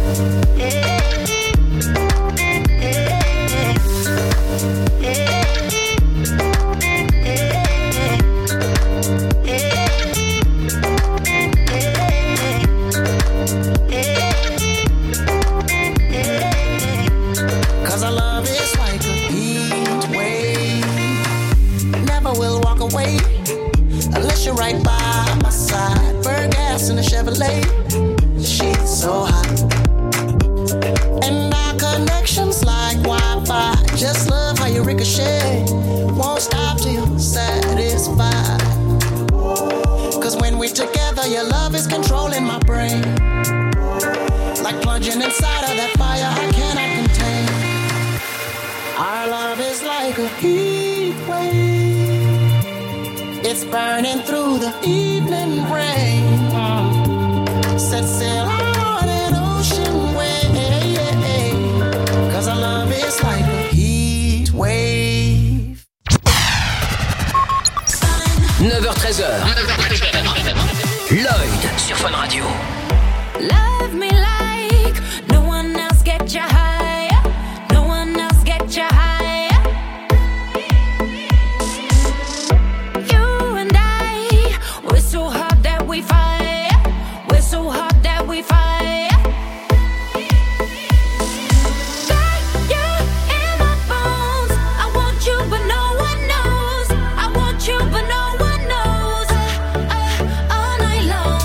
Cause our love is like a heat wave. Never will walk away unless you're right by my side. Burn gas in a Chevrolet. She's so hot. And our connection's like Wi-Fi. Just love how you ricochet. Won't stop till you're satisfied. Cause when we're together, your love is controlling my brain. Like plunging inside of that fire I cannot contain. Our love is like a heat wave. It's burning through the evening rain. Set sail on an ocean wave. Cause our love is like a heat wave. neuf heures treize heures. Lloyd sur Fun Radio. Love me like no one else, get you higher. No one else get you higher. You and I, we're so hot that we fire. We're so hot that we fire. Got you in my bones. I want you but no one knows. I want you but no one knows. Uh, uh, all night long.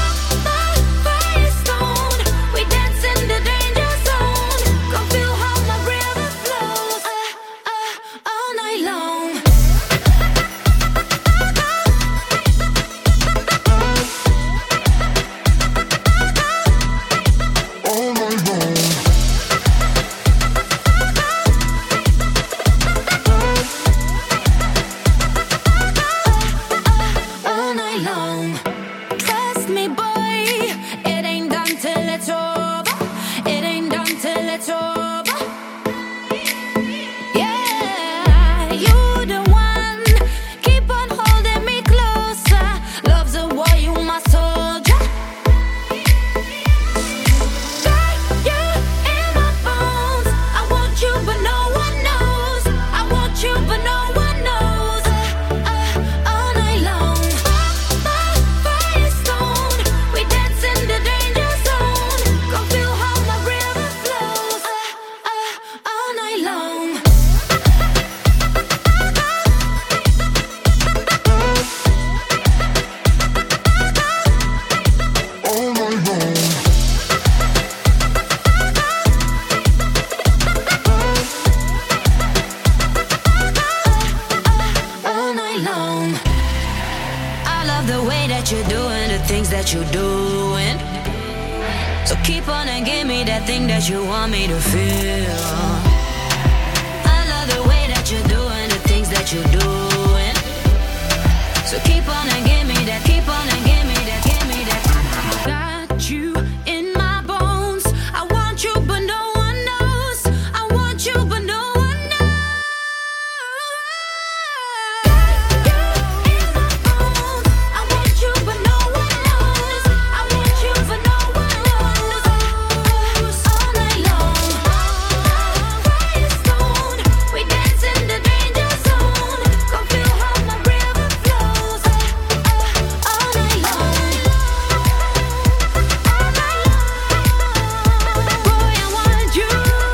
Firestone, we dance in the danger zone. Go feel how my river flows. Uh, uh, all night long. All night long. Trust me, boy, it ain't done till it's over. It ain't done till it's over. Yeah, you the one. Keep on holding me closer. Love's a war, you my soldier. Got you in my bones. I want you, but no one knows. I want you, but no one knows. Uh, uh, all night long. Firestone, we dance in the danger zone. Go feel how my river flows. Uh, uh, all night long. All night long. I love the way that you're doing the things that you're doing. So keep on and give me that thing that you want me to feel. I love the way that you're doing the things that you're doing. So keep on and give me that, keep on and give me that, give me that. Got you in my bones. I want you, but no one knows. I want you, but no one knows. I want you, but no one knows. I want you, but no one knows. All night long. Firestone, we dance in the danger zone. Go feel how my river flows. All night long. Boy, I want you.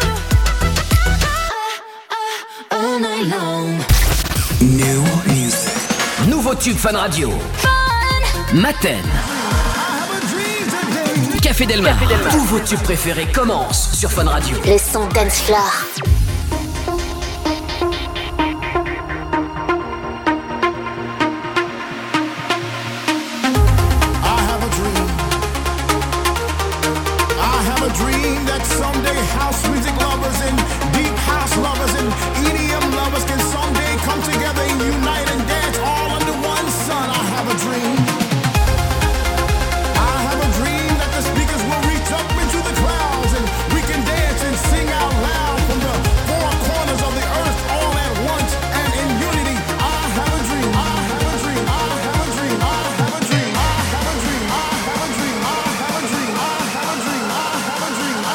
All night long. New music. Nouveau tube Fun Radio. Maten. Café Delmar. Tous vos tubes préférés commencent sur Fun Radio. Le son dance floor. I have a dream. I have a dream that someday house music lovers and deep house lovers and E D M lovers can someday come together and unite and dance all under one sun. I have a dream. I have a dream that the speakers will reach up into the clouds and we can dance and sing out loud from the four corners of the earth all at once and in unity. I have a dream. I have a dream. I have a dream. I have a dream. I have a dream. I have a dream. I have a dream. I have a dream. I have a dream. I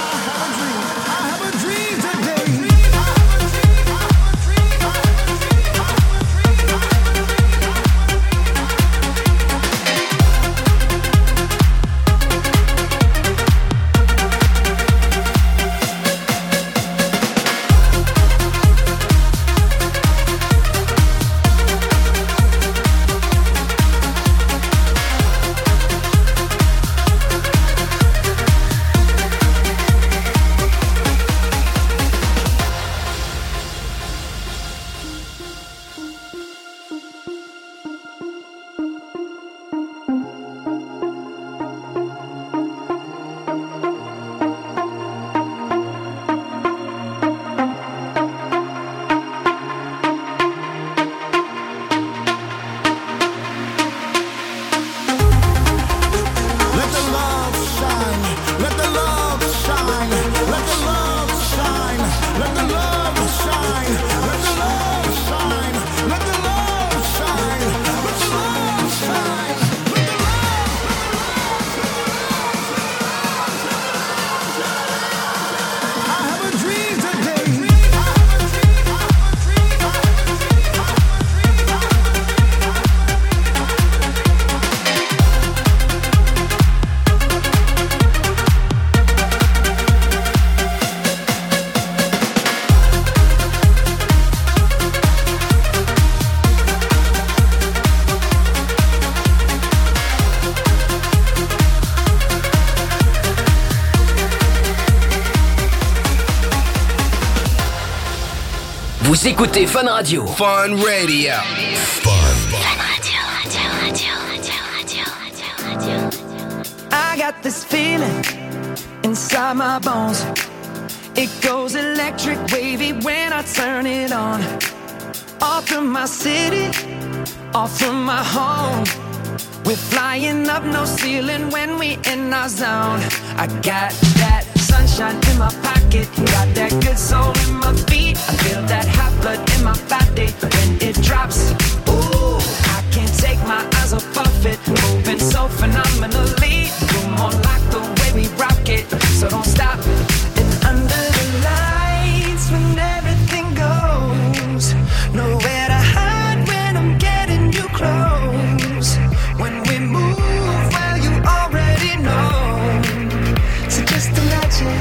Vous écoutez Fun Radio. Fun Radio. Fun. Fun Radio, Radio, Radio, Radio, Radio, Radio. I got this feeling inside my bones. It goes electric wavy when I turn it on. Off from my city, off from my home. We're flying up, no ceiling when we in our zone. I got that sunshine in my pocket, got that good soul in my feet. I feel that hot blood in my body when it drops. Ooh, I can't take my eyes off of it, moving so phenomenally. You're more like the way we rock it, so don't stop. And under the lights when everything goes, nowhere to hide when I'm getting you close. When we move, well, you already know. So just imagine.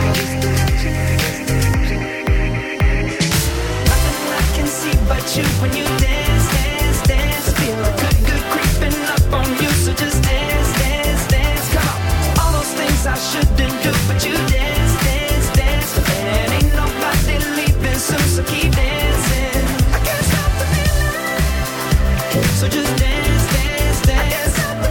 Nothing I can see but you when you dance, dance, dance. Feel good, good creeping up on you. So just dance, dance, dance. Come on. All those things I shouldn't do, but you dance, dance, dance. And ain't nobody leaving soon, so keep dancing. I can't stop the feeling. So just dance, dance, dance.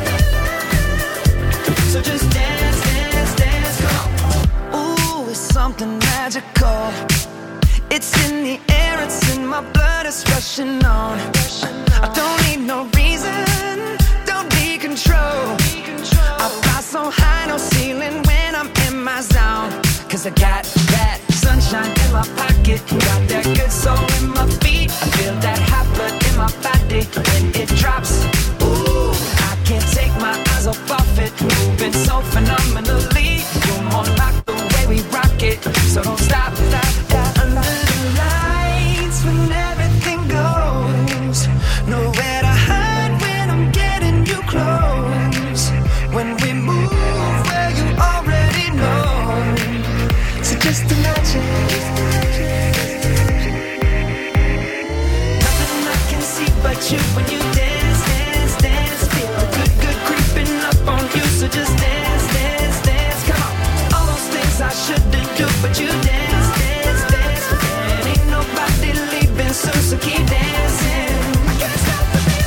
So just dance, dance, dance, come on. Ooh, it's something magical. It's in the air, it's in my blood, it's rushing on. I don't need no reason, don't need control. I fly so high, no ceiling when I'm in my zone. Cause I got that sunshine in my pocket, got that good soul in my feet. I feel that hot blood in my body when it drops. Ooh, I can't take my eyes off of it, moving so phenomenally. You're more like the way we rock it, so don't stop, stop, stop. Under the lights when everything goes, nowhere to hide when I'm getting you close. When we move, well, you already know. So just imagine. Nothing I can see but you when you dance, dance, dance. Feel good, good creeping up on you. So just dance, dance, dance. Come on. All those things I shouldn't do, but you dance.